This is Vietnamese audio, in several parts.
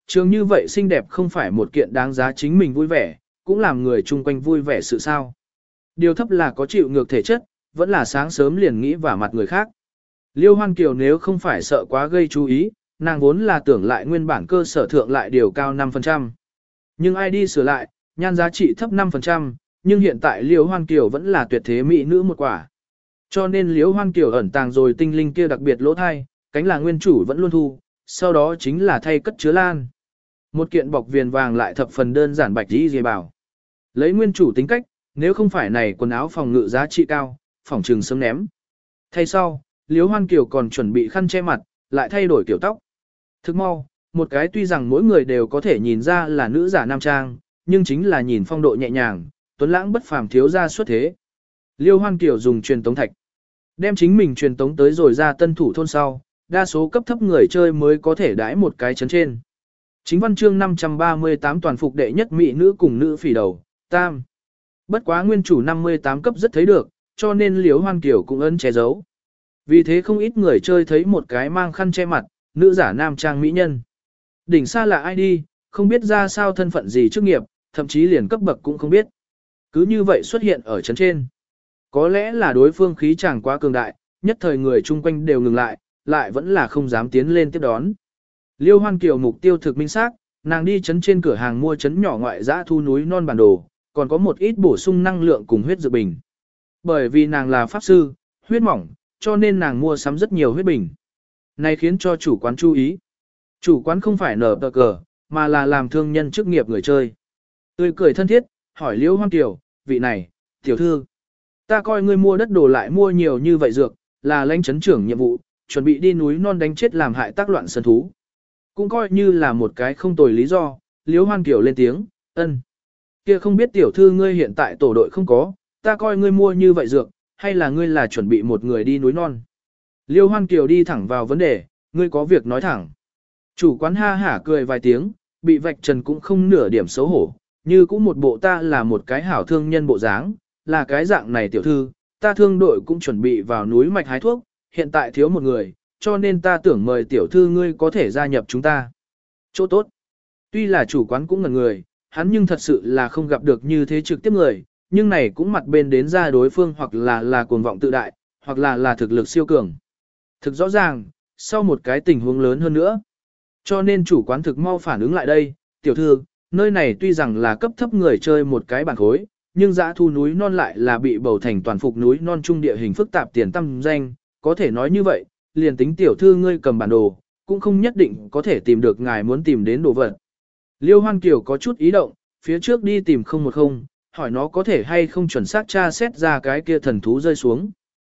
Trường như vậy xinh đẹp không phải một kiện đáng giá chính mình vui vẻ, cũng làm người chung quanh vui vẻ sự sao. Điều thấp là có chịu ngược thể chất, vẫn là sáng sớm liền nghĩ vào mặt người khác. Liêu Hoan Kiều nếu không phải sợ quá gây chú ý, nàng vốn là tưởng lại nguyên bản cơ sở thượng lại điều cao 5%. Nhưng ai đi sửa lại, nhan giá trị thấp 5%, nhưng hiện tại Liêu Hoan Kiều vẫn là tuyệt thế mỹ nữ một quả. Cho nên Liêu Hoan Kiều ẩn tàng rồi tinh linh kia đặc biệt lỗ thai, cánh là nguyên chủ vẫn luôn thu, sau đó chính là thay cất chứa lan. Một kiện bọc viền vàng lại thập phần đơn giản bạch đi dề bảo. Lấy nguyên chủ tính cách, nếu không phải này quần áo phòng ngự giá trị cao, phòng trừng sớm ném. Thay sau, Liêu Hoan Kiều còn chuẩn bị khăn che mặt, lại thay đổi kiểu tóc. Thức mau, một cái tuy rằng mỗi người đều có thể nhìn ra là nữ giả nam trang, nhưng chính là nhìn phong độ nhẹ nhàng, tuấn lãng bất phàm thiếu gia xuất thế. Liêu Hoan Kiều dùng truyền tống thạch, đem chính mình truyền tống tới rồi ra tân thủ thôn sau, đa số cấp thấp người chơi mới có thể đãi một cái chấn trên. Chính văn chương 538 toàn phục đệ nhất mỹ nữ cùng nữ phỉ đầu, tam. Bất quá nguyên chủ 58 cấp rất thấy được, cho nên Liêu Hoan Kiều cũng ấn che giấu. Vì thế không ít người chơi thấy một cái mang khăn che mặt, nữ giả nam trang mỹ nhân. Đỉnh xa là ai đi, không biết ra sao thân phận gì chức nghiệp, thậm chí liền cấp bậc cũng không biết. Cứ như vậy xuất hiện ở chấn trên. Có lẽ là đối phương khí chàng quá cường đại, nhất thời người chung quanh đều ngừng lại vẫn là không dám tiến lên tiếp đón. Liêu Hoan Kiều mục tiêu thực minh xác, nàng đi chấn trên cửa hàng mua chấn nhỏ ngoại dã thu núi non bản đồ, còn có một ít bổ sung năng lượng cùng huyết dược bình. Bởi vì nàng là pháp sư, huyết mỏng, cho nên nàng mua sắm rất nhiều huyết bình. Này khiến cho chủ quán chú ý. Chủ quán không phải nở tờ cờ, mà là làm thương nhân chức nghiệp người chơi. Tươi cười thân thiết, hỏi Liêu Hoan Kiều, vị này, tiểu thư. Ta coi ngươi mua đất đồ lại mua nhiều như vậy dược, là lãnh chấn trưởng nhiệm vụ, chuẩn bị đi núi non đánh chết làm hại tác loạn sơn thú. Cũng coi như là một cái không tồi lý do, Liêu Hoan Kiều lên tiếng, ân. Kia không biết tiểu thư ngươi hiện tại tổ đội không có, ta coi ngươi mua như vậy dược, hay là ngươi là chuẩn bị một người đi núi non. Liêu Hoan Kiều đi thẳng vào vấn đề, ngươi có việc nói thẳng. Chủ quán ha hả cười vài tiếng, bị vạch trần cũng không nửa điểm xấu hổ, như cũng một bộ ta là một cái hảo thương nhân bộ dáng, là cái dạng này tiểu thư, ta thương đội cũng chuẩn bị vào núi mạch hái thuốc, hiện tại thiếu một người, cho nên ta tưởng mời tiểu thư ngươi có thể gia nhập chúng ta. Chỗ tốt. Tuy là chủ quán cũng ngần người, hắn nhưng thật sự là không gặp được như thế trực tiếp người, nhưng này cũng mặt bên đến ra đối phương hoặc là cuồng vọng tự đại, hoặc là thực lực siêu cường. Thực rõ ràng, sau một cái tình huống lớn hơn nữa. Cho nên chủ quán thực mau phản ứng lại đây, tiểu thư, nơi này tuy rằng là cấp thấp người chơi một cái bản khối, nhưng dã thu núi non lại là bị bầu thành toàn phục núi non trung địa hình phức tạp tiền tâm danh, có thể nói như vậy, liền tính tiểu thư ngươi cầm bản đồ, cũng không nhất định có thể tìm được ngài muốn tìm đến đồ vật. Liêu Hoan Kiều có chút ý động, phía trước đi tìm 010, hỏi nó có thể hay không chuẩn xác tra xét ra cái kia thần thú rơi xuống.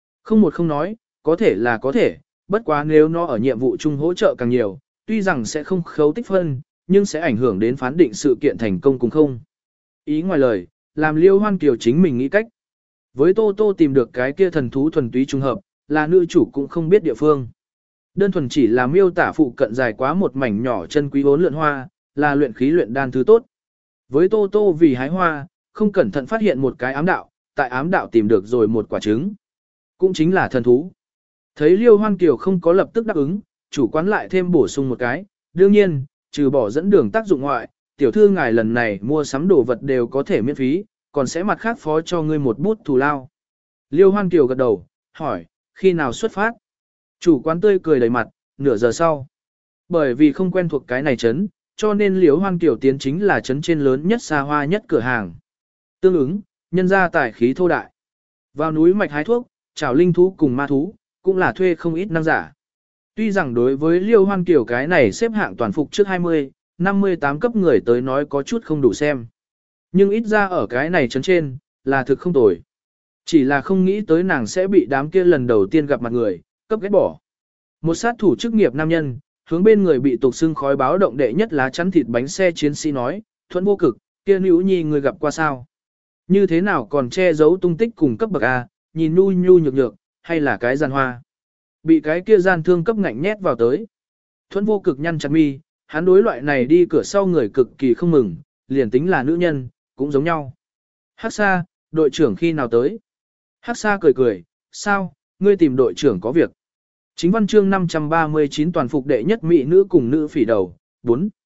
010 nói, có thể là có thể, bất quá nếu nó ở nhiệm vụ chung hỗ trợ càng nhiều, tuy rằng sẽ không khấu tích phân, nhưng sẽ ảnh hưởng đến phán định sự kiện thành công cùng không. Ý ngoài lời, làm Liêu Hoan Kiều chính mình nghĩ cách. Với Tô Tô tìm được cái kia thần thú thuần túy trùng hợp, là nữ chủ cũng không biết địa phương. Đơn thuần chỉ là miêu tả phụ cận dài quá một mảnh nhỏ chân quý vốn lượn hoa, là luyện khí luyện đan thứ tốt. Với Tô Tô vì hái hoa, không cẩn thận phát hiện một cái ám đạo, tại ám đạo tìm được rồi một quả trứng. Cũng chính là thần thú. Thấy Liêu Hoan Kiều không có lập tức đáp ứng, chủ quán lại thêm bổ sung một cái, đương nhiên, trừ bỏ dẫn đường tác dụng ngoại, tiểu thư ngài lần này mua sắm đồ vật đều có thể miễn phí, còn sẽ mặt khác phó cho ngươi một bút thù lao. Liêu Hoan Kiều gật đầu, hỏi, khi nào xuất phát? Chủ quán tươi cười đầy mặt, nửa giờ sau. Bởi vì không quen thuộc cái này trấn, cho nên Liêu Hoan Kiều tiến chính là trấn trên lớn nhất xa hoa nhất cửa hàng. Tương ứng, nhân ra tài khí thô đại. Vào núi mạch hái thuốc, chào linh thú cùng ma thú, cũng là thuê không ít năng giả. Tuy rằng đối với Liêu Hoan Kiều cái này xếp hạng toàn phục trước 20, 58 cấp người tới nói có chút không đủ xem. Nhưng ít ra ở cái này trấn trên, là thực không tồi. Chỉ là không nghĩ tới nàng sẽ bị đám kia lần đầu tiên gặp mặt người, cấp ghét bỏ. Một sát thủ chức nghiệp nam nhân, hướng bên người bị tục xưng khói báo động đệ nhất lá chắn thịt bánh xe chiến sĩ nói, Thuận Vô Cực, kia nữ nhi người gặp qua sao? Như thế nào còn che giấu tung tích cùng cấp bậc A, nhìn nhu nhu nhược nhược, hay là cái gian hoa? Bị cái kia gian thương cấp ngạnh nhét vào tới. Thuận Vô Cực nhăn chặt mi, hắn đối loại này đi cửa sau người cực kỳ không mừng, liền tính là nữ nhân, cũng giống nhau. Hắc Sa, đội trưởng khi nào tới? Hắc Sa cười cười, sao, ngươi tìm đội trưởng có việc. Chính văn chương 539 toàn phục đệ nhất mỹ nữ cùng nữ phỉ đầu, 4.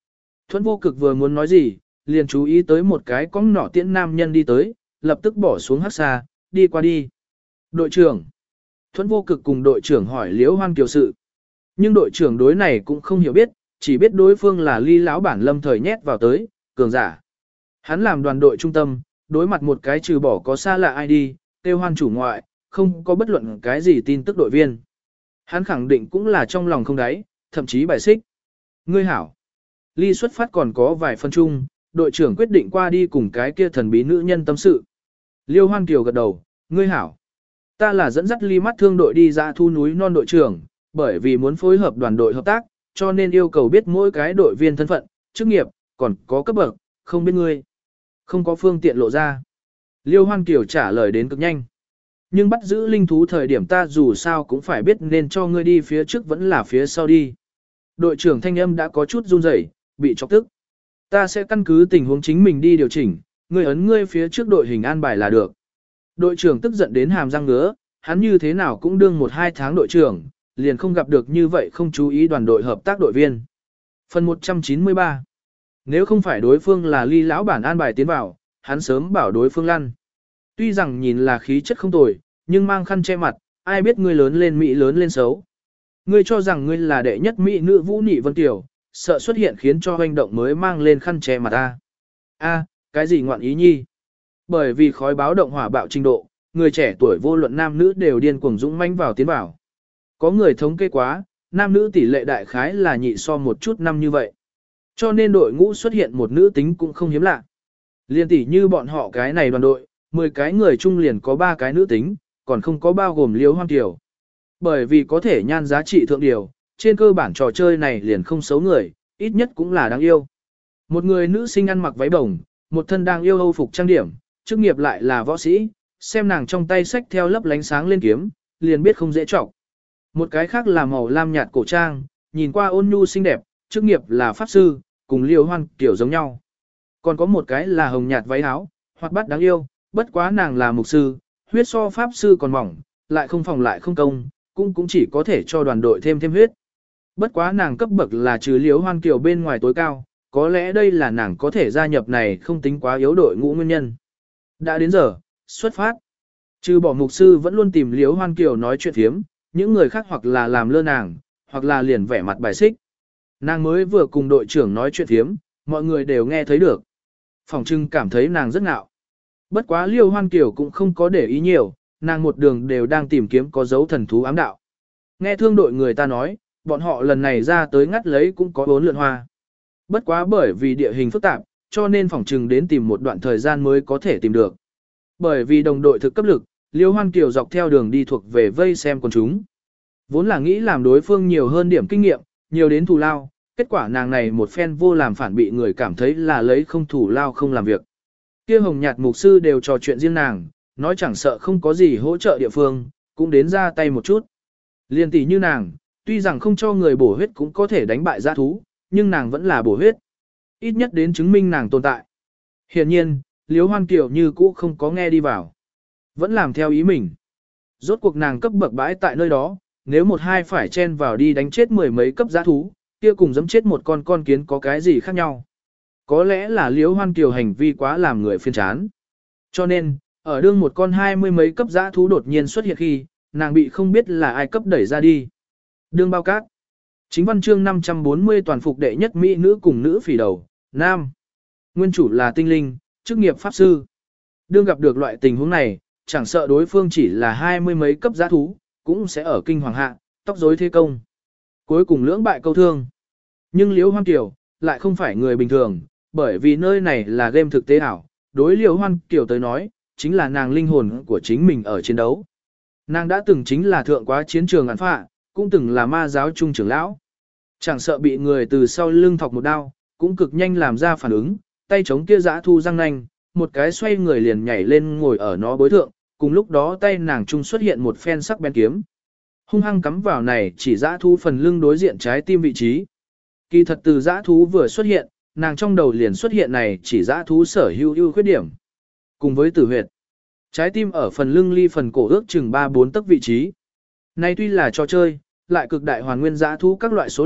Thuẫn vô cực vừa muốn nói gì, liền chú ý tới một cái cong nỏ tiễn nam nhân đi tới, lập tức bỏ xuống hắc xa, đi qua đi. Đội trưởng. Thuẫn vô cực cùng đội trưởng hỏi Liễu Hoan Kiều sự. Nhưng đội trưởng đối này cũng không hiểu biết, chỉ biết đối phương là Ly lão bản lâm thời nhét vào tới, cường giả. Hắn làm đoàn đội trung tâm, đối mặt một cái trừ bỏ có xa lạ ai đi, tiêu Hoan chủ ngoại, không có bất luận cái gì tin tức đội viên. Hắn khẳng định cũng là trong lòng không đáy, thậm chí bài xích. Ngươi hảo. Ly xuất phát còn có vài phân chung, đội trưởng quyết định qua đi cùng cái kia thần bí nữ nhân tâm sự. Liêu Hoan Kiều gật đầu, ngươi hảo. Ta là dẫn dắt Ly mắt thương đội đi ra thu núi non đội trưởng, bởi vì muốn phối hợp đoàn đội hợp tác, cho nên yêu cầu biết mỗi cái đội viên thân phận, chức nghiệp, còn có cấp bậc, không biết ngươi. Không có phương tiện lộ ra. Liêu Hoan Kiều trả lời đến cực nhanh. Nhưng bắt giữ linh thú thời điểm ta dù sao cũng phải biết nên cho ngươi đi phía trước vẫn là phía sau đi. Đội trưởng thanh âm đã có chút run rẩy, bị chọc tức. Ta sẽ căn cứ tình huống chính mình đi điều chỉnh, ngươi ấn ngươi phía trước đội hình an bài là được. Đội trưởng tức giận đến hàm răng ngứa, hắn như thế nào cũng đương 1-2 tháng đội trưởng, liền không gặp được như vậy không chú ý đoàn đội hợp tác đội viên. Phần 193. Nếu không phải đối phương là Ly lão bản an bài tiến vào, hắn sớm bảo đối phương lăn. Tuy rằng nhìn là khí chất không tồi, nhưng mang khăn che mặt, ai biết ngươi lớn lên Mỹ lớn lên xấu. Ngươi cho rằng ngươi là đệ nhất Mỹ nữ Vũ Nị Vân Tiểu, sợ xuất hiện khiến cho hoành động mới mang lên khăn che mặt ta. A, cái gì ngoạn ý nhi? Bởi vì khói báo động hỏa bạo trình độ, người trẻ tuổi vô luận nam nữ đều điên cuồng dũng mãnh vào tiến vào. Có người thống kê quá, nam nữ tỷ lệ đại khái là nhị so một chút năm như vậy. Cho nên đội ngũ xuất hiện một nữ tính cũng không hiếm lạ. Liên tỷ như bọn họ cái này đoàn đội, 10 cái người chung liền có 3 cái nữ tính, còn không có bao gồm Liễu Hoan Kiều. Bởi vì có thể nhan giá trị thượng điều, trên cơ bản trò chơi này liền không xấu người, ít nhất cũng là đáng yêu. Một người nữ sinh ăn mặc váy bồng, một thân đang yêu âu phục trang điểm, chức nghiệp lại là võ sĩ, xem nàng trong tay sách theo lấp lánh sáng lên kiếm, liền biết không dễ trọng. Một cái khác là màu lam nhạt cổ trang, nhìn qua ôn nhu xinh đẹp, chức nghiệp là pháp sư, cùng Liễu Hoan Kiều giống nhau. Còn có một cái là hồng nhạt váy áo, hoặc bắt đáng yêu, bất quá nàng là mục sư, huyết so pháp sư còn mỏng, lại không phòng lại không công, cũng chỉ có thể cho đoàn đội thêm huyết. Bất quá nàng cấp bậc là trừ Liễu Hoan Kiều bên ngoài tối cao, có lẽ đây là nàng có thể gia nhập này không tính quá yếu đội ngũ nguyên nhân. Đã đến giờ, xuất phát. Trừ bỏ mục sư vẫn luôn tìm Liễu Hoan Kiều nói chuyện thiếm, những người khác hoặc là làm lơ nàng, hoặc là liền vẻ mặt bài xích. Nàng mới vừa cùng đội trưởng nói chuyện thiếm, mọi người đều nghe thấy được. Phòng trưng cảm thấy nàng rất ngạo. Bất quá Liễu Hoan Kiều cũng không có để ý nhiều, nàng một đường đều đang tìm kiếm có dấu thần thú ám đạo. Nghe thương đội người ta nói, bọn họ lần này ra tới ngắt lấy cũng có 4 lượn hoa. Bất quá bởi vì địa hình phức tạp, cho nên phòng trừng đến tìm một đoạn thời gian mới có thể tìm được. Bởi vì đồng đội thực cấp lực, Liễu Hoan Kiều dọc theo đường đi thuộc về vây xem con chúng. Vốn là nghĩ làm đối phương nhiều hơn điểm kinh nghiệm, nhiều đến thù lao, kết quả nàng này một phen vô làm phản bị người cảm thấy là lấy không thủ lao không làm việc. Kia hồng nhạt mục sư đều trò chuyện riêng nàng, nói chẳng sợ không có gì hỗ trợ địa phương, cũng đến ra tay một chút. Liên tỷ như nàng, tuy rằng không cho người bổ huyết cũng có thể đánh bại dã thú, nhưng nàng vẫn là bổ huyết. Ít nhất đến chứng minh nàng tồn tại. Hiển nhiên, Liễu Hoan Kiều như cũ không có nghe đi vào. Vẫn làm theo ý mình. Rốt cuộc nàng cấp bậc bãi tại nơi đó, nếu một hai phải chen vào đi đánh chết 10 mấy cấp dã thú, kia cùng giẫm chết một con kiến có cái gì khác nhau. Có lẽ là Liễu Hoan Kiều hành vi quá làm người phiền chán. Cho nên, ở đương một con 20 mấy cấp dã thú đột nhiên xuất hiện khi, nàng bị không biết là ai cấp đẩy ra đi. Đương bao cát. Chính văn chương 540 toàn phục đệ nhất mỹ nữ cùng nữ phỉ đầu, nam. Nguyên chủ là tinh linh, chức nghiệp pháp sư. Đương gặp được loại tình huống này, chẳng sợ đối phương chỉ là 20 mấy cấp dã thú, cũng sẽ ở kinh hoàng hạ, tóc rối thế công. Cuối cùng lưỡng bại câu thương. Nhưng Liễu Hoan Kiều lại không phải người bình thường, bởi vì nơi này là game thực tế ảo. Đối Liễu Hoan Kiều tới nói, chính là nàng linh hồn của chính mình ở chiến đấu. Nàng đã từng chính là thượng quá chiến trường án phạ, cũng từng là ma giáo trung trưởng lão. Chẳng sợ bị người từ sau lưng thọc một đao, cũng cực nhanh làm ra phản ứng, tay chống kia dã thu răng nanh, một cái xoay người liền nhảy lên ngồi ở nó bối thượng, cùng lúc đó tay nàng trung xuất hiện một phen sắc bén kiếm. Hung hăng cắm vào này chỉ dã thu phần lưng đối diện trái tim vị trí. Kỳ thật từ dã thú vừa xuất hiện, nàng trong đầu liền xuất hiện này chỉ dã thú sở hữu ưu khuyết điểm. Cùng với tử huyệt. Trái tim ở phần lưng ly phần cổ ước chừng 3-4 tấc vị trí. Này tuy là trò chơi, lại cực đại hoàn nguyên dã thú các loại số liệu,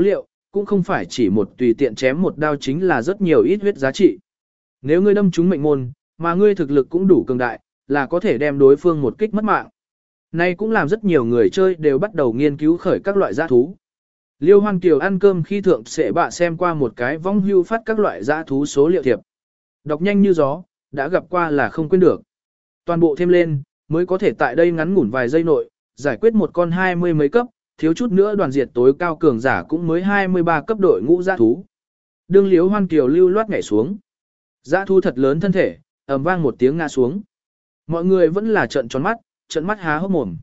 cũng không phải chỉ một tùy tiện chém một đao chính là rất nhiều ít huyết giá trị. Nếu ngươi đâm trúng mệnh môn, mà ngươi thực lực cũng đủ cường đại, là có thể đem đối phương một kích mất mạng. Nay cũng làm rất nhiều người chơi đều bắt đầu nghiên cứu khởi các loại dã thú. Liêu Hoan Kiều ăn cơm khi thượng sẽ bạ xem qua một cái vong hưu phát các loại dã thú số liệu thiệp. Đọc nhanh như gió, đã gặp qua là không quên được. Toàn bộ thêm lên, mới có thể tại đây ngắn ngủn vài giây nội, giải quyết một con 20 mấy cấp, thiếu chút nữa đoàn diệt tối cao cường giả cũng mới 23 cấp đội ngũ dã thú. Đương Liêu Hoan Kiều lưu loát nhảy xuống. Dã thú thật lớn thân thể, ầm vang một tiếng ngã xuống. Mọi người vẫn là trợn tròn mắt há hốc mồm.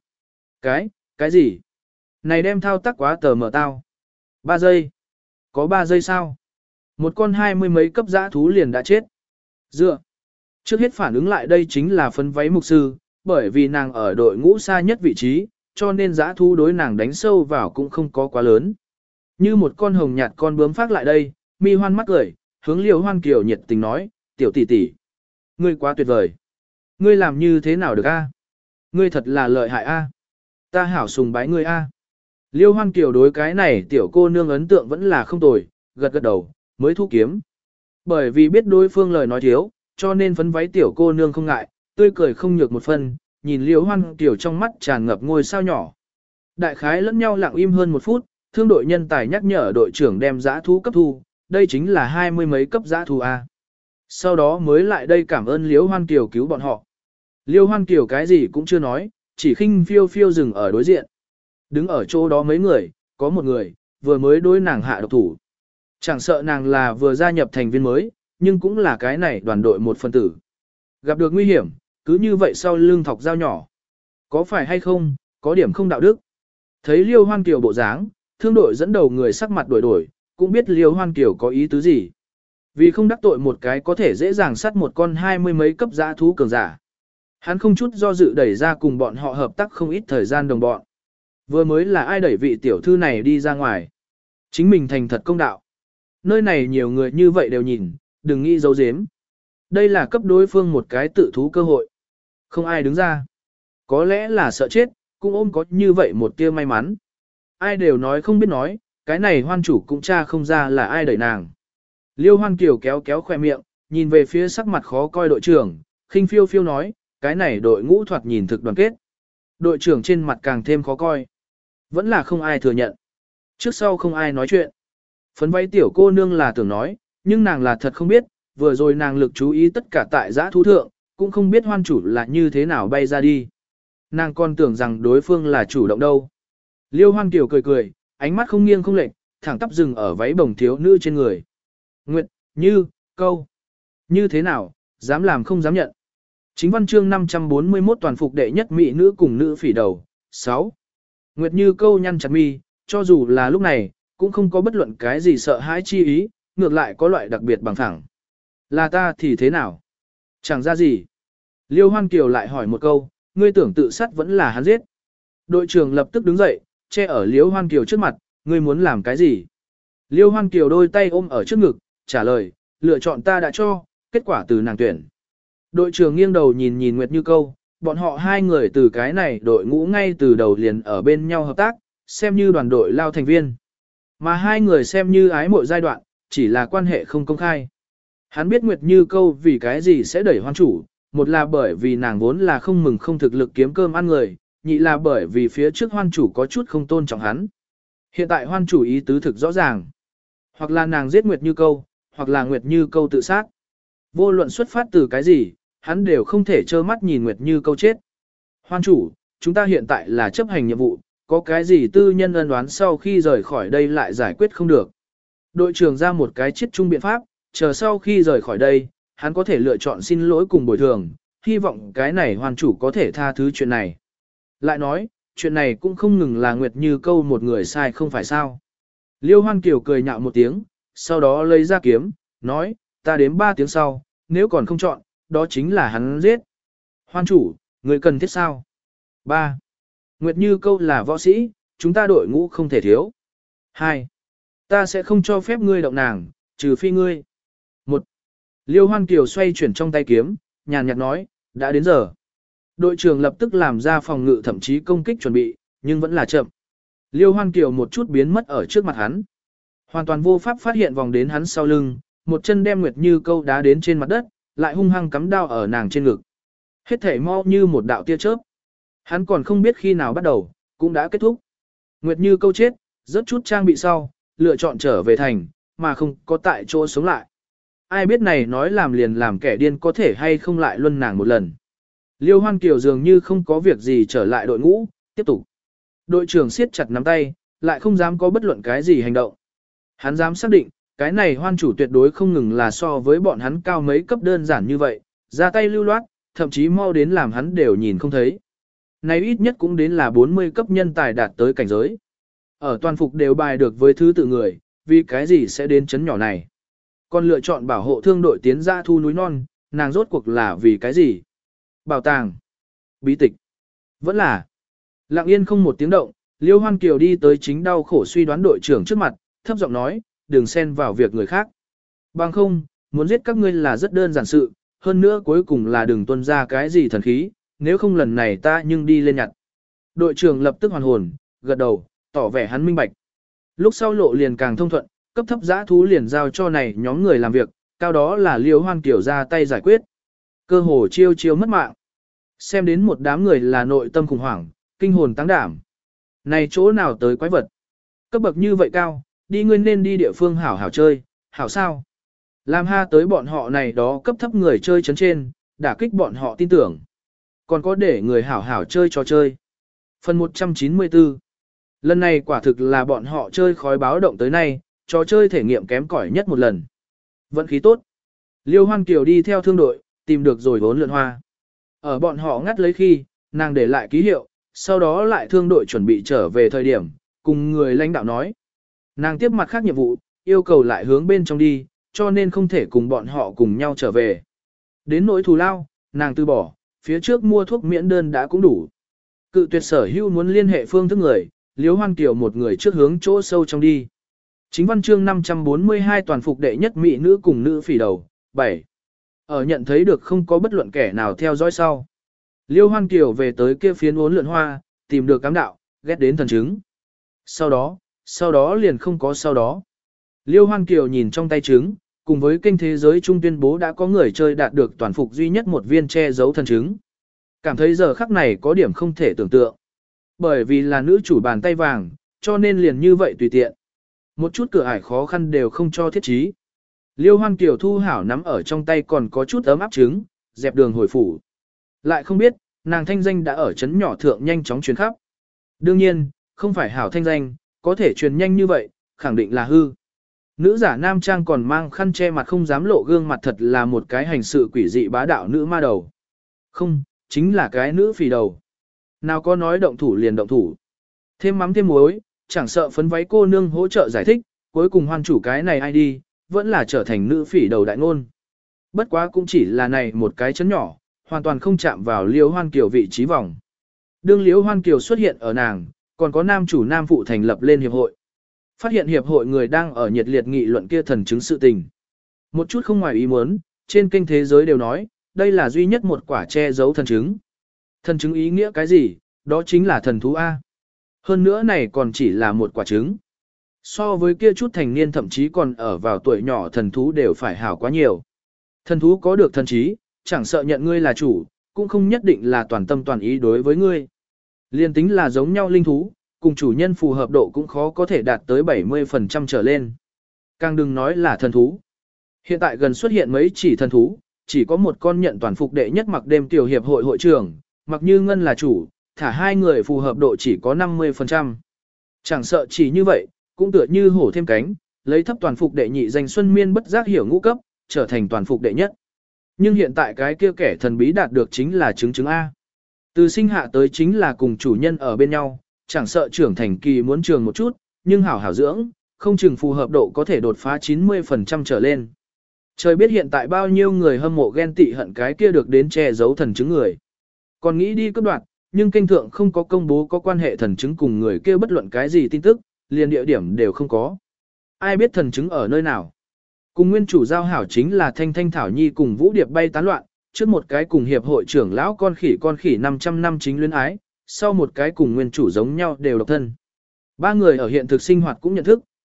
Cái gì? Này đem thao tác quá tờ mở tao. 3 giây. Có 3 giây sao? Một con 20 mấy cấp dã thú liền đã chết. Dựa. Trước hết phản ứng lại đây chính là phấn váy mục sư, bởi vì nàng ở đội ngũ xa nhất vị trí, cho nên dã thú đối nàng đánh sâu vào cũng không có quá lớn. Như một con hồng nhạt con bướm phát lại đây, mi hoan mắt cười, hướng Liêu Hoan Kiều nhiệt tình nói, tiểu tỷ tỷ, ngươi quá tuyệt vời. Ngươi làm như thế nào được a? Ngươi thật là lợi hại a. Ta hảo sùng bái ngươi a. Liêu Hoan Kiều đối cái này tiểu cô nương ấn tượng vẫn là không tồi, gật gật đầu, mới thu kiếm. Bởi vì biết đối phương lời nói thiếu, cho nên phấn váy tiểu cô nương không ngại, tươi cười không nhược một phân, nhìn Liêu Hoan Kiều trong mắt tràn ngập ngôi sao nhỏ. Đại khái lẫn nhau lặng im hơn một phút, thương đội nhân tài nhắc nhở đội trưởng đem dã thú cấp thu, đây chính là 20 mấy cấp dã thú a. Sau đó mới lại đây cảm ơn Liêu Hoan Kiều cứu bọn họ. Liêu Hoan Kiều cái gì cũng chưa nói, chỉ khinh phiêu phiêu dừng ở đối diện. Đứng ở chỗ đó mấy người, có một người, vừa mới đối nàng hạ độc thủ. Chẳng sợ nàng là vừa gia nhập thành viên mới, nhưng cũng là cái này đoàn đội một phần tử. Gặp được nguy hiểm, cứ như vậy sau lưng thọc dao nhỏ. Có phải hay không, có điểm không đạo đức. Thấy Liêu Hoan Kiều bộ dáng, thương đội dẫn đầu người sắc mặt đổi, cũng biết Liêu Hoan Kiều có ý tứ gì. Vì không đắc tội một cái có thể dễ dàng sát một con 20 mấy cấp dã thú cường giả. Hắn không chút do dự đẩy ra cùng bọn họ hợp tác không ít thời gian đồng bọn. Vừa mới là ai đẩy vị tiểu thư này đi ra ngoài. Chính mình thành thật công đạo. Nơi này nhiều người như vậy đều nhìn, đừng nghĩ giấu giếm. Đây là cấp đối phương một cái tự thú cơ hội. Không ai đứng ra. Có lẽ là sợ chết, cũng ôm có như vậy một tia may mắn. Ai đều nói không biết nói, cái này Hoan chủ cũng tra không ra là ai đẩy nàng. Liêu Hoan Kiều kéo kéo khoe miệng, nhìn về phía sắc mặt khó coi đội trưởng, khinh phiêu phiêu nói, cái này đội ngũ thoạt nhìn thực đoàn kết. Đội trưởng trên mặt càng thêm khó coi. Vẫn là không ai thừa nhận. Trước sau không ai nói chuyện. Phấn váy tiểu cô nương là tưởng nói, nhưng nàng là thật không biết, vừa rồi nàng lực chú ý tất cả tại giã thú thượng, cũng không biết Hoan chủ là như thế nào bay ra đi. Nàng còn tưởng rằng đối phương là chủ động đâu. Liêu Hoan Kiều cười cười, ánh mắt không nghiêng không lệch, thẳng tắp dừng ở váy bồng thiếu nữ trên người. Nguyệt, Như, Câu. Như thế nào, dám làm không dám nhận. Chính văn chương 541 toàn phục đệ nhất mỹ nữ cùng nữ phỉ đầu. 6. Nguyệt Như Câu nhăn chặt mi, cho dù là lúc này, cũng không có bất luận cái gì sợ hãi chi ý, ngược lại có loại đặc biệt bằng thẳng. Là ta thì thế nào? Chẳng ra gì. Liêu Hoan Kiều lại hỏi một câu, ngươi tưởng tự sát vẫn là hắn giết. Đội trưởng lập tức đứng dậy, che ở Liêu Hoan Kiều trước mặt, ngươi muốn làm cái gì? Liêu Hoan Kiều đôi tay ôm ở trước ngực, trả lời, lựa chọn ta đã cho, kết quả từ nàng tuyển. Đội trưởng nghiêng đầu nhìn Nguyệt Như Câu, bọn họ hai người từ cái này đội ngũ ngay từ đầu liền ở bên nhau hợp tác, xem như đoàn đội lao thành viên. Mà hai người xem như ái mộ giai đoạn, chỉ là quan hệ không công khai. Hắn biết Nguyệt Như Câu vì cái gì sẽ đẩy Hoan chủ, một là bởi vì nàng vốn là không mừng không thực lực kiếm cơm ăn người, nhị là bởi vì phía trước Hoan chủ có chút không tôn trọng hắn. Hiện tại Hoan chủ ý tứ thực rõ ràng. Hoặc là nàng giết Nguyệt Như Câu, hoặc là Nguyệt Như Câu tự sát. Vô luận xuất phát từ cái gì, hắn đều không thể trơ mắt nhìn Nguyệt Như Câu chết. Hoan chủ, chúng ta hiện tại là chấp hành nhiệm vụ, có cái gì tư nhân ân đoán sau khi rời khỏi đây lại giải quyết không được. Đội trưởng ra một cái chiết chung biện pháp, chờ sau khi rời khỏi đây, hắn có thể lựa chọn xin lỗi cùng bồi thường, hy vọng cái này Hoan chủ có thể tha thứ chuyện này. Lại nói, chuyện này cũng không ngừng là Nguyệt Như Câu một người sai không phải sao. Liêu Hoan Kiều cười nhạo một tiếng, sau đó lấy ra kiếm, nói, ta đếm 3 tiếng sau, nếu còn không chọn, đó chính là hắn giết. Hoan chủ, người cần thiết sao? 3. Nguyệt Như Câu là võ sĩ, chúng ta đội ngũ không thể thiếu. 2. Ta sẽ không cho phép ngươi động nàng, trừ phi ngươi. 1. Liêu Hoan Kiều xoay chuyển trong tay kiếm, nhàn nhạt nói, đã đến giờ. Đội trưởng lập tức làm ra phòng ngự thậm chí công kích chuẩn bị, nhưng vẫn là chậm. Liêu Hoan Kiều một chút biến mất ở trước mặt hắn. Hoàn toàn vô pháp phát hiện vòng đến hắn sau lưng, một chân đem Nguyệt Như Câu đá đến trên mặt đất, lại hung hăng cắm đao ở nàng trên ngực. Hết thể mau như một đạo tia chớp. Hắn còn không biết khi nào bắt đầu, cũng đã kết thúc. Nguyệt Như Câu chết, rất chút trang bị sau, lựa chọn trở về thành, mà không có tại chỗ sống lại. Ai biết này nói làm liền làm kẻ điên có thể hay không lại luân nàng một lần. Liêu Hoan Kiều dường như không có việc gì trở lại đội ngũ, tiếp tục. Đội trưởng siết chặt nắm tay, lại không dám có bất luận cái gì hành động. Hắn dám xác định, cái này hoan chủ tuyệt đối không ngừng là so với bọn hắn cao mấy cấp đơn giản như vậy, ra tay lưu loát, thậm chí mau đến làm hắn đều nhìn không thấy. Này ít nhất cũng đến là 40 cấp nhân tài đạt tới cảnh giới. Ở toàn phục đều bài được với thứ tự người, vì cái gì sẽ đến chấn nhỏ này. Còn lựa chọn bảo hộ thương đội tiến ra thu núi non, nàng rốt cuộc là vì cái gì? Bảo tàng, bí tịch, vẫn là lặng yên không một tiếng động. Liêu Hoan Kiều đi tới chính đau khổ suy đoán đội trưởng trước mặt, thấp giọng nói, đừng xen vào việc người khác. Bằng không, muốn giết các ngươi là rất đơn giản sự, hơn nữa cuối cùng là đừng tuân ra cái gì thần khí, nếu không lần này ta nhưng đi lên nhặt. Đội trưởng lập tức hoàn hồn, gật đầu, tỏ vẻ hắn minh bạch. Lúc sau lộ liền càng thông thuận, cấp thấp giã thú liền giao cho này nhóm người làm việc, cao đó là Liêu Hoan Kiều ra tay giải quyết. Cơ hồ chiêu chiêu mất mạng. Xem đến một đám người là nội tâm khủng hoảng, kinh hồn tăng đảm. Này chỗ nào tới quái vật? Cấp bậc như vậy cao, đi nguyên nên đi địa phương hảo hảo chơi, hảo sao? Làm ha tới bọn họ này đó cấp thấp người chơi chấn trên, đả kích bọn họ tin tưởng. Còn có để người hảo hảo chơi trò chơi. Phần 194. Lần này quả thực là bọn họ chơi khói báo động tới nay, trò chơi thể nghiệm kém cỏi nhất một lần. Vận khí tốt. Liêu Hoan Kiều đi theo thương đội, tìm được rồi vốn lượn hoa. Ở bọn họ ngắt lấy khi, nàng để lại ký hiệu, sau đó lại thương đội chuẩn bị trở về thời điểm, cùng người lãnh đạo nói. Nàng tiếp mặt khác nhiệm vụ, yêu cầu lại hướng bên trong đi, cho nên không thể cùng bọn họ cùng nhau trở về. Đến nỗi thù lao, nàng từ bỏ, phía trước mua thuốc miễn đơn đã cũng đủ. Cự tuyệt sở hữu muốn liên hệ phương thức người, Liêu Hoan Kiều một người trước hướng chỗ sâu trong đi. Chính văn chương 542 toàn phục đệ nhất mỹ nữ cùng nữ phỉ đầu, 7. Ở nhận thấy được không có bất luận kẻ nào theo dõi sau. Liêu Hoan Kiều về tới kia phiến uốn lượn hoa, tìm được cám đạo, ghét đến thần chứng. Sau đó liền không có sau đó. Liêu Hoan Kiều nhìn trong tay trứng, cùng với kênh thế giới trung tuyên bố đã có người chơi đạt được toàn phục duy nhất một viên che giấu thần trứng. Cảm thấy giờ khắc này có điểm không thể tưởng tượng. Bởi vì là nữ chủ bàn tay vàng, cho nên liền như vậy tùy tiện. Một chút cửa ải khó khăn đều không cho thiết trí. Liêu Hoan Kiều thu hảo nắm ở trong tay còn có chút ấm áp trứng, dẹp đường hồi phủ. Lại không biết, nàng thanh danh đã ở chấn nhỏ thượng nhanh chóng truyền khắp. Đương nhiên, không phải hảo thanh danh, có thể truyền nhanh như vậy, khẳng định là hư. Nữ giả nam trang còn mang khăn che mặt không dám lộ gương mặt thật là một cái hành sự quỷ dị bá đạo nữ ma đầu. Không, chính là cái nữ phì đầu. Nào có nói động thủ liền động thủ. Thêm mắm thêm muối, chẳng sợ phấn váy cô nương hỗ trợ giải thích, cuối cùng hoan chủ cái này ai đi, vẫn là trở thành nữ phỉ đầu đại ngôn. Bất quá cũng chỉ là này một cái chấn nhỏ, hoàn toàn không chạm vào Liêu Hoan Kiều vị trí vòng. Đương Liêu Hoan Kiều xuất hiện ở nàng, còn có nam chủ nam phụ thành lập lên hiệp hội. Phát hiện hiệp hội người đang ở nhiệt liệt nghị luận kia thần chứng sự tình. Một chút không ngoài ý muốn, trên kênh thế giới đều nói, đây là duy nhất một quả che giấu thần chứng. Thần chứng ý nghĩa cái gì? Đó chính là thần thú A. Hơn nữa này còn chỉ là một quả trứng. So với kia chút thành niên thậm chí còn ở vào tuổi nhỏ thần thú đều phải hảo quá nhiều. Thần thú có được thần trí, chẳng sợ nhận ngươi là chủ, cũng không nhất định là toàn tâm toàn ý đối với ngươi. Liên tính là giống nhau linh thú, cùng chủ nhân phù hợp độ cũng khó có thể đạt tới 70% trở lên. Càng đừng nói là thần thú. Hiện tại gần xuất hiện mấy chỉ thần thú, chỉ có một con nhận toàn phục đệ nhất mặc đêm tiểu hiệp hội hội trưởng, mặc như ngân là chủ, thả hai người phù hợp độ chỉ có 50%. Chẳng sợ chỉ như vậy, cũng tựa như hổ thêm cánh, lấy thấp toàn phục đệ nhị danh xuân miên bất giác hiểu ngũ cấp, trở thành toàn phục đệ nhất. Nhưng hiện tại cái kia kẻ thần bí đạt được chính là chứng A. Từ sinh hạ tới chính là cùng chủ nhân ở bên nhau, chẳng sợ trưởng thành kỳ muốn trường một chút, nhưng hảo hảo dưỡng, không chừng phù hợp độ có thể đột phá 90% trở lên. Trời biết hiện tại bao nhiêu người hâm mộ ghen tị hận cái kia được đến che giấu thần chứng người. Còn nghĩ đi cấp đoạt, nhưng kênh thượng không có công bố có quan hệ thần chứng cùng người kia bất luận cái gì tin tức, liền địa điểm đều không có. Ai biết thần chứng ở nơi nào? Cùng nguyên chủ giao hảo chính là Thanh Thanh Thảo Nhi cùng Vũ Điệp bay tán loạn, trước một cái cùng hiệp hội trưởng lão con khỉ 500 năm chính luyến ái, sau một cái cùng nguyên chủ giống nhau đều độc thân. Ba người ở hiện thực sinh hoạt cũng nhận thức,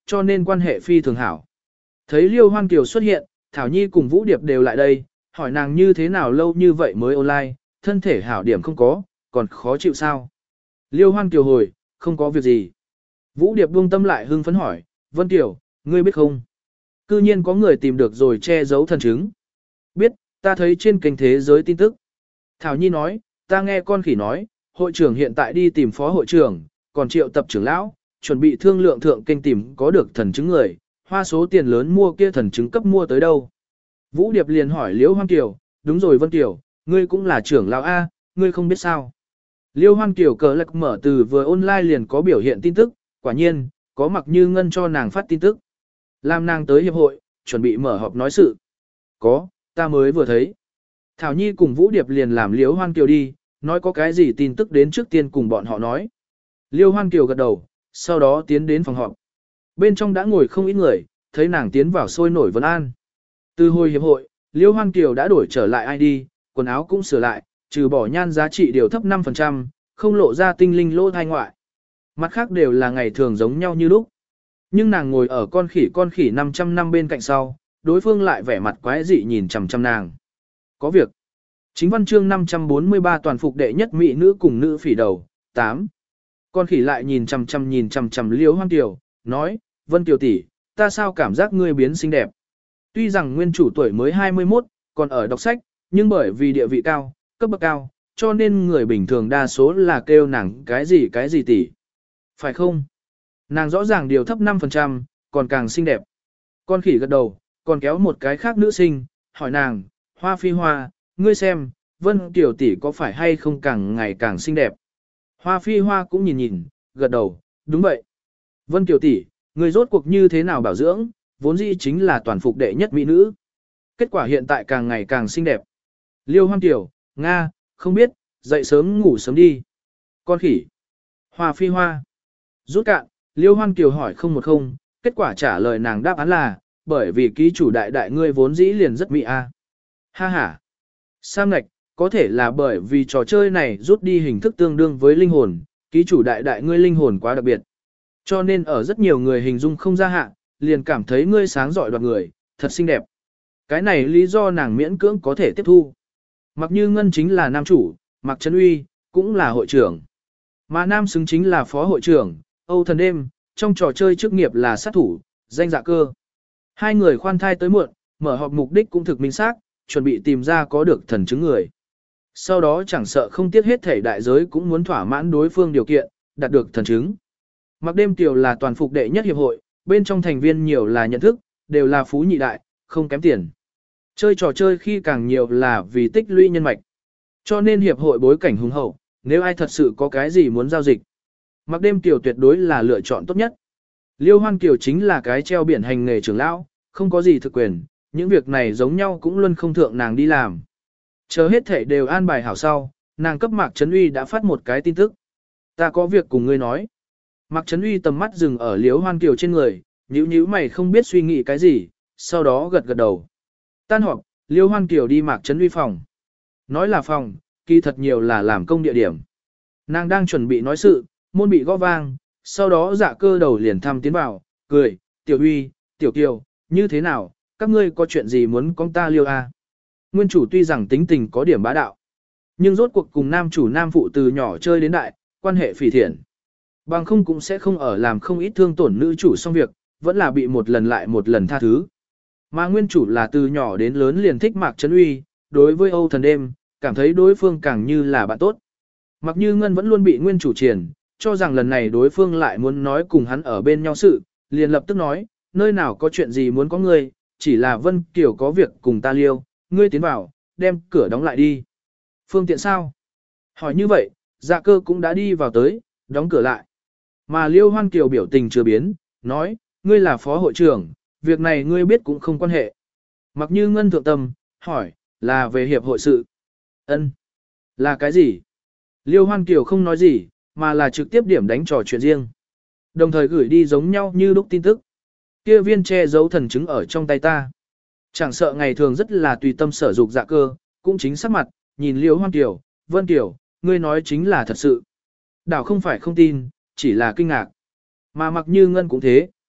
cho nên quan hệ phi thường hảo. Thấy Liêu Hoan Kiều xuất hiện, Thảo Nhi cùng Vũ Điệp đều lại đây, hỏi nàng như thế nào lâu như vậy mới online, thân thể hảo điểm không có, còn khó chịu sao. Liêu Hoan Kiều hồi, không có việc gì. Vũ Điệp buông tâm lại hưng phấn hỏi, Vân Kiều, ngươi biết không? Cư nhiên có người tìm được rồi che giấu thần chứng. Biết, ta thấy trên kênh thế giới tin tức. Thảo Nhi nói, ta nghe con khỉ nói, hội trưởng hiện tại đi tìm phó hội trưởng, còn triệu tập trưởng lão, chuẩn bị thương lượng thượng kênh tìm có được thần chứng người, hoa số tiền lớn mua kia thần chứng cấp mua tới đâu. Vũ Điệp liền hỏi Liễu Hoan Kiều, đúng rồi Vân Kiều, ngươi cũng là trưởng lão A, ngươi không biết sao. Liễu Hoan Kiều cờ lạc mở từ vừa online liền có biểu hiện tin tức, quả nhiên, có Mặc Như Ngân cho nàng phát tin tức. Làm nàng tới hiệp hội, chuẩn bị mở họp nói sự. Có, ta mới vừa thấy. Thảo Nhi cùng Vũ Điệp liền làm Liễu Hoan Kiều đi, nói có cái gì tin tức đến trước tiên cùng bọn họ nói. Liễu Hoan Kiều gật đầu, sau đó tiến đến phòng họp. Bên trong đã ngồi không ít người, thấy nàng tiến vào sôi nổi vấn an. Từ hồi hiệp hội, Liễu Hoan Kiều đã đổi trở lại ID, quần áo cũng sửa lại, trừ bỏ nhan giá trị điều thấp 5%, không lộ ra tinh linh lỗ thai ngoại. Mặt khác đều là ngày thường giống nhau như lúc. Nhưng nàng ngồi ở con khỉ 500 năm bên cạnh sau, đối phương lại vẻ mặt quái dị nhìn chằm chằm nàng. Có việc. Chính văn chương 543 toàn phục đệ nhất mỹ nữ cùng nữ phỉ đầu, 8. Con khỉ lại nhìn chằm chằm Liễu Hoan Kiều, nói, Vân Kiều tỷ, ta sao cảm giác ngươi biến xinh đẹp. Tuy rằng nguyên chủ tuổi mới 21, còn ở đọc sách, nhưng bởi vì địa vị cao, cấp bậc cao, cho nên người bình thường đa số là kêu nàng cái gì tỷ. Phải không? Nàng rõ ràng điều thấp 5%, còn càng xinh đẹp. Con khỉ gật đầu, còn kéo một cái khác nữ sinh, hỏi nàng, Hoa Phi Hoa, ngươi xem, Vân Kiều tỷ có phải hay không càng ngày càng xinh đẹp. Hoa Phi Hoa cũng nhìn, gật đầu, đúng vậy. Vân Kiều tỷ, ngươi rốt cuộc như thế nào bảo dưỡng, vốn dĩ chính là toàn phục đệ nhất mỹ nữ. Kết quả hiện tại càng ngày càng xinh đẹp. Liêu Hoan Kiều, Nga, không biết, dậy sớm ngủ sớm đi. Con khỉ. Hoa Phi Hoa. Rút cạn, Liêu Hoan Kiều hỏi 010, kết quả trả lời nàng đáp án là, bởi vì ký chủ đại đại ngươi vốn dĩ liền rất mỹ a. Ha ha. Sam ngạch, có thể là bởi vì trò chơi này rút đi hình thức tương đương với linh hồn, ký chủ đại đại ngươi linh hồn quá đặc biệt. Cho nên ở rất nhiều người hình dung không ra hạ, liền cảm thấy ngươi sáng giỏi đoạt người, thật xinh đẹp. Cái này lý do nàng miễn cưỡng có thể tiếp thu. Mặc Như Ngân chính là nam chủ, Mạc Trấn Uy, cũng là hội trưởng. Mà nam xứng chính là phó hội trưởng, Âu Thần Đêm, trong trò chơi chức nghiệp là sát thủ, danh dạ cơ. Hai người khoan thai tới muộn, mở họp mục đích cũng thực minh xác, chuẩn bị tìm ra có được thần chứng người. Sau đó chẳng sợ không tiếc hết thể đại giới cũng muốn thỏa mãn đối phương điều kiện, đạt được thần chứng. Mặc Đêm Tiểu là toàn phục đệ nhất hiệp hội, bên trong thành viên nhiều là nhận thức, đều là phú nhị đại, không kém tiền. Chơi trò chơi khi càng nhiều là vì tích lũy nhân mạch. Cho nên hiệp hội bối cảnh hùng hậu, nếu ai thật sự có cái gì muốn giao dịch. Mặc Đêm Tiểu tuyệt đối là lựa chọn tốt nhất. Liêu Hoan Kiều chính là cái treo biển hành nghề trưởng lão, không có gì thực quyền, những việc này giống nhau cũng luôn không thượng nàng đi làm. Chờ hết thể đều an bài hảo sau, nàng cấp Mạc Trấn Uy đã phát một cái tin tức. Ta có việc cùng ngươi nói. Mạc Trấn Uy tầm mắt dừng ở Liêu Hoan Kiều trên người, nhíu mày không biết suy nghĩ cái gì, sau đó gật gật đầu. Tan họp, Liêu Hoan Kiều đi Mạc Trấn Uy phòng. Nói là phòng, kỳ thật nhiều là làm công địa điểm. Nàng đang chuẩn bị nói sự, môn bị gõ vang, sau đó Dạ Cơ đầu liền thăm tiến vào, cười, Tiểu Uy, Tiểu Kiều, như thế nào, các ngươi có chuyện gì muốn con ta Liêu a? Nguyên chủ tuy rằng tính tình có điểm bá đạo, nhưng rốt cuộc cùng nam chủ nam phụ từ nhỏ chơi đến đại, quan hệ phỉ thiện. Bằng không cũng sẽ không ở làm không ít thương tổn nữ chủ xong việc, vẫn là bị một lần lại một lần tha thứ. Mà nguyên chủ là từ nhỏ đến lớn liền thích Mạc Trấn Uy, đối với Âu Thần Đêm, cảm thấy đối phương càng như là bạn tốt. Mặc Như Ngân vẫn luôn bị nguyên chủ triển, cho rằng lần này đối phương lại muốn nói cùng hắn ở bên nhau sự, liền lập tức nói, nơi nào có chuyện gì muốn có ngươi, chỉ là Vân Kiều có việc cùng ta Liêu, ngươi tiến vào, đem cửa đóng lại đi. Phương tiện sao? Hỏi như vậy, Dạ Cơ cũng đã đi vào tới, đóng cửa lại. Mà Liêu Hoan Kiều biểu tình chưa biến, nói, ngươi là phó hội trưởng, việc này ngươi biết cũng không quan hệ. Mặc Như Ngân thượng tâm, hỏi, là về hiệp hội sự. Ân, là cái gì? Liêu Hoan Kiều không nói gì, mà là trực tiếp điểm đánh trò chuyện riêng. Đồng thời gửi đi giống nhau như lúc tin tức. Kia viên che giấu thần chứng ở trong tay ta. Chẳng sợ ngày thường rất là tùy tâm sở dục Dạ Cơ, cũng chính sắc mặt, nhìn Liêu Hoan Kiều, Vân Kiều, ngươi nói chính là thật sự. Đảo không phải không tin, chỉ là kinh ngạc. Mà Mặc Như Ngân cũng thế.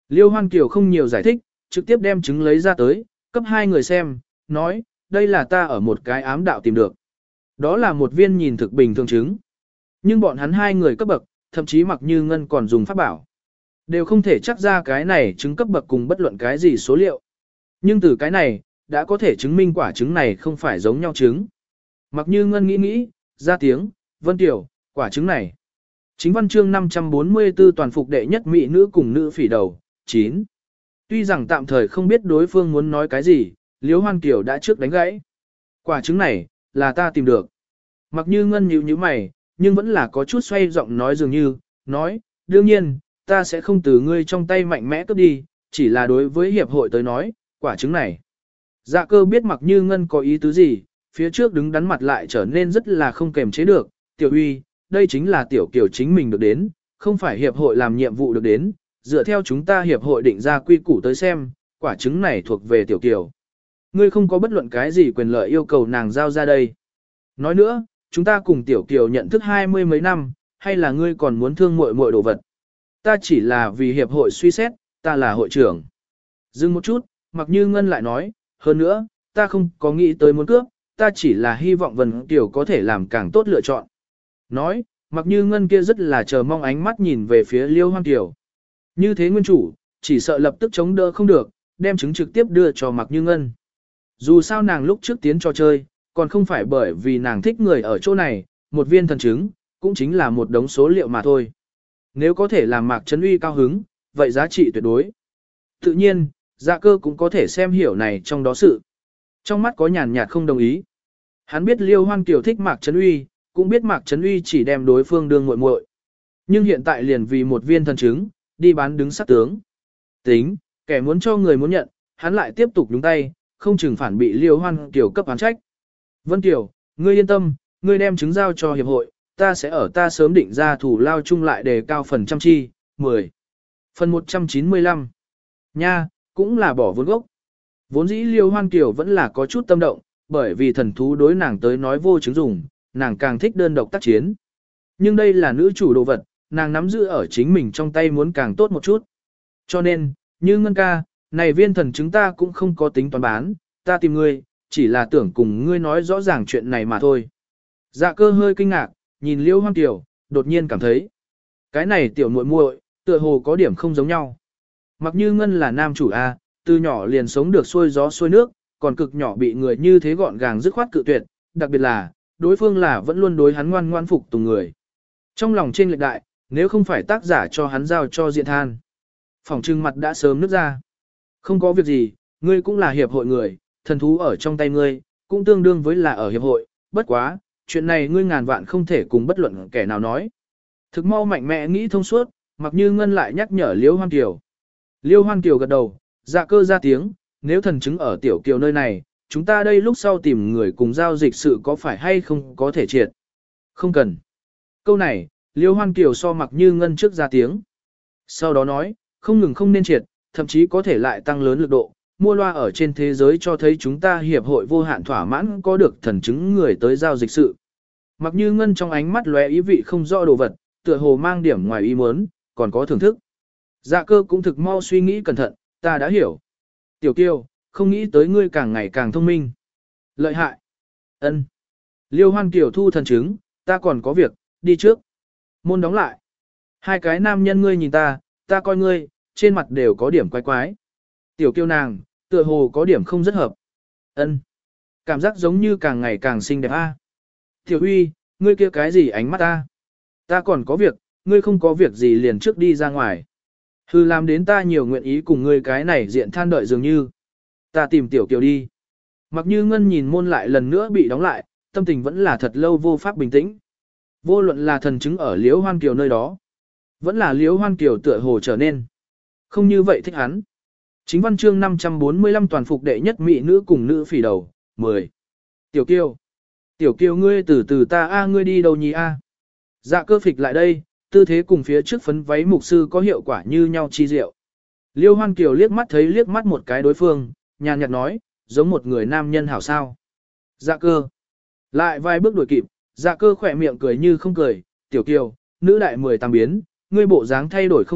Liêu Hoan Kiều không nhiều giải thích, trực tiếp đem trứng lấy ra tới, cấp hai người xem, nói, đây là ta ở một cái ám đạo tìm được. Đó là một viên nhìn thực bình thường trứng. Nhưng bọn hắn hai người cấp bậc, thậm chí Mặc Như Ngân còn dùng pháp bảo. Đều không thể chắc ra cái này trứng cấp bậc cùng bất luận cái gì số liệu. Nhưng từ cái này, đã có thể chứng minh quả trứng này không phải giống nhau trứng. Mặc Như Ngân nghĩ, ra tiếng, Vân Tiểu, quả trứng này. Chính văn chương 544 toàn phục đệ nhất mỹ nữ cùng nữ phỉ đầu, 9. Tuy rằng tạm thời không biết đối phương muốn nói cái gì, Liễu Hoan Kiều đã trước đánh gãy. Quả trứng này, là ta tìm được. Mặc Như Ngân nhíu mày, nhưng vẫn là có chút xoay giọng nói dường như, nói, đương nhiên, ta sẽ không từ ngươi trong tay mạnh mẽ cướp đi, chỉ là đối với hiệp hội tới nói, quả trứng này. Dạ Cơ biết Mặc Như Ngân có ý tứ gì, phía trước đứng đắn mặt lại trở nên rất là không kềm chế được, Tiểu Uy, đây chính là Tiểu Kiều chính mình được đến, không phải hiệp hội làm nhiệm vụ được đến, dựa theo chúng ta hiệp hội định ra quy củ tới xem, quả trứng này thuộc về Tiểu Kiều. Ngươi không có bất luận cái gì quyền lợi yêu cầu nàng giao ra đây. Nói nữa, chúng ta cùng Tiểu Kiều nhận thức 20 mấy năm, hay là ngươi còn muốn thương muội muội đồ vật. Ta chỉ là vì hiệp hội suy xét, ta là hội trưởng. Dừng một chút, Mặc Như Ngân lại nói, hơn nữa, ta không có nghĩ tới muốn cướp, ta chỉ là hy vọng Vân Tiểu có thể làm càng tốt lựa chọn. Nói, Mặc Như Ngân kia rất là chờ mong ánh mắt nhìn về phía Liêu Hoan Tiểu. Như thế nguyên chủ, chỉ sợ lập tức chống đỡ không được, đem trứng trực tiếp đưa cho Mặc Như Ngân. Dù sao nàng lúc trước tiến trò chơi, còn không phải bởi vì nàng thích người ở chỗ này, một viên thần trứng, cũng chính là một đống số liệu mà thôi. Nếu có thể làm Mạc Trấn Uy cao hứng, vậy giá trị tuyệt đối. Tự nhiên, Dạ Cơ cũng có thể xem hiểu này trong đó sự. Trong mắt có nhàn nhạt không đồng ý. Hắn biết Liêu Hoan Kiều thích Mạc Trấn Uy, cũng biết Mạc Trấn Uy chỉ đem đối phương đương muội muội. Nhưng hiện tại liền vì một viên thần trứng, đi bán đứng sát tướng. Tính, kẻ muốn cho người muốn nhận, hắn lại tiếp tục nhúng tay, không chừng phản bị Liêu Hoan Kiều cấp án trách. Vân Kiều, ngươi yên tâm, ngươi đem trứng giao cho hiệp hội, ta sẽ ở ta sớm định ra thủ lao chung lại đề cao phần trăm chi, 10. Phần 195. Nha, cũng là bỏ vốn gốc. Vốn dĩ Liêu Hoan Kiều vẫn là có chút tâm động, bởi vì thần thú đối nàng tới nói vô chứng dùng, nàng càng thích đơn độc tác chiến. Nhưng đây là nữ chủ đồ vật, nàng nắm giữ ở chính mình trong tay muốn càng tốt một chút. Cho nên, như Ngân ca, này viên thần trứng ta cũng không có tính toán bán, ta tìm ngươi, chỉ là tưởng cùng ngươi nói rõ ràng chuyện này mà thôi. Dạ Cơ hơi kinh ngạc, nhìn Liêu Hoan Kiều, đột nhiên cảm thấy, cái này tiểu muội muội, tựa hồ có điểm không giống nhau. Mặc Như Ngân là nam chủ A, từ nhỏ liền sống được xuôi gió xuôi nước, còn cực nhỏ bị người như thế gọn gàng dứt khoát cự tuyệt, đặc biệt là, đối phương là vẫn luôn đối hắn ngoan ngoan phục tùng người. Trong lòng trên lệch đại, nếu không phải tác giả cho hắn giao cho diện than. Phòng trưng mặt đã sớm nứt ra. Không có việc gì, ngươi cũng là hiệp hội người, thần thú ở trong tay ngươi, cũng tương đương với là ở hiệp hội, bất quá, chuyện này ngươi ngàn vạn không thể cùng bất luận kẻ nào nói. Thực mau mạnh mẽ nghĩ thông suốt, Mặc Như Ngân lại nhắc nhở Liêu Hoan Kiều. Liêu Hoan Kiều gật đầu, Dạ Cơ ra tiếng, nếu thần chứng ở Tiểu Kiều nơi này, chúng ta đây lúc sau tìm người cùng giao dịch sự có phải hay không có thể triệt. Không cần. Câu này, Liêu Hoan Kiều so Mặc Như Ngân trước ra tiếng. Sau đó nói, không ngừng không nên triệt, thậm chí có thể lại tăng lớn lực độ. Mua loa ở trên thế giới cho thấy chúng ta hiệp hội vô hạn thỏa mãn có được thần chứng người tới giao dịch sự. Mặc Như Ngân trong ánh mắt lóe ý vị không rõ đồ vật, tựa hồ mang điểm ngoài ý muốn, còn có thưởng thức. Dạ Cơ cũng thực mau suy nghĩ cẩn thận, ta đã hiểu. Tiểu Kiều, không nghĩ tới ngươi càng ngày càng thông minh. Lợi hại. Ân. Liêu Hoan Kiều thu thần chứng, ta còn có việc, đi trước. Môn đóng lại. Hai cái nam nhân ngươi nhìn ta, ta coi ngươi, trên mặt đều có điểm quái quái. Tiểu Kiều nàng, tựa hồ có điểm không rất hợp. Ân. Cảm giác giống như càng ngày càng xinh đẹp a. Tiểu Huy, ngươi kia cái gì ánh mắt ta? Ta còn có việc, ngươi không có việc gì liền trước đi ra ngoài. Hừ, làm đến ta nhiều nguyện ý cùng ngươi cái này diện than đợi dường như. Ta tìm Tiểu Kiều đi. Mặc Như Ngân nhìn môn lại lần nữa bị đóng lại, tâm tình vẫn là thật lâu vô pháp bình tĩnh. Vô luận là thần chứng ở Liễu Hoan Kiều nơi đó, vẫn là Liễu Hoan Kiều tựa hồ trở nên không như vậy thích hắn. Chính văn chương 545 toàn phục đệ nhất mỹ nữ cùng nữ phỉ đầu, 10. Tiểu Kiều. Tiểu Kiều ngươi từ từ ta ngươi đi đâu nhỉ a? Dạ Cơ phịch lại đây, tư thế cùng phía trước phấn váy mục sư có hiệu quả như nhau chi diệu. Liêu Hoan Kiều liếc mắt thấy liếc mắt một cái đối phương, nhàn nhạt nói, giống một người nam nhân hảo sao. Dạ Cơ. Lại vài bước đuổi kịp, Dạ Cơ khỏe miệng cười như không cười, Tiểu Kiều, nữ đại 18 biến, ngươi bộ dáng thay đổi không ít,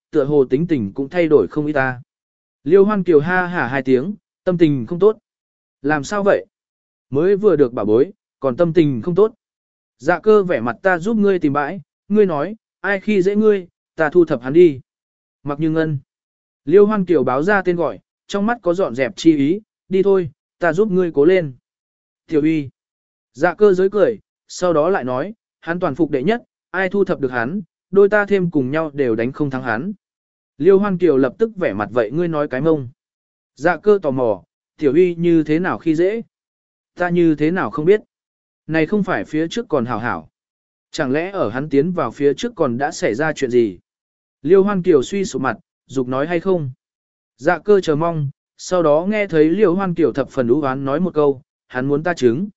tựa hồ tính tình cũng thay đổi không ít ta. Liêu Hoan Kiều ha hả hai tiếng, tâm tình không tốt. Làm sao vậy? Mới vừa được bảo bối, còn tâm tình không tốt. Dạ cơ vẻ mặt ta giúp ngươi tìm bãi, ngươi nói, ai khi dễ ngươi, ta thu thập hắn đi. Mặc Như Ngân. Liêu Hoan Kiều báo ra tên gọi, trong mắt có dọn dẹp chi ý, đi thôi, ta giúp ngươi cố lên. Tiểu uy. Dạ cơ giới cười, sau đó lại nói, hắn toàn phục đệ nhất, ai thu thập được hắn, đôi ta thêm cùng nhau đều đánh không thắng hắn. Liêu Hoan Kiều lập tức vẻ mặt vậy ngươi nói cái mông. Dạ cơ tò mò, tiểu uy như thế nào khi dễ? Ta như thế nào không biết? Này không phải phía trước còn hảo hảo. Chẳng lẽ ở hắn tiến vào phía trước còn đã xảy ra chuyện gì? Liêu Hoan Kiều suy sụp mặt, dục nói hay không? Dạ cơ chờ mong, sau đó nghe thấy Liêu Hoan Kiều thập phần ú oán nói một câu, hắn muốn ta trứng.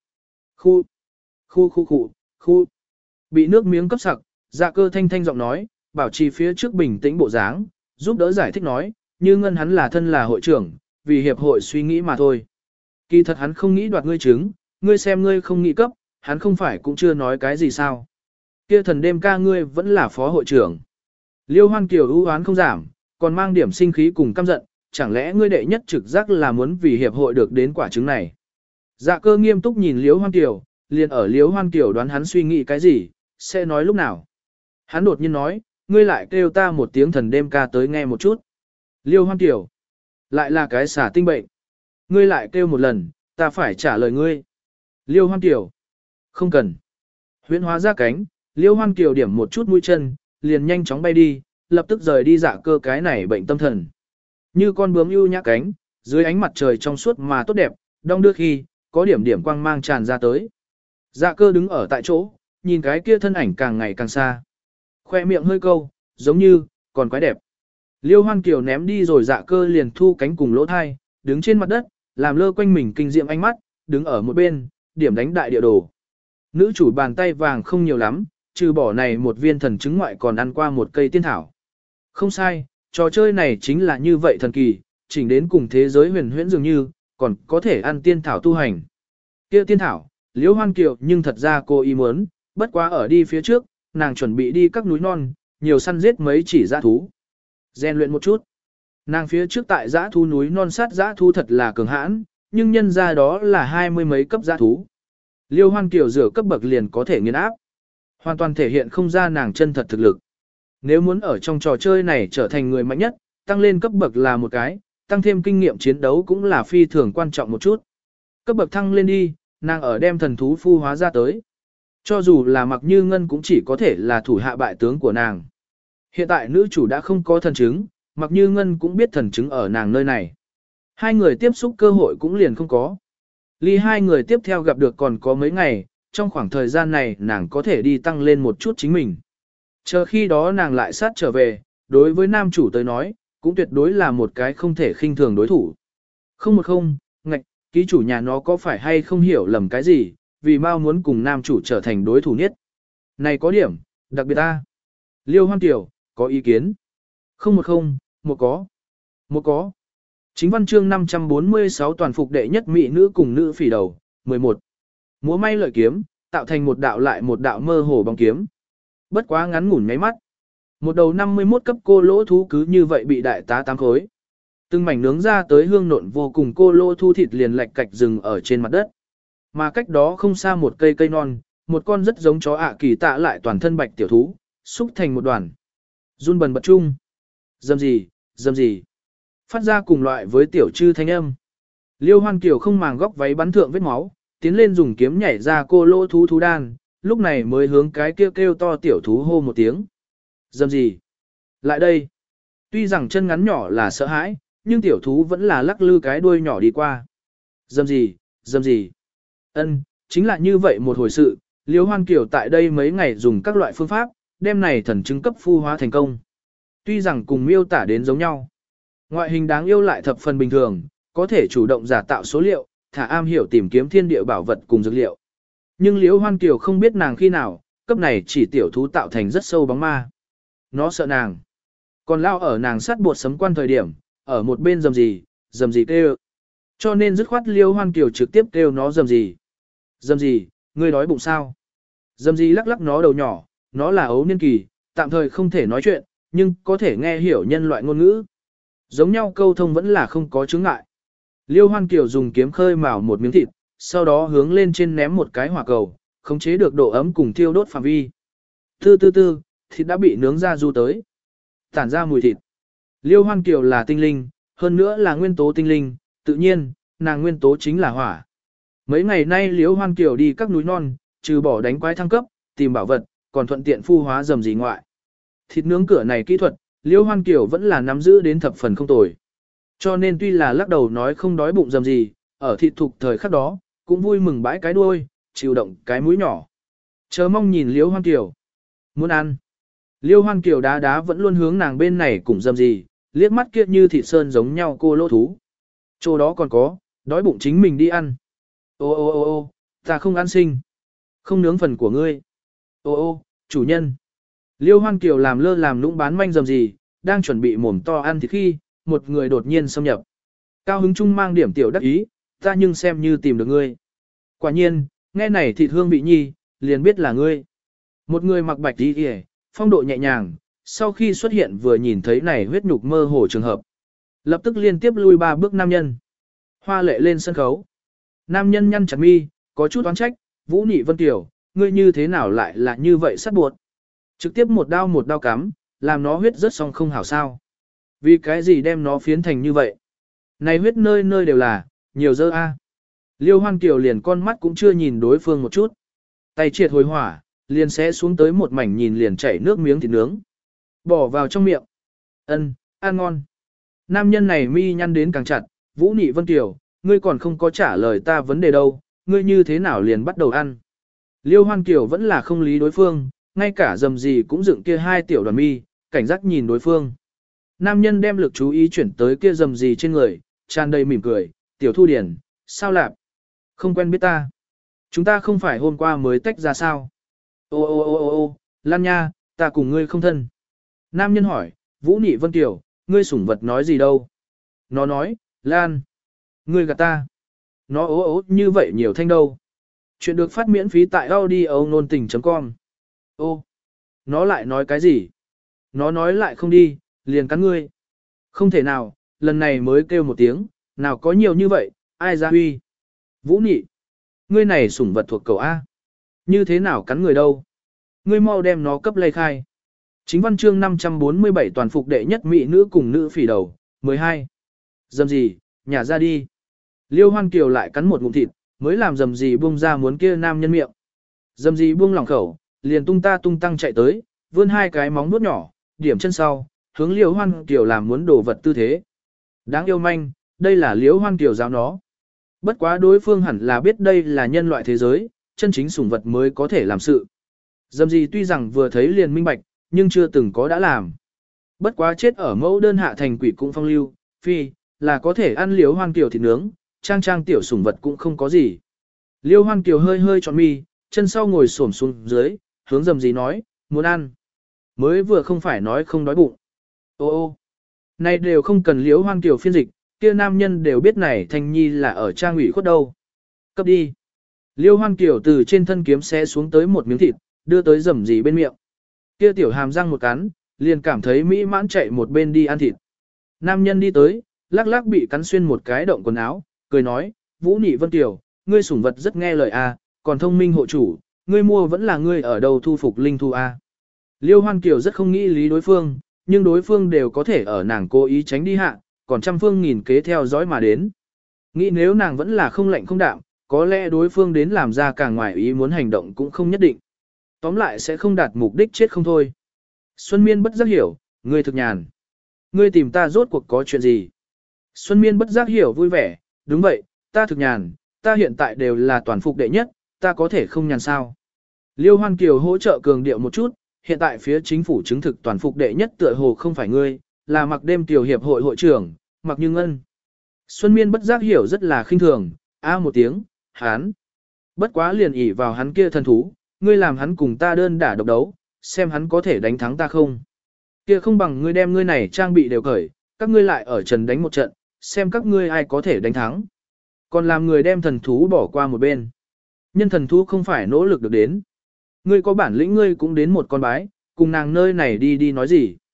Khu. Bị nước miếng cấp sặc, dạ cơ thanh thanh giọng nói, bảo trì phía trước bình tĩnh bộ dáng, giúp đỡ giải thích nói, Như Ngân hắn là thân là hội trưởng, vì hiệp hội suy nghĩ mà thôi. Kỳ thật hắn không nghĩ đoạt ngươi trứng, ngươi xem ngươi không nghĩ cấp, hắn không phải cũng chưa nói cái gì sao. Kia thần đêm ca ngươi vẫn là phó hội trưởng. Liêu Hoan Kiều ưu oán không giảm, còn mang điểm sinh khí cùng căm giận, chẳng lẽ ngươi đệ nhất trực giác là muốn vì hiệp hội được đến quả trứng này. Dạ cơ nghiêm túc nhìn Liêu Hoan Kiều, liền ở Liêu Hoan Kiều đoán hắn suy nghĩ cái gì, sẽ nói lúc nào. Hắn đột nhiên nói, ngươi lại kêu ta một tiếng thần đêm ca tới nghe một chút. Liêu Hoan Kiều, lại là cái xả tinh bệnh. Ngươi lại kêu một lần, ta phải trả lời ngươi. Liêu Hoan Kiều, không cần. Huyễn hóa ra cánh, Liêu Hoan Kiều điểm một chút mũi chân, liền nhanh chóng bay đi, lập tức rời đi dạ cơ cái này bệnh tâm thần. Như con bướm ưu nhã cánh, dưới ánh mặt trời trong suốt mà tốt đẹp, đong đưa khi, có điểm điểm quang mang tràn ra tới. Dạ cơ đứng ở tại chỗ, nhìn cái kia thân ảnh càng ngày càng xa. Khoe miệng hơi câu, giống như, còn quái đẹp. Liêu Hoan Kiều ném đi rồi dạ cơ liền thu cánh cùng lỗ thai, đứng trên mặt đất, làm lơ quanh mình kinh diệm ánh mắt, đứng ở một bên, điểm đánh đại địa đồ. Nữ chủ bàn tay vàng không nhiều lắm, trừ bỏ này một viên thần trứng ngoại còn ăn qua một cây tiên thảo. Không sai, trò chơi này chính là như vậy thần kỳ, chỉnh đến cùng thế giới huyền huyễn dường như, còn có thể ăn tiên thảo tu hành. Kia tiên thảo, Liễu Hoan Kiều nhưng thật ra cô ý muốn, bất quá ở đi phía trước, nàng chuẩn bị đi các núi non, nhiều săn giết mấy chỉ dã thú. Rèn luyện một chút. Nàng phía trước tại dã thú núi non sát dã thú thật là cường hãn, nhưng nhân ra đó là 20 mấy cấp dã thú. Liêu Hoan Kiều rửa cấp bậc liền có thể nghiền áp. Hoàn toàn thể hiện không ra nàng chân thật thực lực. Nếu muốn ở trong trò chơi này trở thành người mạnh nhất, tăng lên cấp bậc là một cái, tăng thêm kinh nghiệm chiến đấu cũng là phi thường quan trọng một chút. Cấp bậc thăng lên đi, nàng ở đem thần thú phu hóa ra tới. Cho dù là Mặc Như Ngân cũng chỉ có thể là thủ hạ bại tướng của nàng. Hiện tại nữ chủ đã không có thần chứng, Mặc Như Ngân cũng biết thần chứng ở nàng nơi này. Hai người tiếp xúc cơ hội cũng liền không có. Ly hai người tiếp theo gặp được còn có mấy ngày, trong khoảng thời gian này nàng có thể đi tăng lên một chút chính mình. Chờ khi đó nàng lại sát trở về, đối với nam chủ tới nói, cũng tuyệt đối là một cái không thể khinh thường đối thủ. Không, ngạch, ký chủ nhà nó có phải hay không hiểu lầm cái gì, vì mau muốn cùng nam chủ trở thành đối thủ nhất. Này có điểm, đặc biệt ta. Liêu Hoan Kiều, có ý kiến. Một có. Chính văn chương 546 toàn phục đệ nhất mỹ nữ cùng nữ phỉ đầu, 11. Múa may lợi kiếm, tạo thành một đạo lại một đạo mơ hồ bóng kiếm. Bất quá ngắn ngủn nháy mắt. Một đầu 51 cấp cô lỗ thú cứ như vậy bị đại tá 8 khối. Từng mảnh nướng ra tới hương nộn vô cùng cô lỗ thú thịt liền lạch cạch rừng ở trên mặt đất. Mà cách đó không xa một cây non, một con rất giống chó ạ kỳ tạ lại toàn thân bạch tiểu thú, xúc thành một đoàn. Run bần bật chung. Dầm gì. Phát ra cùng loại với tiểu trư thanh âm. Liêu Hoan Kiều không màng góc váy bắn thượng vết máu, tiến lên dùng kiếm nhảy ra cô lỗ thú thú đan, lúc này mới hướng cái kêu to tiểu thú hô một tiếng. Dầm gì? Lại đây. Tuy rằng chân ngắn nhỏ là sợ hãi, nhưng tiểu thú vẫn là lắc lư cái đuôi nhỏ đi qua. Dầm gì? Ân, chính là như vậy một hồi sự, Liêu Hoan Kiều tại đây mấy ngày dùng các loại phương pháp, đem này thần chứng cấp phu hóa thành công. Tuy rằng cùng miêu tả đến giống nhau, ngoại hình đáng yêu lại thập phần bình thường, có thể chủ động giả tạo số liệu, thả am hiểu tìm kiếm thiên địa bảo vật cùng dược liệu. Nhưng Liễu Hoan Kiều không biết nàng khi nào, cấp này chỉ tiểu thú tạo thành rất sâu bóng ma. Nó sợ nàng. Còn lao ở nàng sát bột sấm quan thời điểm, ở một bên dầm gì kêu. Cho nên dứt khoát Liễu Hoan Kiều trực tiếp kêu nó dầm gì. Dầm gì, ngươi đói bụng sao? Dầm gì lắc lắc nó đầu nhỏ, nó là ấu niên kỳ, tạm thời không thể nói chuyện, nhưng có thể nghe hiểu nhân loại ngôn ngữ. Giống nhau câu thông vẫn là không có chướng ngại. Liêu Hoan Kiều dùng kiếm khơi mào một miếng thịt, sau đó hướng lên trên ném một cái hỏa cầu, khống chế được độ ấm cùng thiêu đốt phạm vi. Tư, thịt đã bị nướng ra du tới. Tản ra mùi thịt. Liêu Hoan Kiều là tinh linh, hơn nữa là nguyên tố tinh linh, tự nhiên, nàng nguyên tố chính là hỏa. Mấy ngày nay Liêu Hoan Kiều đi các núi non, trừ bỏ đánh quái thăng cấp, tìm bảo vật, còn thuận tiện phu hóa rầm rì ngoại. Thịt nướng cửa này kỹ thuật, Liêu Hoan Kiều vẫn là nắm giữ đến thập phần không tồi. Cho nên tuy là lắc đầu nói không đói bụng rầm gì, ở thịt thục thời khắc đó, cũng vui mừng bãi cái đuôi, chịu động cái mũi nhỏ. Chờ mong nhìn Liêu Hoan Kiều. Muốn ăn. Liêu Hoan Kiều đá vẫn luôn hướng nàng bên này cũng rầm gì, liếc mắt kia như thịt sơn giống nhau cô lỗ thú. Chỗ đó còn có, đói bụng chính mình đi ăn. Ô, ta không ăn sinh. Không nướng phần của ngươi. Ô, chủ nhân. Liêu Hoan Kiều làm lơ làm lũng bán manh rầm gì, đang chuẩn bị mồm to ăn thì khi, một người đột nhiên xâm nhập. Cao hứng chung mang điểm tiểu đắc ý, ta nhưng xem như tìm được ngươi. Quả nhiên, nghe này thịt hương vị nhi, liền biết là ngươi. Một người mặc bạch đi kìa, phong độ nhẹ nhàng, sau khi xuất hiện vừa nhìn thấy này huyết nhục mơ hồ trường hợp. Lập tức liên tiếp lui 3 bước nam nhân. Hoa lệ lên sân khấu. Nam nhân nhăn chặt mi, có chút oán trách, Vũ Nhị Vân Tiểu, ngươi như thế nào lại là như vậy sắt buộc. Trực tiếp một đao cắm, làm nó huyết rất xong không hảo sao. Vì cái gì đem nó phiến thành như vậy? Này huyết nơi nơi đều là, nhiều dơ a. Liêu Hoan Kiều liền con mắt cũng chưa nhìn đối phương một chút. Tay triệt hồi hỏa, liền sẽ xuống tới một mảnh nhìn liền chảy nước miếng thịt nướng. Bỏ vào trong miệng. Ăn ngon. Nam nhân này mi nhăn đến càng chặt, Vũ Nhị Vân Kiều, ngươi còn không có trả lời ta vấn đề đâu, ngươi như thế nào liền bắt đầu ăn. Liêu Hoan Kiều vẫn là không lý đối phương, ngay cả dầm gì cũng dựng kia 2 tiểu đoàn mi, cảnh giác nhìn đối phương. Nam nhân đem lực chú ý chuyển tới kia dầm gì trên người, tràn đầy mỉm cười, tiểu thu điển, sao lạp? Không quen biết ta. Chúng ta không phải hôm qua mới tách ra sao? Ô, Lan nha, ta cùng ngươi không thân. Nam nhân hỏi, Vũ Nhị Vân Kiều, ngươi sủng vật nói gì đâu? Nó nói, Lan, ngươi gạt ta. Nó ố như vậy nhiều thanh đâu. Chuyện được phát miễn phí tại audio-nôn tình.com. Ô, nó lại nói cái gì? Nó nói lại không đi, liền cắn ngươi. Không thể nào, lần này mới kêu một tiếng, nào có nhiều như vậy, ai ra huy. Vũ Nhị, ngươi này sủng vật thuộc cầu A. Như thế nào cắn người đâu? Ngươi mau đem nó cấp lây khai. Chính văn chương 547 toàn phục đệ nhất mỹ nữ cùng nữ phỉ đầu, 12. Dầm gì, nhả ra đi. Liêu Hoan Kiều lại cắn một ngụm thịt, mới làm dầm gì buông ra muốn kia nam nhân miệng. Dầm gì buông lỏng khẩu, liền tung tăng chạy tới, vươn 2 cái móng vuốt nhỏ, điểm chân sau, hướng Liêu Hoan Kiều làm muốn đổ vật tư thế. Đáng yêu manh, đây là Liêu Hoan Kiều giáo nó. Bất quá đối phương hẳn là biết đây là nhân loại thế giới, chân chính sủng vật mới có thể làm sự. Dầm gì tuy rằng vừa thấy liền minh bạch, nhưng chưa từng có đã làm. Bất quá chết ở mẫu đơn hạ thành quỷ cũng phong lưu, phi, là có thể ăn Liêu Hoan Kiều thịt nướng, trang tiểu sủng vật cũng không có gì. Liêu Hoan Kiều hơi trọn mi, chân sau ngồi xổm xuống dưới, hướng dầm gì nói, muốn ăn. Mới vừa không phải nói không đói bụng. Ô, này đều không cần Liêu Hoan Kiều phiên dịch, kia nam nhân đều biết này Thanh Nhi là ở trang ủy khuất đâu. Cấp đi. Liêu Hoan Kiều từ trên thân kiếm xé xuống tới một miếng thịt, đưa tới dầm gì bên miệng. Kia tiểu hàm răng một cắn, liền cảm thấy mỹ mãn chạy một bên đi ăn thịt. Nam nhân đi tới, lắc bị cắn xuyên một cái động quần áo, cười nói, Vũ Nhị Vân Kiều, ngươi sủng vật rất nghe lời a, còn thông minh hộ chủ, ngươi mua vẫn là ngươi ở đâu thu phục linh thu a. Liêu Hoan Kiều rất không nghĩ lý đối phương, nhưng đối phương đều có thể ở nàng cố ý tránh đi hạ, còn trăm phương nghìn kế theo dõi mà đến. Nghĩ nếu nàng vẫn là không lạnh không đạm, có lẽ đối phương đến làm ra càng ngoài ý muốn hành động cũng không nhất định. Tóm lại sẽ không đạt mục đích chết không thôi. Xuân Miên bất giác hiểu, ngươi thực nhàn. Ngươi tìm ta rốt cuộc có chuyện gì? Xuân Miên bất giác hiểu vui vẻ, đúng vậy, ta thực nhàn, ta hiện tại đều là toàn phục đệ nhất, ta có thể không nhàn sao. Liêu Hoan Kiều hỗ trợ cường điệu một chút, hiện tại phía chính phủ chứng thực toàn phục đệ nhất tựa hồ không phải ngươi, là Mặc Đêm Tiểu Hiệp hội hội trưởng, Mặc Như Ngân. Xuân Miên bất giác hiểu rất là khinh thường, một tiếng, hắn. Bất quá liền ỉ vào hắn kia thần thú, ngươi làm hắn cùng ta đơn đả độc đấu, xem hắn có thể đánh thắng ta không. Kia không bằng ngươi đem ngươi này trang bị đều cởi, các ngươi lại ở trần đánh một trận, xem các ngươi ai có thể đánh thắng. Còn làm người đem thần thú bỏ qua một bên. Nhân thần thú không phải nỗ lực được đến. Ngươi có bản lĩnh ngươi cũng đến một con bái, cùng nàng nơi này đi nói gì.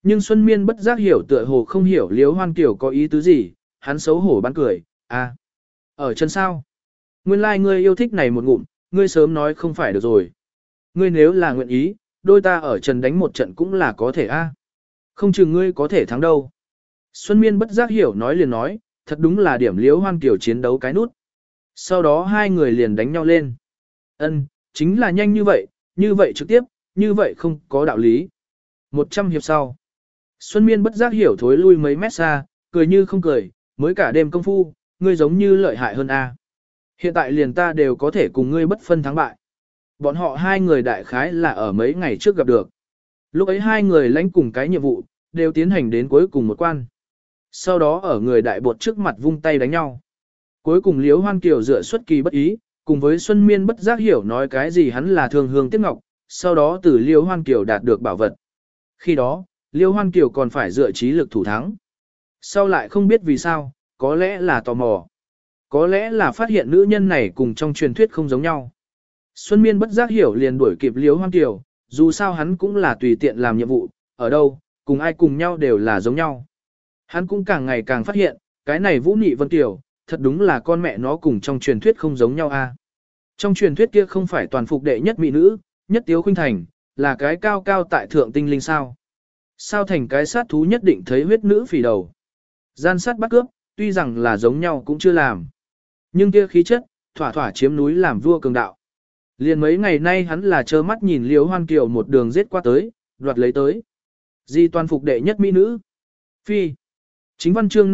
Nhưng Xuân Miên bất giác hiểu tựa hồ không hiểu Liễu Hoan Kiều có ý tứ gì, hắn xấu hổ bắn cười, à, ở chân sao? Nguyên lai ngươi yêu thích này một ngụm, ngươi sớm nói không phải được rồi. Ngươi nếu là nguyện ý, đôi ta ở trần đánh một trận cũng là có thể a. Không chừng ngươi có thể thắng đâu. Xuân Miên bất giác hiểu nói liền nói, thật đúng là điểm Liễu Hoan Kiều chiến đấu cái nút. Sau đó hai người liền đánh nhau lên. Ân, chính là nhanh như vậy trực tiếp, như vậy không có đạo lý. 100 hiệp sau. Xuân Miên bất giác hiểu thối lui mấy mét xa, cười như không cười, mới cả đêm công phu, ngươi giống như lợi hại hơn a. Hiện tại liền ta đều có thể cùng ngươi bất phân thắng bại. Bọn họ hai người đại khái là ở mấy ngày trước gặp được. Lúc ấy hai người lãnh cùng cái nhiệm vụ, đều tiến hành đến cuối cùng một quan. Sau đó ở người đại bột trước mặt vung tay đánh nhau. Cuối cùng Liễu Hoan Kiều dựa xuất kỳ bất ý, cùng với Xuân Miên bất giác hiểu nói cái gì hắn là thường hương tiếc ngọc, sau đó từ Liễu Hoan Kiều đạt được bảo vật. Khi đó, Liễu Hoan Kiều còn phải dựa trí lực thủ thắng. Sau lại không biết vì sao, có lẽ là tò mò. Có lẽ là phát hiện nữ nhân này cùng trong truyền thuyết không giống nhau. Xuân Miên bất giác hiểu liền đuổi kịp Liễu Hoan Kiều, dù sao hắn cũng là tùy tiện làm nhiệm vụ, ở đâu, cùng ai cùng nhau đều là giống nhau. Hắn cũng càng ngày càng phát hiện, cái này Vũ Nị Vân Kiều, thật đúng là con mẹ nó cùng trong truyền thuyết không giống nhau a. Trong truyền thuyết kia không phải toàn phục đệ nhất mỹ nữ, nhất tiếu khuynh thành, là cái cao cao tại thượng tinh linh sao. Sao thành cái sát thú nhất định thấy huyết nữ phỉ đầu. Gian sát bắt cướp, tuy rằng là giống nhau cũng chưa làm. Nhưng kia khí chất, thỏa thỏa chiếm núi làm vua cường đạo. Liền mấy ngày nay hắn là trơ mắt nhìn Liễu Hoan Kiều một đường giết qua tới, đoạt lấy tới. Di toàn phục đệ nhất mỹ nữ. Phi. Chính văn chương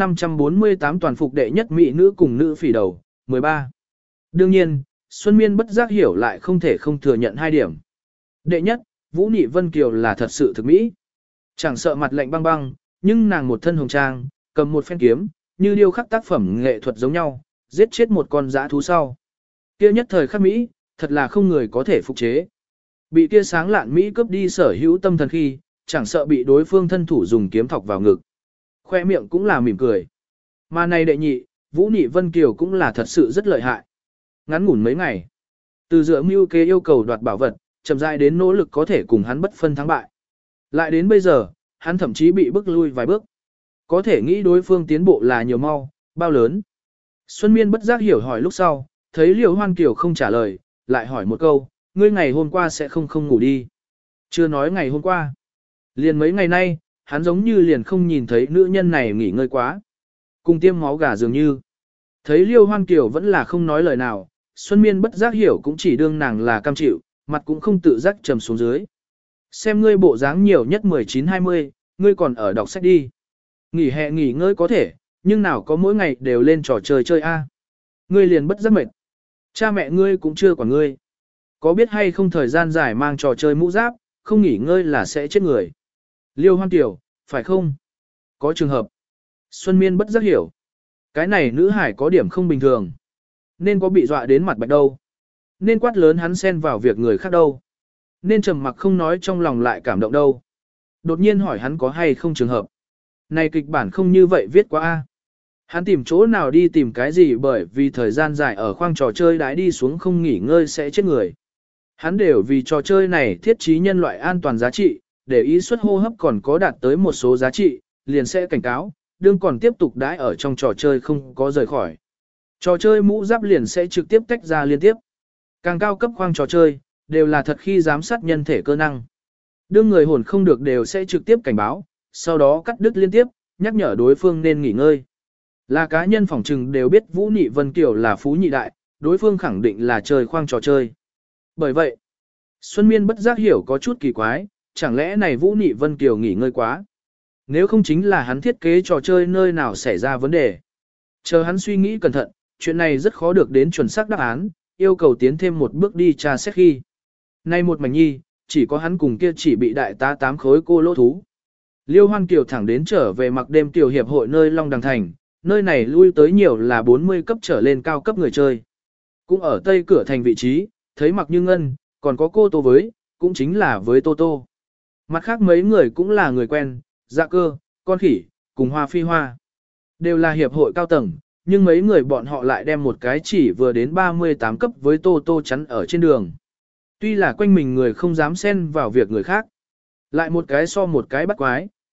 548 toàn phục đệ nhất mỹ nữ cùng nữ phỉ đầu, 13. Đương nhiên, Xuân Miên bất giác hiểu lại không thể không thừa nhận hai điểm. Đệ nhất, Vũ Nị Vân Kiều là thật sự thực mỹ. Chẳng sợ mặt lạnh băng băng, nhưng nàng một thân hồng trang, cầm một phen kiếm, như điêu khắc tác phẩm nghệ thuật giống nhau, giết chết một con dã thú sau. Kia nhất thời khắc mỹ, thật là không người có thể phục chế. Bị kia sáng lạn mỹ cướp đi sở hữu tâm thần khi, chẳng sợ bị đối phương thân thủ dùng kiếm thọc vào ngực. Khoe miệng cũng là mỉm cười. Mà này đệ nhị, Vũ Nị Vân Kiều cũng là thật sự rất lợi hại. Ngắn ngủn mấy ngày, từ dựa mưu kế yêu cầu đoạt bảo vật, chậm rãi đến nỗ lực có thể cùng hắn bất phân thắng bại. Lại đến bây giờ, hắn thậm chí bị bức lui vài bước. Có thể nghĩ đối phương tiến bộ là nhiều mau, bao lớn. Xuân Miên bất giác hiểu hỏi lúc sau, thấy Liễu Hoan Kiều không trả lời, lại hỏi một câu, ngươi ngày hôm qua sẽ không ngủ đi. Chưa nói ngày hôm qua. Liền mấy ngày nay, hắn giống như liền không nhìn thấy nữ nhân này nghỉ ngơi quá. Cùng tiêm máu gà dường như. Thấy Liễu Hoan Kiều vẫn là không nói lời nào, Xuân Miên bất giác hiểu cũng chỉ đương nàng là cam chịu, mặt cũng không tự giác trầm xuống dưới. Xem ngươi bộ dáng nhiều nhất 19-20, ngươi còn ở đọc sách đi. Nghỉ hè nghỉ ngơi có thể, nhưng nào có mỗi ngày đều lên trò chơi chơi a. Ngươi liền bất giác mệt. Cha mẹ ngươi cũng chưa quản ngươi. Có biết hay không thời gian dài mang trò chơi mũ giáp, không nghỉ ngơi là sẽ chết người. Liêu Hoan Kiều, phải không? Có trường hợp. Xuân Miên bất giác hiểu. Cái này nữ hải có điểm không bình thường. Nên có bị dọa đến mặt bạch đâu. Nên quát lớn hắn xen vào việc người khác đâu. Nên trầm mặc không nói trong lòng lại cảm động đâu. Đột nhiên hỏi hắn có hay không trường hợp. Này kịch bản không như vậy viết quá a. Hắn tìm chỗ nào đi tìm cái gì bởi vì thời gian dài ở khoang trò chơi đãi đi xuống không nghỉ ngơi sẽ chết người. Hắn đều vì trò chơi này thiết trí nhân loại an toàn giá trị, để ý suất hô hấp còn có đạt tới một số giá trị, liền sẽ cảnh cáo, đương còn tiếp tục đãi ở trong trò chơi không có rời khỏi. Trò chơi mũ giáp liền sẽ trực tiếp tách ra liên tiếp. Càng cao cấp khoang trò chơi, đều là thật khi giám sát nhân thể cơ năng. Đương người hồn không được đều sẽ trực tiếp cảnh báo, sau đó cắt đứt liên tiếp, nhắc nhở đối phương nên nghỉ ngơi. Là cá nhân phỏng trừng đều biết Vũ Nị Vân Kiều là phú nhị đại, đối phương khẳng định là chơi khoang trò chơi. Bởi vậy, Xuân Miên bất giác hiểu có chút kỳ quái, chẳng lẽ này Vũ Nị Vân Kiều nghỉ ngơi quá. Nếu không chính là hắn thiết kế trò chơi nơi nào xảy ra vấn đề. Chờ hắn suy nghĩ cẩn thận, chuyện này rất khó được đến chuẩn xác đáp án, yêu cầu tiến thêm một bước đi tra xét khi. Nay một mảnh nhi, chỉ có hắn cùng kia chỉ bị đại tá 8 khối cô lỗ thú. Liêu Hoan Kiều thẳng đến trở về mặc đêm tiểu hiệp hội nơi Long Đằng Thành, nơi này lui tới nhiều là 40 cấp trở lên cao cấp người chơi. Cũng ở tây cửa thành vị trí, thấy mặc như ngân, còn có cô Tô với, cũng chính là với Tô Tô. Mặt khác mấy người cũng là người quen, Dạ Cơ, Con Khỉ, cùng Hoa Phi Hoa. Đều là hiệp hội cao tầng, nhưng mấy người bọn họ lại đem một cái chỉ vừa đến 38 cấp với Tô Tô chắn ở trên đường. Tuy là quanh mình người không dám xen vào việc người khác. Lại một cái so một cái bắt quái,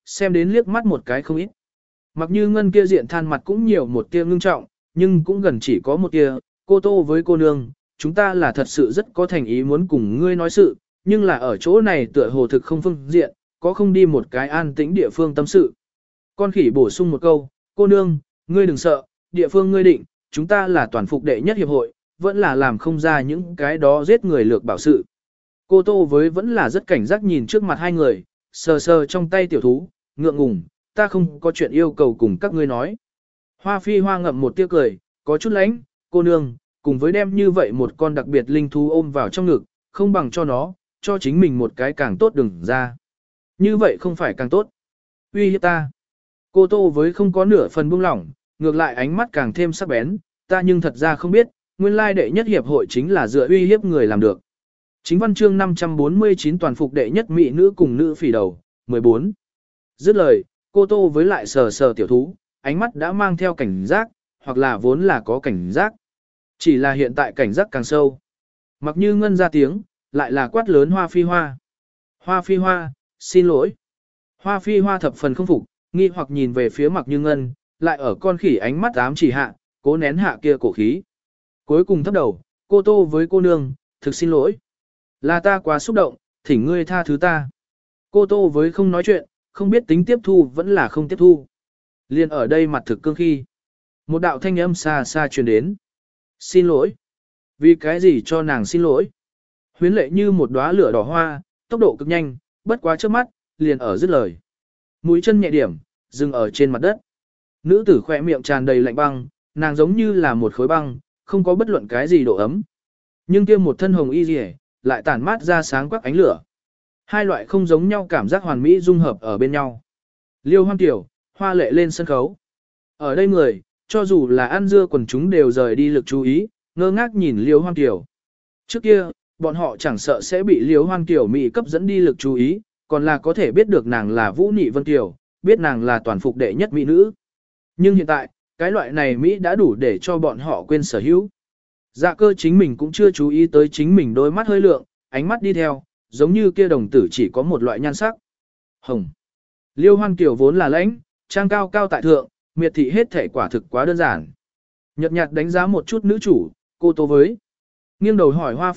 xem đến liếc mắt một cái không ít. Mặc như ngân kia diện than mặt cũng nhiều một tia ngưng trọng, nhưng cũng gần chỉ có một tia, cô Tô với cô nương, chúng ta là thật sự rất có thành ý muốn cùng ngươi nói sự, nhưng là ở chỗ này tựa hồ thực không phương diện, có không đi một cái an tĩnh địa phương tâm sự. Con khỉ bổ sung một câu, cô nương, ngươi đừng sợ, địa phương ngươi định, chúng ta là toàn phục đệ nhất hiệp hội, vẫn là làm không ra những cái đó giết người lược bảo sự. Cô Tô với vẫn là rất cảnh giác nhìn trước mặt hai người, sờ sờ trong tay tiểu thú, ngượng ngùng, ta không có chuyện yêu cầu cùng các ngươi nói. Hoa Phi Hoa ngậm một tiếc cười, có chút lánh, cô nương, cùng với đem như vậy một con đặc biệt linh thú ôm vào trong ngực, không bằng cho nó, cho chính mình một cái càng tốt đừng ra. Như vậy không phải càng tốt. Uy hiếp ta. Cô Tô với không có nửa phần buông lỏng, ngược lại ánh mắt càng thêm sắc bén, ta nhưng thật ra không biết, nguyên lai đệ nhất hiệp hội chính là dựa uy hiếp người làm được. Chính văn chương 549 toàn phục đệ nhất mỹ nữ cùng nữ phỉ đầu, 14. Dứt lời, cô Tô với lại sờ sờ tiểu thú, ánh mắt đã mang theo cảnh giác, hoặc là vốn là có cảnh giác. Chỉ là hiện tại cảnh giác càng sâu. Mặc như ngân ra tiếng, lại là quát lớn Hoa Phi Hoa. Hoa Phi Hoa, xin lỗi. Hoa Phi Hoa thập phần không phục, nghi hoặc nhìn về phía Mặc như ngân, lại ở con khỉ ánh mắt ám chỉ hạ, cố nén hạ kia cổ khí. Cuối cùng thấp đầu, cô Tô với cô nương, thực xin lỗi. Là ta quá xúc động, thỉnh ngươi tha thứ ta. Cô Tô với không nói chuyện, không biết tính tiếp thu vẫn là không tiếp thu. Liên ở đây mặt thực cương khi. Một đạo thanh âm xa xa truyền đến. Xin lỗi. Vì cái gì cho nàng xin lỗi? Huyến lệ như một đóa lửa đỏ hoa, tốc độ cực nhanh, bất quá trước mắt, liền ở dứt lời. Mũi chân nhẹ điểm, dừng ở trên mặt đất. Nữ tử khỏe miệng tràn đầy lạnh băng, nàng giống như là một khối băng, không có bất luận cái gì độ ấm. Nhưng kia một thân hồng y rìa, lại tản mát ra sáng quắc ánh lửa. Hai loại không giống nhau cảm giác hoàn mỹ dung hợp ở bên nhau. Liêu Hoan Tiểu, hoa lệ lên sân khấu. Ở đây người, cho dù là ăn dưa quần chúng đều rời đi lực chú ý, ngơ ngác nhìn Liêu Hoan Tiểu. Trước kia, bọn họ chẳng sợ sẽ bị Liêu Hoan Tiểu mỹ cấp dẫn đi lực chú ý, còn là có thể biết được nàng là Vũ Nị Vân Tiểu, biết nàng là toàn phục đệ nhất mỹ nữ. Nhưng hiện tại, cái loại này Mỹ đã đủ để cho bọn họ quên sở hữu. Dạ cơ chính mình cũng chưa chú ý tới chính mình đôi mắt hơi lượng, ánh mắt đi theo, giống như kia đồng tử chỉ có một loại nhan sắc. Hồng. Liêu Hoan Kiều vốn là lãnh, trang cao cao tại thượng, miệt thị hết thể quả thực quá đơn giản. Nhật nhạt đánh giá một chút nữ chủ, cô Tô với. Nghiêng đầu hỏi Hoa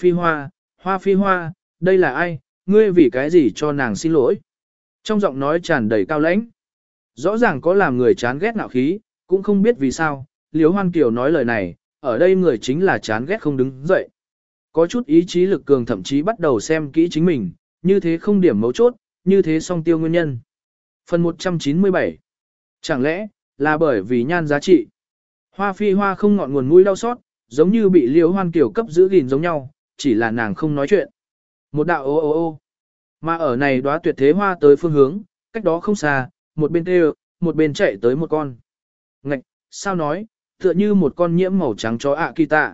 Phi Hoa, đây là ai, ngươi vì cái gì cho nàng xin lỗi. Trong giọng nói tràn đầy cao lãnh. Rõ ràng có làm người chán ghét nạo khí, cũng không biết vì sao, Liêu Hoan Kiều nói lời này, ở đây người chính là chán ghét không đứng dậy. Có chút ý chí lực cường thậm chí bắt đầu xem kỹ chính mình, như thế không điểm mấu chốt, như thế song tiêu nguyên nhân. Phần 197. Chẳng lẽ, là bởi vì nhan giá trị? Hoa Phi Hoa không ngọn nguồn mũi đau xót, giống như bị Liêu Hoan Kiều cấp giữ gìn giống nhau, chỉ là nàng không nói chuyện. Một đạo ô ô ô. Mà ở này đóa tuyệt thế hoa tới phương hướng, cách đó không xa, một bên kêu, một bên chạy tới một con. Ngạch, sao nói, tựa như một con nhiễm màu trắng chó Akita.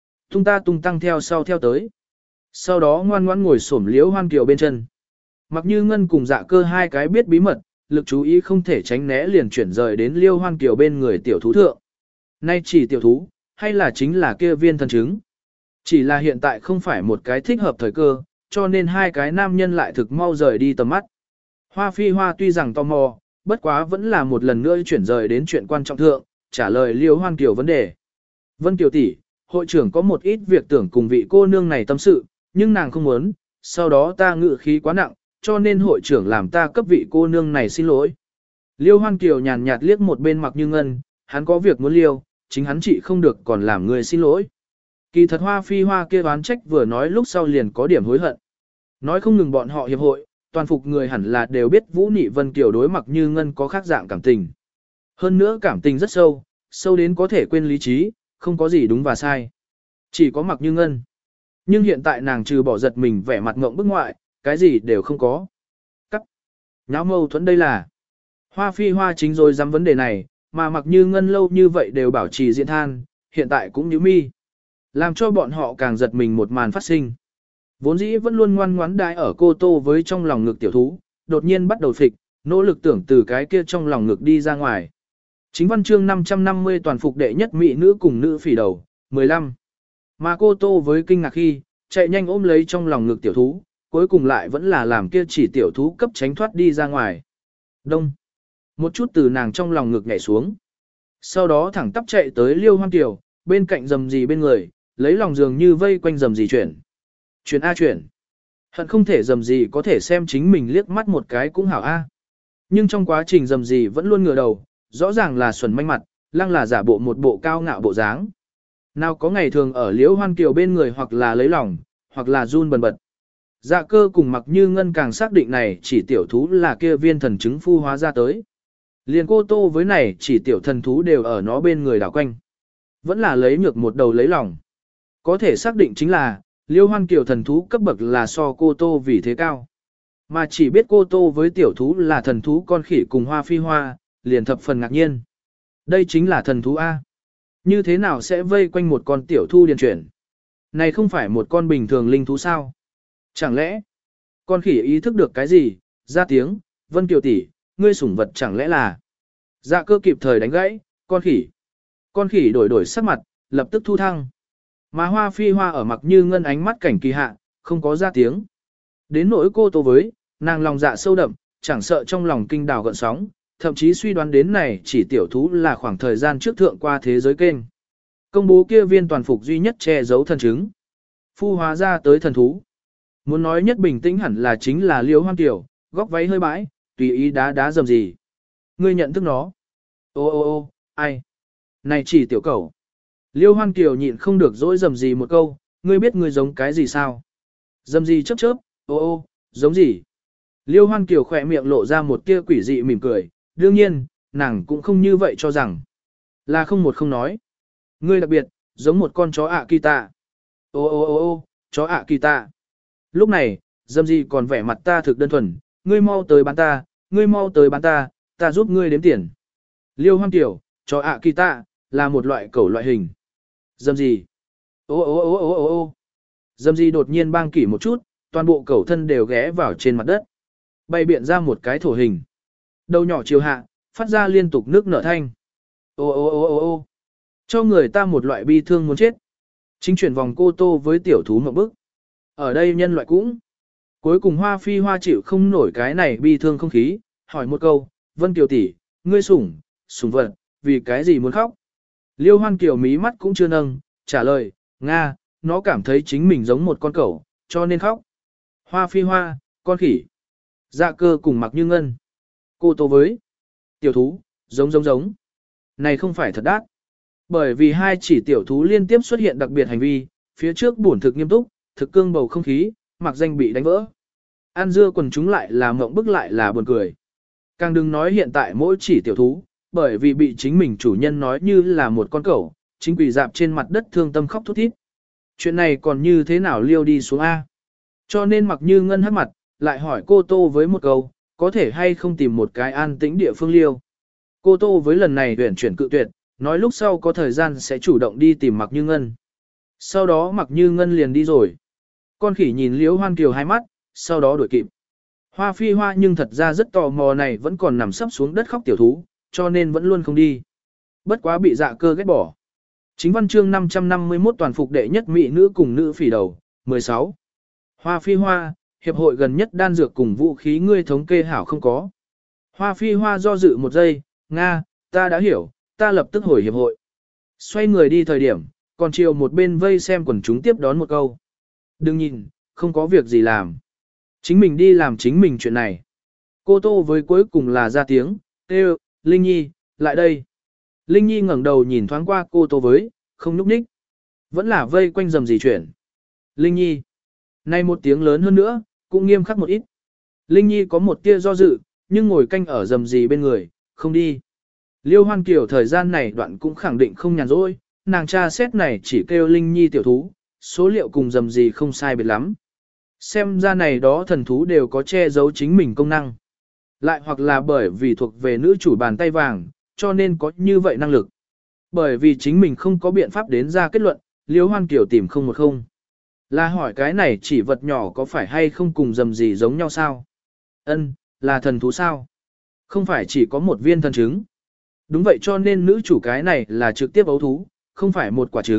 Tung tăng theo sau theo tới. Sau đó ngoan ngoãn ngồi xổm Liễu Hoan Kiều bên chân. Mặc như ngân cùng dạ cơ hai cái biết bí mật, lực chú ý không thể tránh né liền chuyển rời đến Liễu Hoan Kiều bên người tiểu thú thượng. Nay chỉ tiểu thú, hay là chính là kia viên thần trứng. Chỉ là hiện tại không phải một cái thích hợp thời cơ, cho nên hai cái nam nhân lại thực mau rời đi tầm mắt. Hoa Phi Hoa tuy rằng tò mò, bất quá vẫn là một lần nữa chuyển rời đến chuyện quan trọng thượng, trả lời Liêu Hoan Kiều vấn đề. Vân Kiều tỷ, hội trưởng có một ít việc tưởng cùng vị cô nương này tâm sự, nhưng nàng không muốn, sau đó ta ngự khí quá nặng, cho nên hội trưởng làm ta cấp vị cô nương này xin lỗi. Liêu Hoan Kiều nhàn nhạt liếc một bên Mặc Như Ngân, hắn có việc muốn liêu, chính hắn trị không được còn làm người xin lỗi. Kỳ thật Hoa Phi Hoa kia oán trách vừa nói lúc sau liền có điểm hối hận. Nói không ngừng bọn họ hiệp hội, toàn phục người hẳn là đều biết Vũ Nị Vân Kiều đối Mặc Như Ngân có khác dạng cảm tình. Hơn nữa cảm tình rất sâu, sâu đến có thể quên lý trí, không có gì đúng và sai. Chỉ có Mặc Như Ngân. Nhưng hiện tại nàng trừ bỏ giật mình vẻ mặt ngộng bức ngoại, cái gì đều không có. Cắt. Nháo mâu thuẫn đây là. Hoa Phi Hoa chính rồi dám vấn đề này, mà Mặc Như Ngân lâu như vậy đều bảo trì diện than, hiện tại cũng nhíu mi. Làm cho bọn họ càng giật mình một màn phát sinh. Vốn dĩ vẫn luôn ngoan ngoãn đái ở cô Tô với trong lòng ngực tiểu thú, đột nhiên bắt đầu phịch, nỗ lực tưởng từ cái kia trong lòng ngực đi ra ngoài. Chính văn chương 550 toàn phục đệ nhất mỹ nữ cùng nữ phỉ đầu, 15. Mà cô Tô với kinh ngạc khi, chạy nhanh ôm lấy trong lòng ngực tiểu thú, cuối cùng lại vẫn là làm kia chỉ tiểu thú cấp tránh thoát đi ra ngoài. Đông. Một chút từ nàng trong lòng ngực nhảy xuống. Sau đó thẳng tắp chạy tới Liêu Hoan Kiều, bên cạnh rầm rì bên người, lấy lòng giường như vây quanh rầm rì chuyển. Chuyển A chuyển. Hận không thể rầm rì có thể xem chính mình liếc mắt một cái cũng hảo A. Nhưng trong quá trình rầm rì vẫn luôn ngửa đầu, rõ ràng là xuẩn manh mặt, lăng là giả bộ một bộ cao ngạo bộ dáng. Nào có ngày thường ở Liễu Hoan Kiều bên người hoặc là lấy lòng, hoặc là run bần bật. Dạ cơ cùng Mặc Như Ngân càng xác định này chỉ tiểu thú là kia viên thần trứng phu hóa ra tới. Liền cô tô với này chỉ tiểu thần thú đều ở nó bên người đảo quanh. Vẫn là lấy nhược một đầu lấy lòng. Có thể xác định chính là, Liêu Hoan Kiều thần thú cấp bậc là so cô tô vì thế cao. Mà chỉ biết cô tô với tiểu thú là thần thú con khỉ cùng hoa phi hoa, liền thập phần ngạc nhiên. Đây chính là thần thú A. Như thế nào sẽ vây quanh một con tiểu thu điền chuyển? Này không phải một con bình thường linh thú sao? Chẳng lẽ, con khỉ ý thức được cái gì? Ra tiếng, Vân Kiều tỷ, ngươi sủng vật chẳng lẽ là... Dạ cơ kịp thời đánh gãy, con khỉ. Con khỉ đổi sắc mặt, lập tức thu thăng. Mà hoa phi hoa ở Mặc Như Ngân ánh mắt cảnh kỳ hạ, không có ra tiếng. Đến nỗi cô tô với, nàng lòng dạ sâu đậm, chẳng sợ trong lòng kinh đào gợn sóng, thậm chí suy đoán đến này chỉ tiểu thú là khoảng thời gian trước thượng qua thế giới kênh. Công bố kia viên toàn phục duy nhất che giấu thần chứng. Phu hóa ra tới thần thú. Muốn nói nhất bình tĩnh hẳn là chính là Liễu Hoan Kiều, góc váy hơi bãi, tùy ý đá dầm gì. Ngươi nhận thức nó. Ô, ai? Này chỉ tiểu cẩu. Liêu Hoan Kiều nhịn không được dỗi dầm gì một câu, ngươi biết ngươi giống cái gì sao? Dầm gì chớp chớp, ô, giống gì? Liêu Hoan Kiều khỏe miệng lộ ra một tia quỷ dị mỉm cười, đương nhiên, nàng cũng không như vậy cho rằng. Là không nói. Ngươi đặc biệt, giống một con chó Akita. Ô, chó Akita. Lúc này, dầm gì còn vẻ mặt ta thực đơn thuần, ngươi mau tới bán ta, ta giúp ngươi đếm tiền. Liêu Hoan Kiều, chó Akita, là một loại cẩu loại hình. Dầm gì? Ô. Dầm gì đột nhiên bang kỷ một chút, toàn bộ cẩu thân đều ghé vào trên mặt đất. Bay biện ra một cái thổ hình. Đầu nhỏ chiều hạ, phát ra liên tục nước nở thanh. Ô. Cho người ta một loại bi thương muốn chết. Chính chuyển vòng cô tô với tiểu thú một bức. Ở đây nhân loại cũng. Cuối cùng hoa phi hoa chịu không nổi cái này bi thương không khí, hỏi một câu, Vân Kiều tỷ, ngươi sủng vật, vì cái gì muốn khóc? Liêu Hoan Kiều mí mắt cũng chưa nâng, trả lời, Nga, nó cảm thấy chính mình giống một con cẩu, cho nên khóc. Hoa phi hoa, con khỉ. Dạ cơ cùng Mặc Như Ngân. Cô tô với. Tiểu thú, giống. Này không phải thật đát. Bởi vì hai chỉ tiểu thú liên tiếp xuất hiện đặc biệt hành vi, phía trước bổn thực nghiêm túc, thực cương bầu không khí, mặc danh bị đánh vỡ. Ăn dưa quần chúng lại là mộng bức lại là buồn cười. Càng đừng nói hiện tại mỗi chỉ tiểu thú, bởi vì bị chính mình chủ nhân nói như là một con cẩu, chính quỷ dạp trên mặt đất thương tâm khóc thút thít. Chuyện này còn như thế nào liêu đi xuống A. Cho nên Mặc Như Ngân hất mặt, lại hỏi cô tô với một câu, có thể hay không tìm một cái an tĩnh địa phương liêu. Cô tô với lần này tuyển chuyển cự tuyệt, nói lúc sau có thời gian sẽ chủ động đi tìm Mặc Như Ngân. Sau đó Mặc Như Ngân liền đi rồi. Con khỉ nhìn Liễu Hoan Kiều hai mắt, sau đó đuổi kịp. Hoa phi hoa nhưng thật ra rất tò mò này vẫn còn nằm sấp xuống đất khóc tiểu thú, cho nên vẫn luôn không đi. Bất quá bị dạ cơ ghét bỏ. Chính văn chương 551 toàn phục đệ nhất mỹ nữ cùng nữ phỉ đầu, 16. Hoa phi hoa, hiệp hội gần nhất đan dược cùng vũ khí ngươi thống kê hảo không có. Hoa phi hoa do dự một giây, Nga, ta đã hiểu, ta lập tức hồi hiệp hội. Xoay người đi thời điểm, còn chiều một bên vây xem quần chúng tiếp đón một câu. Đừng nhìn, không có việc gì làm. Chính mình đi làm chính mình chuyện này. Cô tô với cuối cùng là ra tiếng, kêu, Linh Nhi, lại đây. Linh Nhi ngẩng đầu nhìn thoáng qua cô tô với, không núp ních. Vẫn là vây quanh rầm gì chuyện. Linh Nhi. Nay một tiếng lớn hơn nữa, cũng nghiêm khắc một ít. Linh Nhi có một tia do dự, nhưng ngồi canh ở rầm gì bên người, không đi. Liêu Hoan Kiều thời gian này đoạn cũng khẳng định không nhàn rỗi, nàng tra xét này chỉ kêu Linh Nhi tiểu thú, số liệu cùng rầm gì không sai biệt lắm. Xem ra này đó thần thú đều có che giấu chính mình công năng. Lại hoặc là bởi vì thuộc về nữ chủ bàn tay vàng, cho nên có như vậy năng lực. Bởi vì chính mình không có biện pháp đến ra kết luận, Liêu Hoan Kiều tìm không một không. Là hỏi cái này chỉ vật nhỏ có phải hay không cùng rầm gì giống nhau sao? Ân, là thần thú sao? Không phải chỉ có một viên thần trứng. Đúng vậy cho nên nữ chủ cái này là trực tiếp ấu thú, không phải một quả trứng,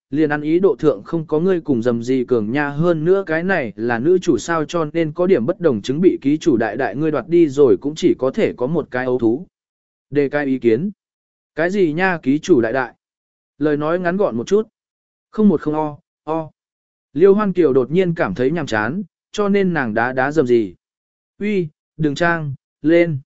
liền ăn ý độ thượng không có ngươi cùng dầm gì cường nha, hơn nữa cái này là nữ chủ sao, cho nên có điểm bất đồng chứng bị ký chủ đại đại ngươi đoạt đi rồi cũng chỉ có thể có một cái ấu thú. Đề cái ý kiến. Cái gì nha ký chủ đại đại? Lời nói ngắn gọn một chút. Không một không o. Liêu Hoan Kiều đột nhiên cảm thấy nhàm chán, cho nên nàng đá dầm gì. Uy, đừng trang, lên.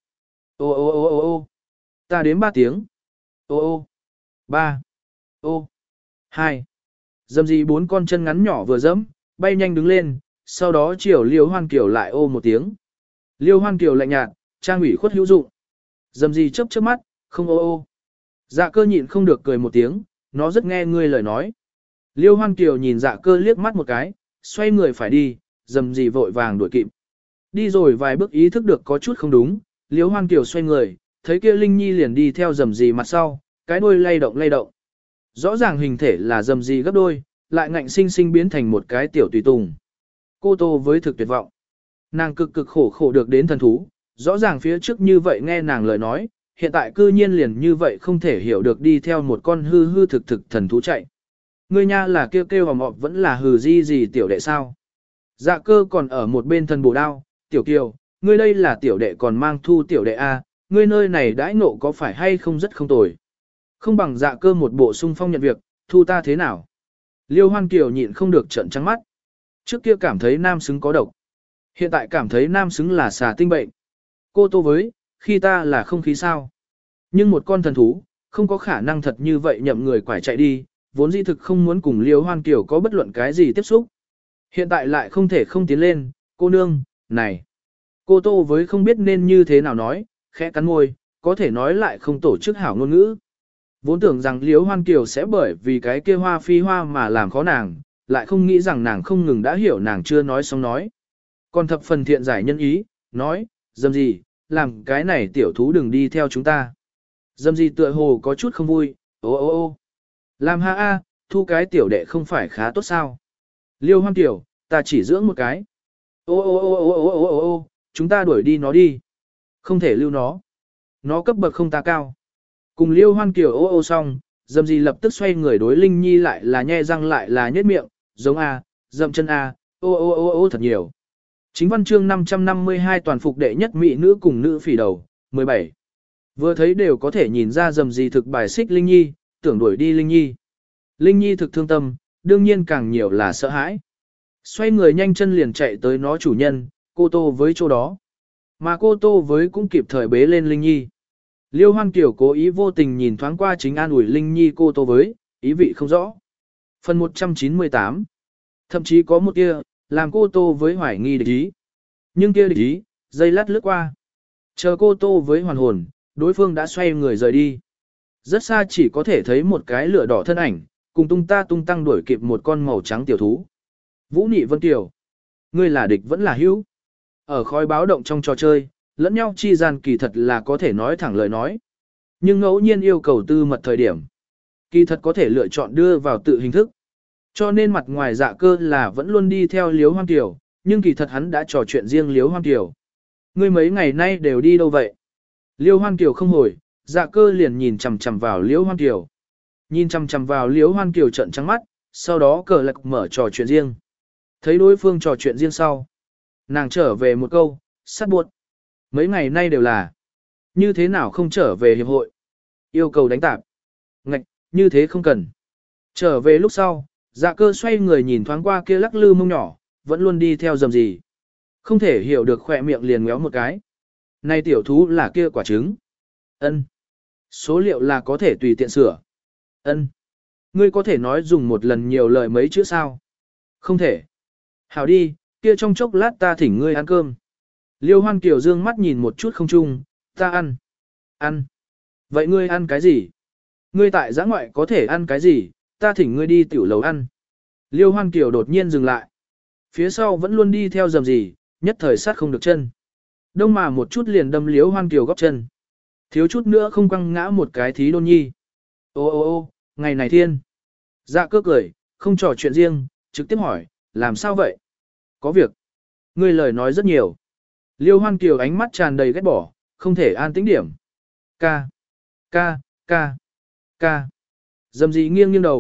Ô. Ta đếm 3 tiếng. Ô. 3. Ô. 2. Dầm gì 4 con chân ngắn nhỏ vừa dẫm, bay nhanh đứng lên, sau đó chiều Liêu Hoan Kiều lại ô một tiếng. Liêu Hoan Kiều lạnh nhạt, trang ủy khuất hữu dụng. Dầm gì chớp mắt, không ô. Dạ cơ nhịn không được cười một tiếng, nó rất nghe ngươi lời nói. Liêu Hoan Kiều nhìn dạ cơ liếc mắt một cái, xoay người phải đi, dầm gì vội vàng đuổi kịp. Đi rồi vài bước ý thức được có chút không đúng, Liêu Hoan Kiều xoay người, thấy kia Linh Nhi liền đi theo dầm gì mặt sau, cái đuôi lay động. Rõ ràng hình thể là dầm gì gấp đôi, lại ngạnh sinh sinh biến thành một cái tiểu tùy tùng. Cô Tô với thực tuyệt vọng. Nàng cực khổ được đến thần thú, rõ ràng phía trước như vậy nghe nàng lời nói, hiện tại cư nhiên liền như vậy không thể hiểu được đi theo một con hư thực thần thú chạy. Ngươi nha là kêu hòm họp vẫn là hừ gì tiểu đệ sao. Dạ cơ còn ở một bên thần bổ đao, tiểu kiều, ngươi đây là tiểu đệ còn mang thu tiểu đệ A, ngươi nơi này đãi nộ có phải hay không rất không tồi. Không bằng dạ cơ một bộ sung phong nhận việc, thu ta thế nào. Liêu Hoan Kiều nhịn không được trợn trắng mắt. Trước kia cảm thấy nam xứng có độc. Hiện tại cảm thấy nam xứng là xà tinh bệnh. Cô Tô với, khi ta là không khí sao. Nhưng một con thần thú, không có khả năng thật như vậy nhậm người quải chạy đi, vốn dĩ thực không muốn cùng Liêu Hoan Kiều có bất luận cái gì tiếp xúc. Hiện tại lại không thể không tiến lên, cô nương, này. Cô Tô với không biết nên như thế nào nói, khẽ cắn môi, có thể nói lại không tổ chức hảo ngôn ngữ. Vốn tưởng rằng Liêu Hoan Kiều sẽ bởi vì cái kia hoa phi hoa mà làm khó nàng, lại không nghĩ rằng nàng không ngừng đã hiểu nàng chưa nói xong nói. Còn thập phần thiện giải nhân ý, nói, dầm gì, làm cái này tiểu thú đừng đi theo chúng ta. Dầm gì tựa hồ có chút không vui, ô. Làm ha thu cái tiểu đệ không phải khá tốt sao. Liêu Hoan Kiều, ta chỉ dưỡng một cái. Ô, chúng ta đuổi đi nó đi. Không thể lưu nó. Nó cấp bậc không ta cao. Cùng Liêu Hoan Kiều ô xong, dầm gì lập tức xoay người đối Linh Nhi lại là nhe răng lại là nhếch miệng, giống dậm chân ô thật nhiều. Chính văn chương 552 toàn phục đệ nhất mỹ nữ cùng nữ phỉ đầu, 17. Vừa thấy đều có thể nhìn ra dầm gì thực bài xích Linh Nhi, tưởng đuổi đi Linh Nhi. Linh Nhi thực thương tâm, đương nhiên càng nhiều là sợ hãi. Xoay người nhanh chân liền chạy tới nó chủ nhân, cô Tô với chỗ đó. Mà cô Tô với cũng kịp thời bế lên Linh Nhi. Liêu Hoan Kiều cố ý vô tình nhìn thoáng qua chính an ủi Linh Nhi cô Tô với, ý vị không rõ. Phần 198. Thậm chí có một kia, làm cô Tô với hoài nghi địch ý. Nhưng kia địch ý, dây lát lướt qua. Chờ cô Tô với hoàn hồn, đối phương đã xoay người rời đi. Rất xa chỉ có thể thấy một cái lửa đỏ thân ảnh, cùng tung tăng đuổi kịp một con màu trắng tiểu thú. Vũ Nị Vân Kiều, ngươi là địch vẫn là hữu. Ở khói báo động trong trò chơi, lẫn nhau chi gian kỳ thật là có thể nói thẳng lời nói. Nhưng ngẫu nhiên yêu cầu tư mật thời điểm. Kỳ thật có thể lựa chọn đưa vào tự hình thức. Cho nên mặt ngoài dạ cơ là vẫn luôn đi theo Liếu Hoan Kiều, nhưng kỳ thật hắn đã trò chuyện riêng Liếu Hoan Kiều. Ngươi mấy ngày nay đều đi đâu vậy? Liêu Hoan Kiều không hồi, dạ cơ liền nhìn chằm chằm vào Liễu Hoan Kiều. Nhìn chằm chằm vào Liễu Hoan Kiều trợn trắng mắt, sau đó cờ lạc mở trò chuyện riêng. Thấy đối phương trò chuyện riêng sau. Nàng trở về một câu, sát buộc. Mấy ngày nay đều là. Như thế nào không trở về hiệp hội? Yêu cầu đánh tạp. Ngạch, như thế không cần. Trở về lúc sau, dạ cơ xoay người nhìn thoáng qua kia lắc lư mông nhỏ, vẫn luôn đi theo dầm gì. Không thể hiểu được khỏe miệng liền ngéo một cái. Này tiểu thú là kia quả trứng. Ân. Số liệu là có thể tùy tiện sửa. Ân. Ngươi có thể nói dùng một lần nhiều lời mấy chữ sao? Không thể. Hảo đi, kia trong chốc lát ta thỉnh ngươi ăn cơm. Liêu Hoan Kiều dương mắt nhìn một chút không chung, ta ăn. Ăn. Vậy ngươi ăn cái gì? Ngươi tại giã ngoại có thể ăn cái gì, ta thỉnh ngươi đi tiểu lầu ăn. Liêu Hoan Kiều đột nhiên dừng lại. Phía sau vẫn luôn đi theo dầm gì, nhất thời sát không được chân. Đông mà một chút liền đâm Liêu Hoan Kiều góc chân. Thiếu chút nữa không quăng ngã một cái thí đôn nhi. Ô, ngày này thiên. Dạ cơ cười, không trò chuyện riêng, trực tiếp hỏi, làm sao vậy? Có việc. Ngươi lời nói rất nhiều. Liêu Hoan Kiều ánh mắt tràn đầy ghét bỏ, không thể an tĩnh điểm. Ca. Dầm gì nghiêng đầu,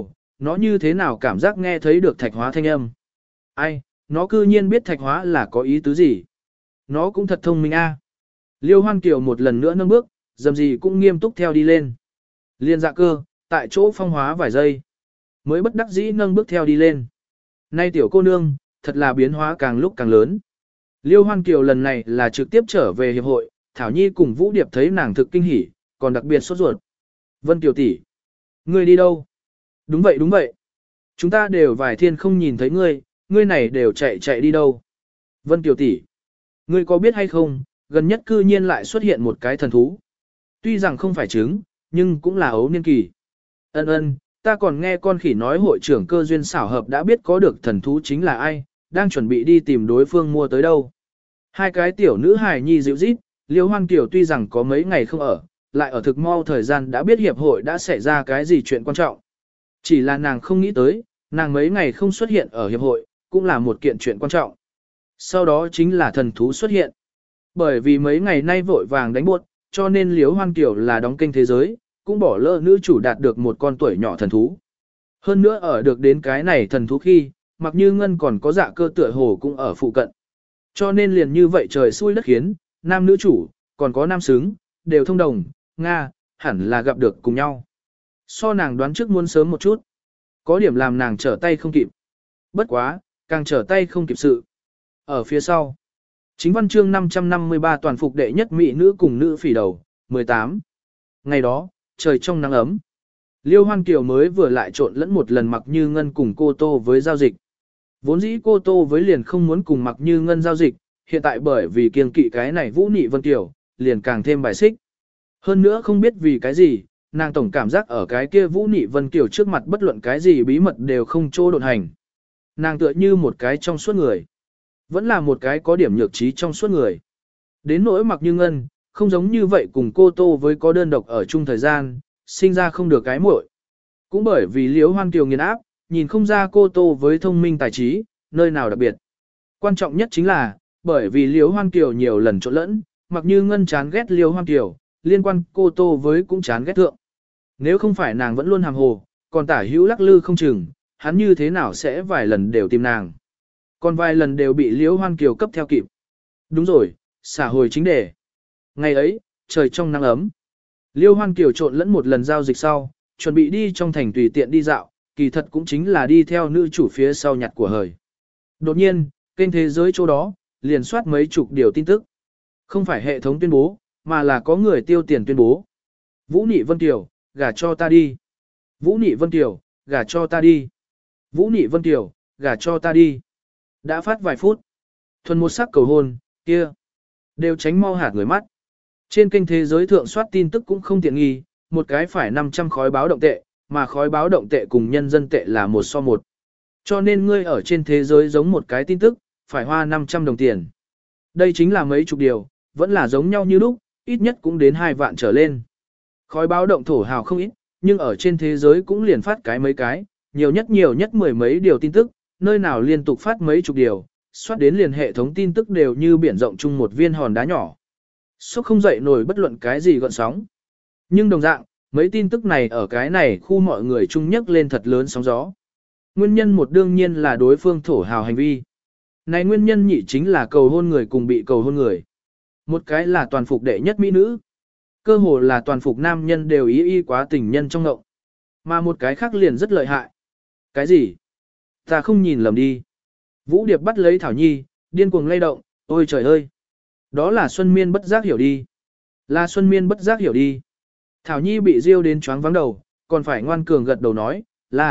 nó như thế nào cảm giác nghe thấy được thạch hóa thanh âm. Ai, nó cư nhiên biết thạch hóa là có ý tứ gì. Nó cũng thật thông minh a. Liêu Hoan Kiều một lần nữa nâng bước, dầm gì cũng nghiêm túc theo đi lên. Liên Dạ Cơ, tại chỗ phong hóa vài giây, mới bất đắc dĩ nâng bước theo đi lên. Nay tiểu cô nương, thật là biến hóa càng lúc càng lớn. Liêu Hoan Kiều lần này là trực tiếp trở về hiệp hội, Thảo Nhi cùng Vũ Điệp thấy nàng thực kinh hỉ, còn đặc biệt sốt ruột. Vân Kiều tỷ, ngươi đi đâu? Đúng vậy đúng vậy. Chúng ta đều vài thiên không nhìn thấy ngươi, ngươi này đều chạy đi đâu? Vân Kiều tỷ, ngươi có biết hay không, gần nhất cư nhiên lại xuất hiện một cái thần thú. Tuy rằng không phải trứng, nhưng cũng là ấu niên kỳ. Ân, ta còn nghe con khỉ nói hội trưởng cơ duyên xảo hợp đã biết có được thần thú chính là ai, đang chuẩn bị đi tìm đối phương mua tới đâu. Hai cái tiểu nữ hài nhi dịu rít, Liêu Hoan Kiều tuy rằng có mấy ngày không ở, lại ở thực mau thời gian đã biết hiệp hội đã xảy ra cái gì chuyện quan trọng. Chỉ là nàng không nghĩ tới, nàng mấy ngày không xuất hiện ở hiệp hội, cũng là một kiện chuyện quan trọng. Sau đó chính là thần thú xuất hiện. Bởi vì mấy ngày nay vội vàng đánh buốt, cho nên Liêu Hoan Kiều là đóng kênh thế giới, cũng bỏ lỡ nữ chủ đạt được một con tuổi nhỏ thần thú. Hơn nữa ở được đến cái này thần thú khi, mặc như ngân còn có Dạ Cơ tựa hồ cũng ở phụ cận. Cho nên liền như vậy trời xui đất khiến, nam nữ chủ, còn có nam xứng, đều thông đồng, Nga, hẳn là gặp được cùng nhau. So nàng đoán trước muốn sớm một chút. Có điểm làm nàng trở tay không kịp. Bất quá, càng trở tay không kịp sự. Ở phía sau, chính văn chương 553 toàn phục đệ nhất mỹ nữ cùng nữ phỉ đầu, 18. Ngày đó, trời trong nắng ấm. Liêu Hoan Kiều mới vừa lại trộn lẫn một lần Mặc Như Ngân cùng cô Tô với giao dịch. Vốn dĩ cô Tô với liền không muốn cùng Mặc Như Ngân giao dịch, hiện tại bởi vì kiêng kỵ cái này Vũ Nị Vân Kiều, liền càng thêm bài xích. Hơn nữa không biết vì cái gì, nàng tổng cảm giác ở cái kia Vũ Nị Vân Kiều trước mặt bất luận cái gì bí mật đều không trô độn hành. Nàng tựa như một cái trong suốt người. Vẫn là một cái có điểm nhược trí trong suốt người. Đến nỗi Mặc Như Ngân, không giống như vậy cùng cô Tô với có đơn độc ở chung thời gian, sinh ra không được cái muội. Cũng bởi vì Liễu Hoan Kiều nghiền áp, nhìn không ra cô Tô với thông minh tài trí, nơi nào đặc biệt. Quan trọng nhất chính là, bởi vì Liễu Hoan Kiều nhiều lần trộn lẫn, Mặc Như Ngân chán ghét Liễu Hoan Kiều, liên quan cô Tô với cũng chán ghét thượng. Nếu không phải nàng vẫn luôn hàm hồ, còn tả hữu lắc lư không chừng, hắn như thế nào sẽ vài lần đều tìm nàng. Còn vài lần đều bị Liễu Hoan Kiều cấp theo kịp. Đúng rồi, xả hồi chính đề. Ngày ấy, trời trong nắng ấm. Liêu Hoan Kiều trộn lẫn một lần giao dịch sau, chuẩn bị đi trong thành tùy tiện đi dạo, kỳ thật cũng chính là đi theo nữ chủ phía sau nhặt của hời. Đột nhiên, kênh thế giới chỗ đó, liền soát mấy chục điều tin tức. Không phải hệ thống tuyên bố, mà là có người tiêu tiền tuyên bố. Vũ Nị Vân Kiều, gả cho ta đi. Vũ Nị Vân Kiều, gả cho ta đi. Vũ Nị Vân Kiều, gả cho ta đi. Đã phát vài phút. Thuần một sắc cầu hôn, kia. Đều tránh mau hạt người mắt. Trên kênh thế giới thượng soát tin tức cũng không tiện nghi, một cái phải 500 khói báo động tệ, mà khói báo động tệ cùng nhân dân tệ là 1:1. Cho nên ngươi ở trên thế giới giống một cái tin tức, phải hoa 500 đồng tiền. Đây chính là mấy chục điều, vẫn là giống nhau như lúc, ít nhất cũng đến 2 vạn trở lên. Khói báo động thổ hào không ít, nhưng ở trên thế giới cũng liền phát cái mấy cái, nhiều nhất mười mấy điều tin tức, nơi nào liên tục phát mấy chục điều, soát đến liền hệ thống tin tức đều như biển rộng chung một viên hòn đá nhỏ. Sốc không dậy nổi bất luận cái gì gọn sóng. Nhưng đồng dạng, mấy tin tức này ở cái này khu mọi người chung nhắc lên thật lớn sóng gió. Nguyên nhân một đương nhiên là đối phương thổ hào hành vi. Này nguyên nhân nhị chính là cầu hôn người cùng bị cầu hôn người. Một cái là toàn phục đệ nhất mỹ nữ. Cơ hồ là toàn phục nam nhân đều y quá tình nhân trong ngộng. Mà một cái khác liền rất lợi hại. Cái gì? Ta không nhìn lầm đi. Vũ Điệp bắt lấy Thảo Nhi, điên cuồng lay động, ôi trời ơi. Đó là Xuân Miên bất giác hiểu đi. Là Xuân Miên bất giác hiểu đi. Thảo Nhi bị riêu đến choáng vắng đầu, còn phải ngoan cường gật đầu nói,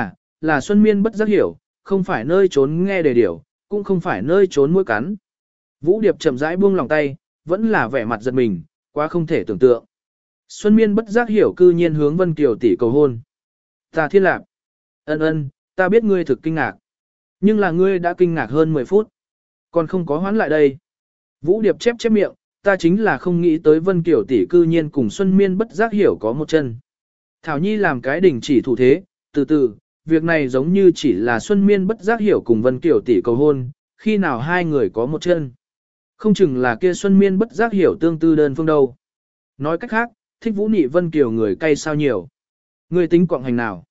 là Xuân Miên bất giác hiểu, không phải nơi trốn nghe đề điểu, cũng không phải nơi trốn mũi cắn. Vũ Điệp chậm rãi buông lòng tay, vẫn là vẻ mặt giật mình, quá không thể tưởng tượng. Xuân Miên bất giác hiểu cư nhiên hướng Vân Kiều tỷ cầu hôn. Ta thiên lạc. Ân, ta biết ngươi thực kinh ngạc. Nhưng là ngươi đã kinh ngạc hơn 10 phút. Còn không có hoán lại đây. Vũ Điệp chép miệng, ta chính là không nghĩ tới Vân Kiều tỷ cư nhiên cùng Xuân Miên bất giác hiểu có một chân. Thảo Nhi làm cái đình chỉ thủ thế, từ từ, việc này giống như chỉ là Xuân Miên bất giác hiểu cùng Vân Kiều tỷ cầu hôn, khi nào hai người có một chân. Không chừng là kia Xuân Miên bất giác hiểu tương tư đơn phương đâu. Nói cách khác, thích Vũ Nị Vân Kiều người cay sao nhiều. Người tính quọng hành nào.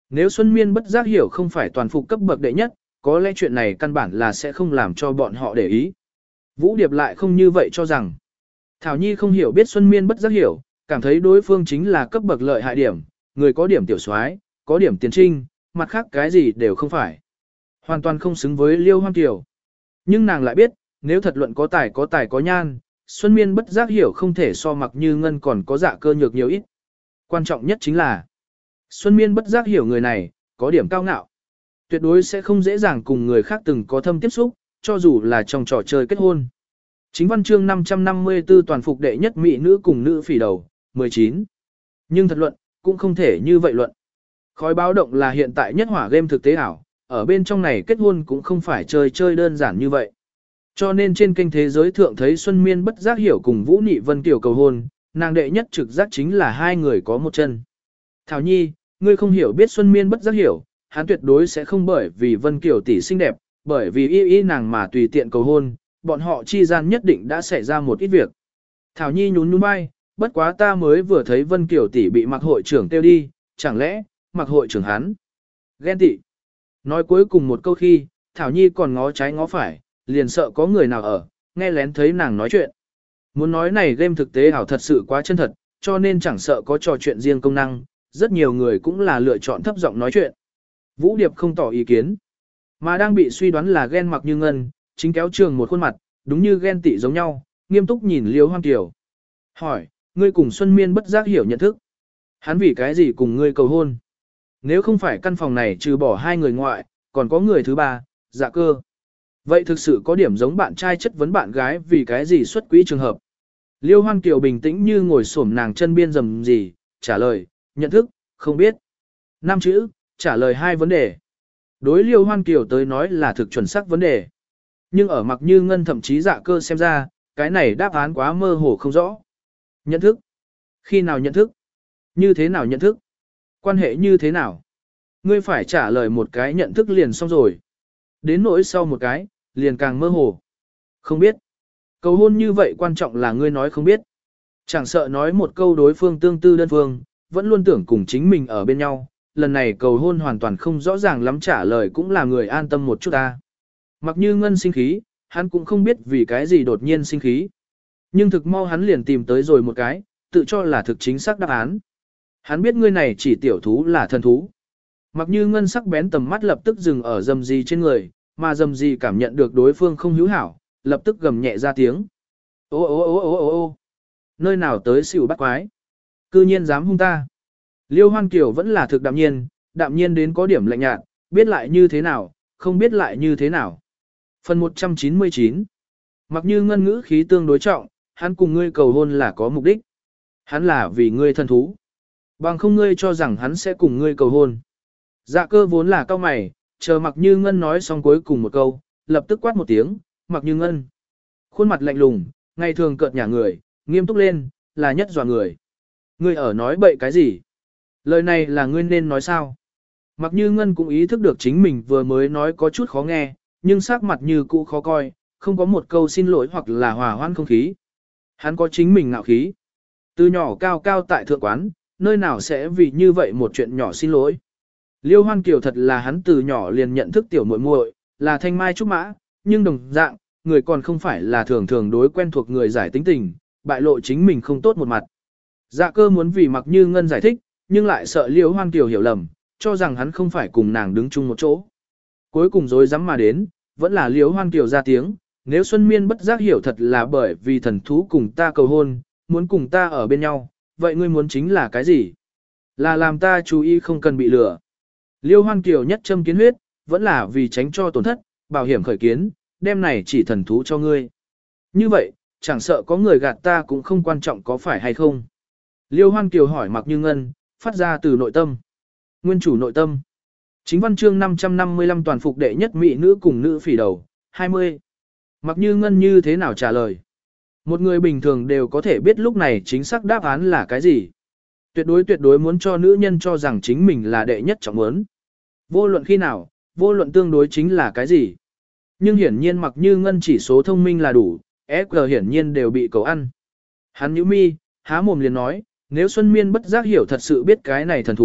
Nếu Xuân Miên bất giác hiểu không phải toàn phục cấp bậc đệ nhất, có lẽ chuyện này căn bản là sẽ không làm cho bọn họ để ý. Vũ Điệp lại không như vậy cho rằng. Thảo Nhi không hiểu biết Xuân Miên bất giác hiểu, cảm thấy đối phương chính là cấp bậc lợi hại điểm, người có điểm tiểu soái, có điểm tiền trinh, mặt khác cái gì đều không phải. Hoàn toàn không xứng với Liêu Hoang Kiều. Nhưng nàng lại biết, nếu thật luận có tài có nhan, Xuân Miên bất giác hiểu không thể so Mặc Như Ngân còn có dạ cơ nhược nhiều ít. Quan trọng nhất chính là, Xuân Miên bất giác hiểu người này, có điểm cao ngạo. Tuyệt đối sẽ không dễ dàng cùng người khác từng có thâm tiếp xúc, cho dù là trong trò chơi kết hôn. Chính văn chương 554 toàn phục đệ nhất mỹ nữ cùng nữ phỉ đầu, 19. Nhưng thật luận, cũng không thể như vậy luận. Khói báo động là hiện tại nhất hỏa game thực tế ảo, ở bên trong này kết hôn cũng không phải chơi đơn giản như vậy. Cho nên trên kênh thế giới thượng thấy Xuân Miên bất giác hiểu cùng Vũ Nị Vân Kiều cầu hôn, nàng đệ nhất trực giác chính là hai người có một chân. Thảo Nhi, ngươi không hiểu biết Xuân Miên bất giác hiểu, hắn tuyệt đối sẽ không bởi vì Vân Kiều tỷ xinh đẹp, bởi vì y nàng mà tùy tiện cầu hôn, bọn họ chi gian nhất định đã xảy ra một ít việc. Thảo Nhi nhún nhún vai, bất quá ta mới vừa thấy Vân Kiều tỷ bị Mạc hội trưởng tiêu đi, chẳng lẽ, Mạc hội trưởng hắn ghen tị. Nói cuối cùng một câu khi, Thảo Nhi còn ngó trái ngó phải, liền sợ có người nào ở, nghe lén thấy nàng nói chuyện. Muốn nói này game thực tế ảo thật sự quá chân thật, cho nên chẳng sợ có trò chuyện riêng công năng, rất nhiều người cũng là lựa chọn thấp giọng nói chuyện. Vũ Điệp không tỏ ý kiến, mà đang bị suy đoán là ghen Mặc Như Ngân, chính kéo trường một khuôn mặt, đúng như ghen tị giống nhau, nghiêm túc nhìn Liêu Hoang Kiều. Hỏi, ngươi cùng Xuân Miên bất giác hiểu nhận thức. Hắn vì cái gì cùng ngươi cầu hôn? Nếu không phải căn phòng này trừ bỏ hai người ngoại, còn có người thứ ba, Dạ Cơ. Vậy thực sự có điểm giống bạn trai chất vấn bạn gái vì cái gì xuất quỹ trường hợp. Liêu Hoang Kiều bình tĩnh như ngồi xổm nàng chân biên rầm gì, trả lời, nhận thức, không biết. 5 chữ, trả lời 2 vấn đề. Đối Liêu Hoang Kiều tới nói là thực chuẩn xác vấn đề. Nhưng ở Mặc Như Ngân thậm chí Dạ Cơ xem ra, cái này đáp án quá mơ hồ không rõ. Nhận thức. Khi nào nhận thức? Như thế nào nhận thức? Quan hệ như thế nào? Ngươi phải trả lời một cái nhận thức liền xong rồi. Đến nỗi sau một cái, liền càng mơ hồ. Không biết. Cầu hôn như vậy quan trọng là ngươi nói không biết. Chẳng sợ nói một câu đối phương tương tư đơn phương, vẫn luôn tưởng cùng chính mình ở bên nhau. Lần này cầu hôn hoàn toàn không rõ ràng lắm trả lời cũng là người an tâm một chút ta. Mặc Như Ngân sinh khí, hắn cũng không biết vì cái gì đột nhiên sinh khí. Nhưng thực mau hắn liền tìm tới rồi một cái, tự cho là thực chính xác đáp án. Hắn biết ngươi này chỉ tiểu thú là thần thú. Mặc Như Ngân sắc bén tầm mắt lập tức dừng ở Dầm Gì trên người, mà Dầm Gì cảm nhận được đối phương không hữu hảo, lập tức gầm nhẹ ra tiếng. Ô ô ô ô ô ô nơi nào tới xỉu bắt quái. Cư nhiên dám hung ta. Liêu Hoan Kiều vẫn là thực đạm nhiên đến có điểm lạnh nhạt, biết lại như thế nào, không biết lại như thế nào. Phần 199. Mặc Như Ngân ngữ khí tương đối trọng, hắn cùng ngươi cầu hôn là có mục đích. Hắn là vì ngươi thân thú. Bằng không ngươi cho rằng hắn sẽ cùng ngươi cầu hôn. Dạ Cơ vốn là cao mày, chờ Mặc Như Ngân nói xong cuối cùng một câu, lập tức quát một tiếng, Mặc Như Ngân. Khuôn mặt lạnh lùng, ngày thường cợt nhả người, nghiêm túc lên, là nhất dọa người. Ngươi ở nói bậy cái gì? Lời này là ngươi nên nói sao? Mặc Như Ngân cũng ý thức được chính mình vừa mới nói có chút khó nghe, nhưng sắc mặt như cũ khó coi, không có một câu xin lỗi hoặc là hòa hoãn không khí. Hắn có chính mình ngạo khí. Từ nhỏ cao cao tại thượng quán, nơi nào sẽ vì như vậy một chuyện nhỏ xin lỗi. Liêu Hoan Kiều thật là hắn từ nhỏ liền nhận thức tiểu muội muội, là thanh mai trúc mã, nhưng đồng dạng, người còn không phải là thường thường đối quen thuộc người giải tính tình, bại lộ chính mình không tốt một mặt. Dạ Cơ muốn vì Mặc Như Ngân giải thích, nhưng lại sợ Liêu Hoan Kiều hiểu lầm, cho rằng hắn không phải cùng nàng đứng chung một chỗ. Cuối cùng dối dám mà đến, vẫn là Liêu Hoan Kiều ra tiếng, nếu Xuân Miên bất giác hiểu thật là bởi vì thần thú cùng ta cầu hôn, muốn cùng ta ở bên nhau, vậy ngươi muốn chính là cái gì? Là làm ta chú ý không cần bị lừa. Liêu Hoan Kiều nhất châm kiến huyết, vẫn là vì tránh cho tổn thất, bảo hiểm khởi kiến, đem này chỉ thần thú cho ngươi. Như vậy, chẳng sợ có người gạt ta cũng không quan trọng có phải hay không. Liêu Hoan Kiều hỏi Mặc Như Ngân, phát ra từ nội tâm. Nguyên chủ nội tâm. Chính văn chương 555 toàn phục đệ nhất mỹ nữ cùng nữ phỉ đầu, 20. Mặc Như Ngân như thế nào trả lời? Một người bình thường đều có thể biết lúc này chính xác đáp án là cái gì. Tuyệt đối muốn cho nữ nhân cho rằng chính mình là đệ nhất trọng muốn. Vô luận khi nào, vô luận tương đối chính là cái gì. Nhưng hiển nhiên Mặc Như Ngân chỉ số thông minh là đủ, SG hiển nhiên đều bị cầu ăn. Hắn nhíu mi, há mồm liền nói, nếu Xuân Miên bất giác hiểu thật sự biết cái này thần thú,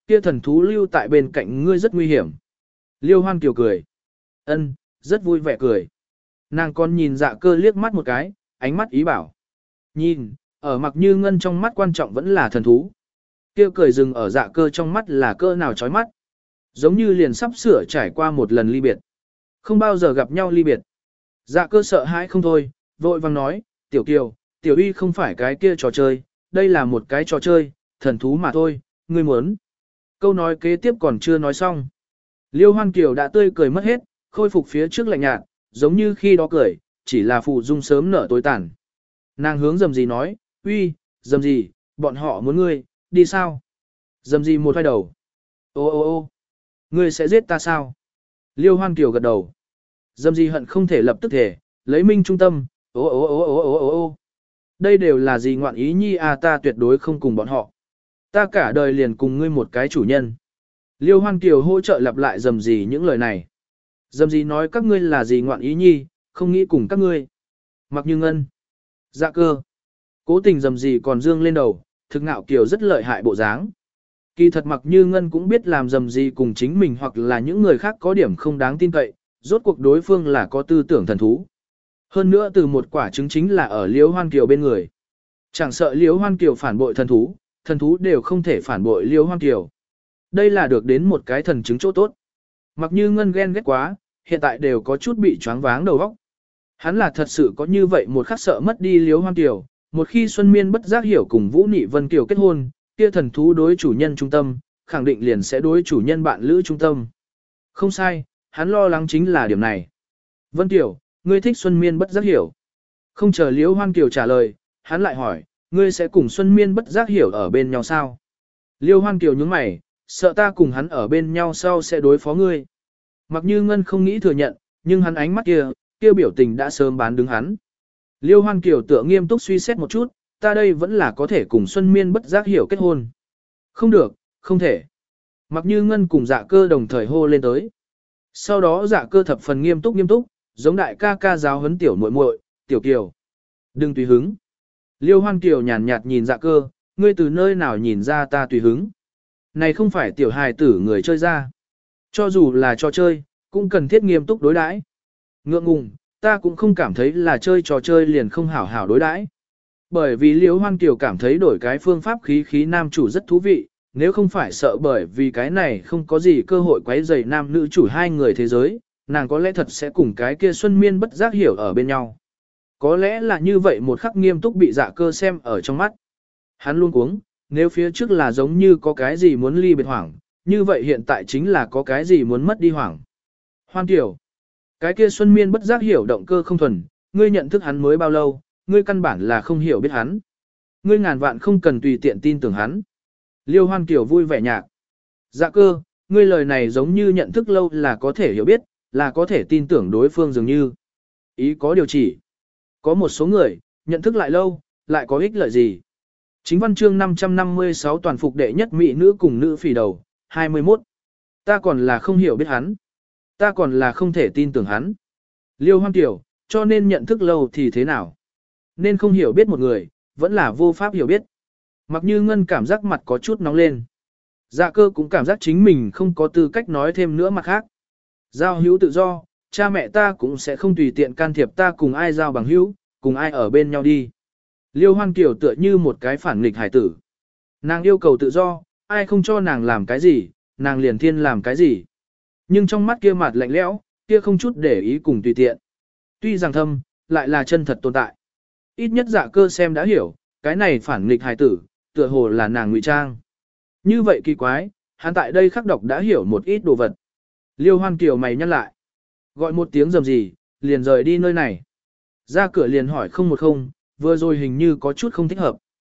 kia thần thú lưu tại bên cạnh ngươi rất nguy hiểm. Liêu Hoan Kiều cười. Ân, rất vui vẻ cười. Nàng còn nhìn Dạ Cơ liếc mắt một cái, ánh mắt ý bảo. Nhìn, ở Mặc Như Ngân trong mắt quan trọng vẫn là thần thú. Kia cười dừng ở Dạ Cơ trong mắt là cỡ nào chói mắt. Giống như liền sắp sửa trải qua một lần ly biệt. Không bao giờ gặp nhau ly biệt. Dạ Cơ sợ hãi không thôi, vội vàng nói, Tiểu Kiều, Tiểu Uy không phải cái kia trò chơi, đây là một cái trò chơi, thần thú mà thôi, ngươi muốn. Câu nói kế tiếp còn chưa nói xong. Liêu Hoan Kiều đã tươi cười mất hết, khôi phục phía trước lạnh nhạt, giống như khi đó cười, chỉ là phụ dung sớm nở tối tàn. Nàng hướng Dầm Dì nói, uy, Dầm Dì, bọn họ muốn ngươi, đi sao? Dầm Dì một hai đầu. Ô ô ô, ngươi sẽ giết ta sao? Liêu Hoan Kiều gật đầu. Dầm Dì hận không thể lập tức thể, lấy minh trung tâm, ô ô ô ô ô ô ô. Đây đều là gì ngoạn ý nhi à, ta tuyệt đối không cùng bọn họ. Ta cả đời liền cùng ngươi một cái chủ nhân. Liêu Hoan Kiều hỗ trợ lặp lại Dầm Dì những lời này. Dầm Dì nói các ngươi là gì ngoạn ý nhi, không nghĩ cùng các ngươi. Mặc Như Ngân. Dạ Cơ. Cố tình Dầm Dì còn dương lên đầu, thực ngạo kiều rất lợi hại bộ dáng. Kỳ thật Mặc Như Ngân cũng biết làm Dầm Dì cùng chính mình hoặc là những người khác có điểm không đáng tin cậy, rốt cuộc đối phương là có tư tưởng thần thú. Hơn nữa từ một quả chứng chính là ở Liễu Hoan Kiều bên người. Chẳng sợ Liễu Hoan Kiều phản bội thần thú đều không thể phản bội Liễu Hoan Kiều. Đây là được đến một cái thần chứng chỗ tốt. Mặc Như Ngân ghen ghét quá, hiện tại đều có chút bị choáng váng đầu óc. Hắn là thật sự có như vậy một khắc sợ mất đi Liễu Hoan Kiều, một khi Xuân Miên bất giác hiểu cùng Vũ Nị Vân Kiều kết hôn, kia thần thú đối chủ nhân trung tâm, khẳng định liền sẽ đối chủ nhân bạn lữ trung tâm. Không sai, hắn lo lắng chính là điểm này. Vân Kiều, ngươi thích Xuân Miên bất giác hiểu. Không chờ Liễu Hoan Kiều trả lời, hắn lại hỏi, ngươi sẽ cùng Xuân Miên bất giác hiểu ở bên nhau sao? Liễu Hoan Kiều nhướng mày, sợ ta cùng hắn ở bên nhau sau sẽ đối phó ngươi. Mặc Như Ngân không nghĩ thừa nhận, nhưng hắn ánh mắt kia biểu tình đã sớm bán đứng hắn. Liêu Hoan Kiều tựa nghiêm túc suy xét một chút, ta đây vẫn là có thể cùng Xuân Miên bất giác hiểu kết hôn. Không được, không thể. Mặc Như Ngân cùng Dạ Cơ đồng thời hô lên tới. Sau đó Dạ Cơ thập phần nghiêm túc, giống đại ca ca giáo huấn tiểu muội muội, Tiểu Kiều. Đừng tùy hứng. Liêu Hoan Kiều nhàn nhạt nhìn Dạ Cơ, ngươi từ nơi nào nhìn ra ta tùy hứng. Này không phải tiểu hài tử người chơi ra. Cho dù là trò chơi, cũng cần thiết nghiêm túc đối đãi. Ngượng ngùng, ta cũng không cảm thấy là chơi trò chơi liền không hảo hảo đối đãi. Bởi vì Liễu Hoan Kiều cảm thấy đổi cái phương pháp khí nam chủ rất thú vị, nếu không phải sợ bởi vì cái này không có gì cơ hội quấy rầy nam nữ chủ hai người thế giới, nàng có lẽ thật sẽ cùng cái kia Xuân Miên bất giác hiểu ở bên nhau. Có lẽ là như vậy một khắc nghiêm túc bị Dạ Cơ xem ở trong mắt. Hắn luôn cuống, nếu phía trước là giống như có cái gì muốn ly biệt hoảng, như vậy hiện tại chính là có cái gì muốn mất đi hoảng. Hoan Kiều, cái kia Xuân Miên bất giác hiểu động cơ không thuần, ngươi nhận thức hắn mới bao lâu, ngươi căn bản là không hiểu biết hắn. Ngươi ngàn vạn không cần tùy tiện tin tưởng hắn. Liêu Hoan Kiều vui vẻ nhạc. Dạ Cơ, ngươi lời này giống như nhận thức lâu là có thể hiểu biết, là có thể tin tưởng đối phương dường như. Ý có điều chỉ. Có một số người, nhận thức lại lâu, lại có ích lợi gì. Chính văn chương 556 toàn phục đệ nhất mỹ nữ cùng nữ phỉ đầu, 21. Ta còn là không hiểu biết hắn. Ta còn là không thể tin tưởng hắn. Liêu Hoan Kiều, cho nên nhận thức lâu thì thế nào? Nên không hiểu biết một người, vẫn là vô pháp hiểu biết. Mặc Như Ngân cảm giác mặt có chút nóng lên. Dạ Cơ cũng cảm giác chính mình không có tư cách nói thêm nữa mặt khác. Giao hữu tự do, cha mẹ ta cũng sẽ không tùy tiện can thiệp ta cùng ai giao bằng hữu, cùng ai ở bên nhau đi. Liêu Hoan Kiều tựa như một cái phản nghịch hải tử. Nàng yêu cầu tự do, ai không cho nàng làm cái gì, nàng liền thiên làm cái gì. Nhưng trong mắt kia mặt lạnh lẽo, kia không chút để ý cùng tùy tiện. Tuy rằng thâm, lại là chân thật tồn tại. Ít nhất Dạ Cơ xem đã hiểu, cái này phản nghịch hài tử, tựa hồ là nàng ngụy trang. Như vậy kỳ quái, hắn tại đây khắc độc đã hiểu một ít đồ vật. Liêu Hoan Kiều mày nhăn lại. Gọi một tiếng Dầm Dì, liền rời đi nơi này. Ra cửa liền hỏi 010, vừa rồi hình như có chút không thích hợp.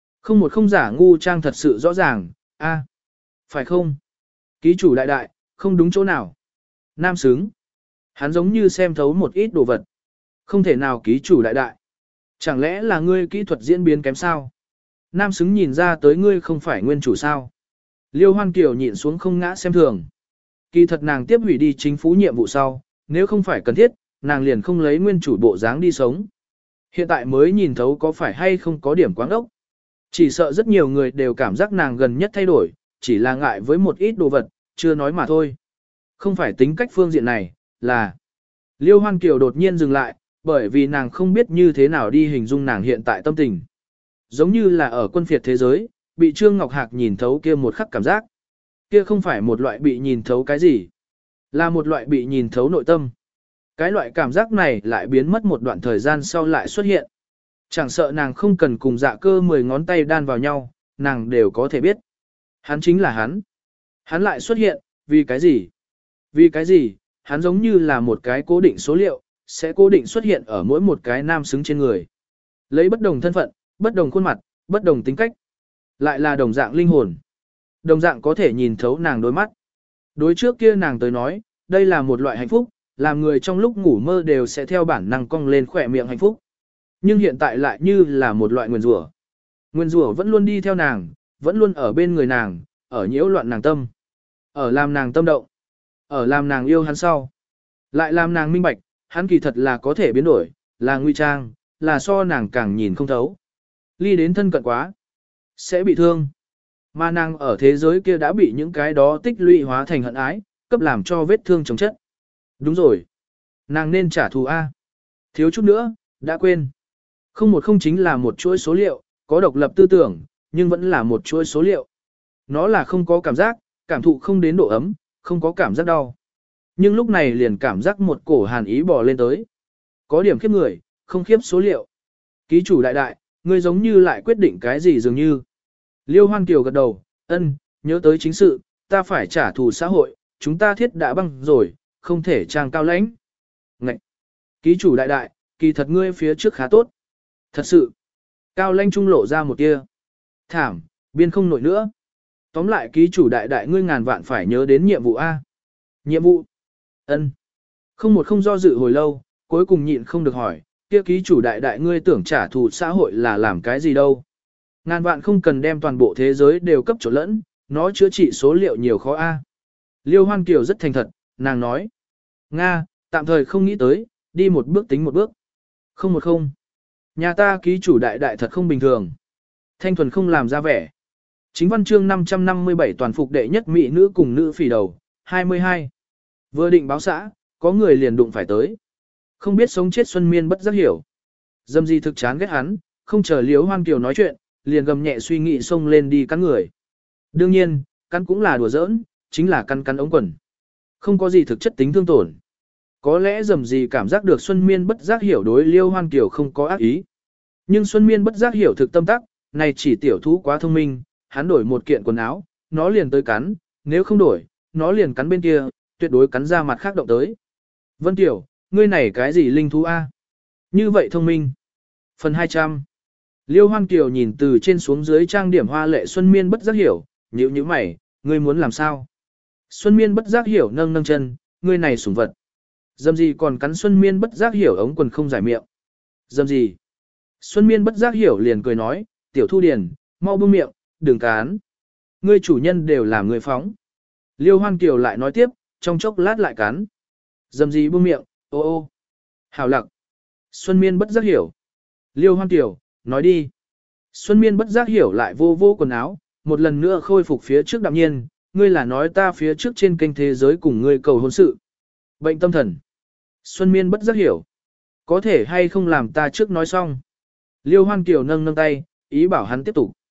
010 giả ngu trang thật sự rõ ràng, a, phải không? Ký chủ đại đại, không đúng chỗ nào. Nam xứng. Hắn giống như xem thấu một ít đồ vật. Không thể nào ký chủ đại đại. Chẳng lẽ là ngươi kỹ thuật diễn biến kém sao? Nam xứng nhìn ra tới ngươi không phải nguyên chủ sao? Liêu Hoan Kiều nhịn xuống không ngã xem thường. Kỳ thật nàng tiếp hủy đi chính phủ nhiệm vụ sau, nếu không phải cần thiết, nàng liền không lấy nguyên chủ bộ dáng đi sống. Hiện tại mới nhìn thấu có phải hay không có điểm quáng ốc. Chỉ sợ rất nhiều người đều cảm giác nàng gần nhất thay đổi, chỉ là ngại với một ít đồ vật, chưa nói mà thôi. Không phải tính cách phương diện này, là... Liêu Hoan Kiều đột nhiên dừng lại, bởi vì nàng không biết như thế nào đi hình dung nàng hiện tại tâm tình. Giống như là ở quân phiệt thế giới, bị Trương Ngọc Hạc nhìn thấu kia một khắc cảm giác. Kia không phải một loại bị nhìn thấu cái gì, là một loại bị nhìn thấu nội tâm. Cái loại cảm giác này lại biến mất một đoạn thời gian sau lại xuất hiện. Chẳng sợ nàng không cần cùng Dạ Cơ 10 ngón tay đan vào nhau, nàng đều có thể biết. Hắn chính là hắn. Hắn lại xuất hiện, vì cái gì? Vì cái gì? Hắn giống như là một cái cố định số liệu, sẽ cố định xuất hiện ở mỗi một cái nam xứng trên người. Lấy bất đồng thân phận, bất đồng khuôn mặt, bất đồng tính cách. Lại là đồng dạng linh hồn. Đồng dạng có thể nhìn thấu nàng đôi mắt. Đối trước kia nàng tới nói, đây là một loại hạnh phúc, làm người trong lúc ngủ mơ đều sẽ theo bản năng cong lên khỏe miệng hạnh phúc. Nhưng hiện tại lại như là một loại nguyền rủa. Nguyền rủa vẫn luôn đi theo nàng, vẫn luôn ở bên người nàng, ở nhiễu loạn nàng tâm. Ở làm nàng tâm động. Ở làm nàng yêu hắn sau. Lại làm nàng minh bạch, hắn kỳ thật là có thể biến đổi, là nguy trang, là so nàng càng nhìn không thấu. Ly đến thân cận quá, sẽ bị thương. Mà nàng ở thế giới kia đã bị những cái đó tích lũy hóa thành hận ái, cấp làm cho vết thương chồng chất. Đúng rồi. Nàng nên trả thù A. Thiếu chút nữa, đã quên. Không chính là một chuỗi số liệu, có độc lập tư tưởng, nhưng vẫn là một chuỗi số liệu. Nó là không có cảm giác, cảm thụ không đến độ ấm, không có cảm giác đau. Nhưng lúc này liền cảm giác một cổ hàn ý bò lên tới. Có điểm khiếp người, không khiếp số liệu. Ký chủ đại đại, ngươi giống như lại quyết định cái gì dường như. Liêu Hoan Kiều gật đầu, ân, nhớ tới chính sự, ta phải trả thù xã hội, chúng ta thiết đã băng rồi, không thể trang cao lãnh. Ngậy! Ký chủ đại đại, kỳ thật ngươi phía trước khá tốt. Thật sự! Cao lãnh trung lộ ra một tia. Thảm, biên không nổi nữa. Tóm lại ký chủ đại đại ngươi ngàn vạn phải nhớ đến nhiệm vụ A. Nhiệm vụ? Ân. Không do dự hồi lâu, cuối cùng nhịn không được hỏi, kia ký chủ đại đại ngươi tưởng trả thù xã hội là làm cái gì đâu. Ngàn vạn không cần đem toàn bộ thế giới đều cấp trộn lẫn, nó chữa trị số liệu nhiều khó A. Liêu Hoan Kiều rất thành thật, nàng nói. Nga, tạm thời không nghĩ tới, đi một bước tính một bước. Không. Nhà ta ký chủ đại đại thật không bình thường. Thanh thuần không làm ra vẻ. Chính văn chương 557 toàn phục đệ nhất mỹ nữ cùng nữ phỉ đầu, 22. Vừa định báo xã, có người liền đụng phải tới. Không biết sống chết Xuân Miên bất giác hiểu. Dâm Di thực chán ghét hắn, không chờ Liêu Hoan Kiều nói chuyện, liền gầm nhẹ suy nghĩ xông lên đi cắn người. Đương nhiên, cắn cũng là đùa giỡn, chính là cắn ống quần. Không có gì thực chất tính thương tổn. Có lẽ Dầm Di cảm giác được Xuân Miên bất giác hiểu đối Liêu Hoan Kiều không có ác ý. Nhưng Xuân Miên bất giác hiểu thực tâm tắc, này chỉ tiểu thú quá thông minh, hắn đổi một kiện quần áo, nó liền tới cắn, nếu không đổi, nó liền cắn bên kia, tuyệt đối cắn ra mặt khác động tới. Vân Tiểu, ngươi này cái gì linh thú A? Như vậy thông minh. Phần 200. Liêu Hoan Kiều nhìn từ trên xuống dưới trang điểm hoa lệ Xuân Miên bất giác hiểu, nhíu nhíu mày, ngươi muốn làm sao? Xuân Miên bất giác hiểu nâng nâng chân, ngươi này sủng vật. Dầm gì còn cắn Xuân Miên bất giác hiểu ống quần không giải miệng. Dầm gì? Xuân Miên bất giác hiểu liền cười nói, tiểu thu điền, mau buông miệng, đừng cắn. Ngươi chủ nhân đều là người phóng. Liêu Hoan Kiều lại nói tiếp, trong chốc lát lại cắn. Dầm gì buông miệng, ô. Hảo lặc. Xuân Miên bất giác hiểu. Liêu Hoan Kiều, nói đi. Xuân Miên bất giác hiểu lại vô quần áo, một lần nữa khôi phục phía trước đạm nhiên, ngươi là nói ta phía trước trên kênh thế giới cùng ngươi cầu hôn sự. Bệnh tâm thần. Xuân Miên bất giác hiểu. Có thể hay không làm ta trước nói xong. Liêu Hoan Kiều nâng tay, ý bảo hắn tiếp tục.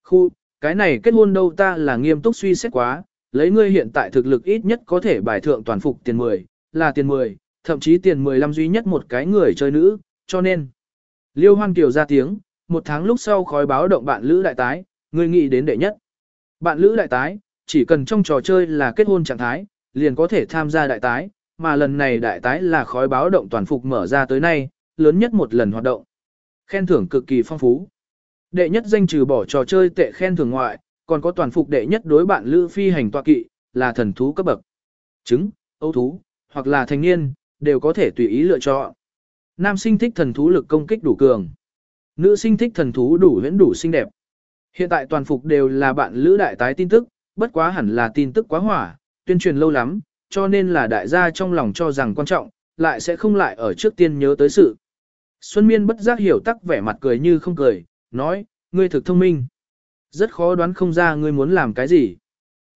Cái này kết hôn đâu ta là nghiêm túc suy xét quá, lấy ngươi hiện tại thực lực ít nhất có thể bài thượng toàn phục tiền 10, là tiền 10, thậm chí tiền 15 duy nhất một cái người chơi nữ, cho nên. Liêu Hoan Kiều ra tiếng, một tháng lúc sau khói báo động bạn lữ đại tái, ngươi nghĩ đến đệ nhất. Bạn lữ đại tái, chỉ cần trong trò chơi là kết hôn trạng thái, liền có thể tham gia đại tái, mà lần này đại tái là khói báo động toàn phục mở ra tới nay, lớn nhất một lần hoạt động. Khen thưởng cực kỳ phong phú. Đệ nhất danh trừ bỏ trò chơi tệ khen thưởng ngoại, còn có toàn phục đệ nhất đối bạn lữ phi hành tọa kỵ, là thần thú cấp bậc. Trứng, ấu thú, hoặc là thanh niên, đều có thể tùy ý lựa chọn. Nam sinh thích thần thú lực công kích đủ cường. Nữ sinh thích thần thú đủ huyễn đủ xinh đẹp. Hiện tại toàn phục đều là bạn lữ đại tái tin tức, bất quá hẳn là tin tức quá hỏa, tuyên truyền lâu lắm, cho nên là đại gia trong lòng cho rằng quan trọng, lại sẽ không lại ở trước tiên nhớ tới sự. Xuân Miên bất giác hiểu tắc vẻ mặt cười như không cười, nói, ngươi thực thông minh. Rất khó đoán không ra ngươi muốn làm cái gì.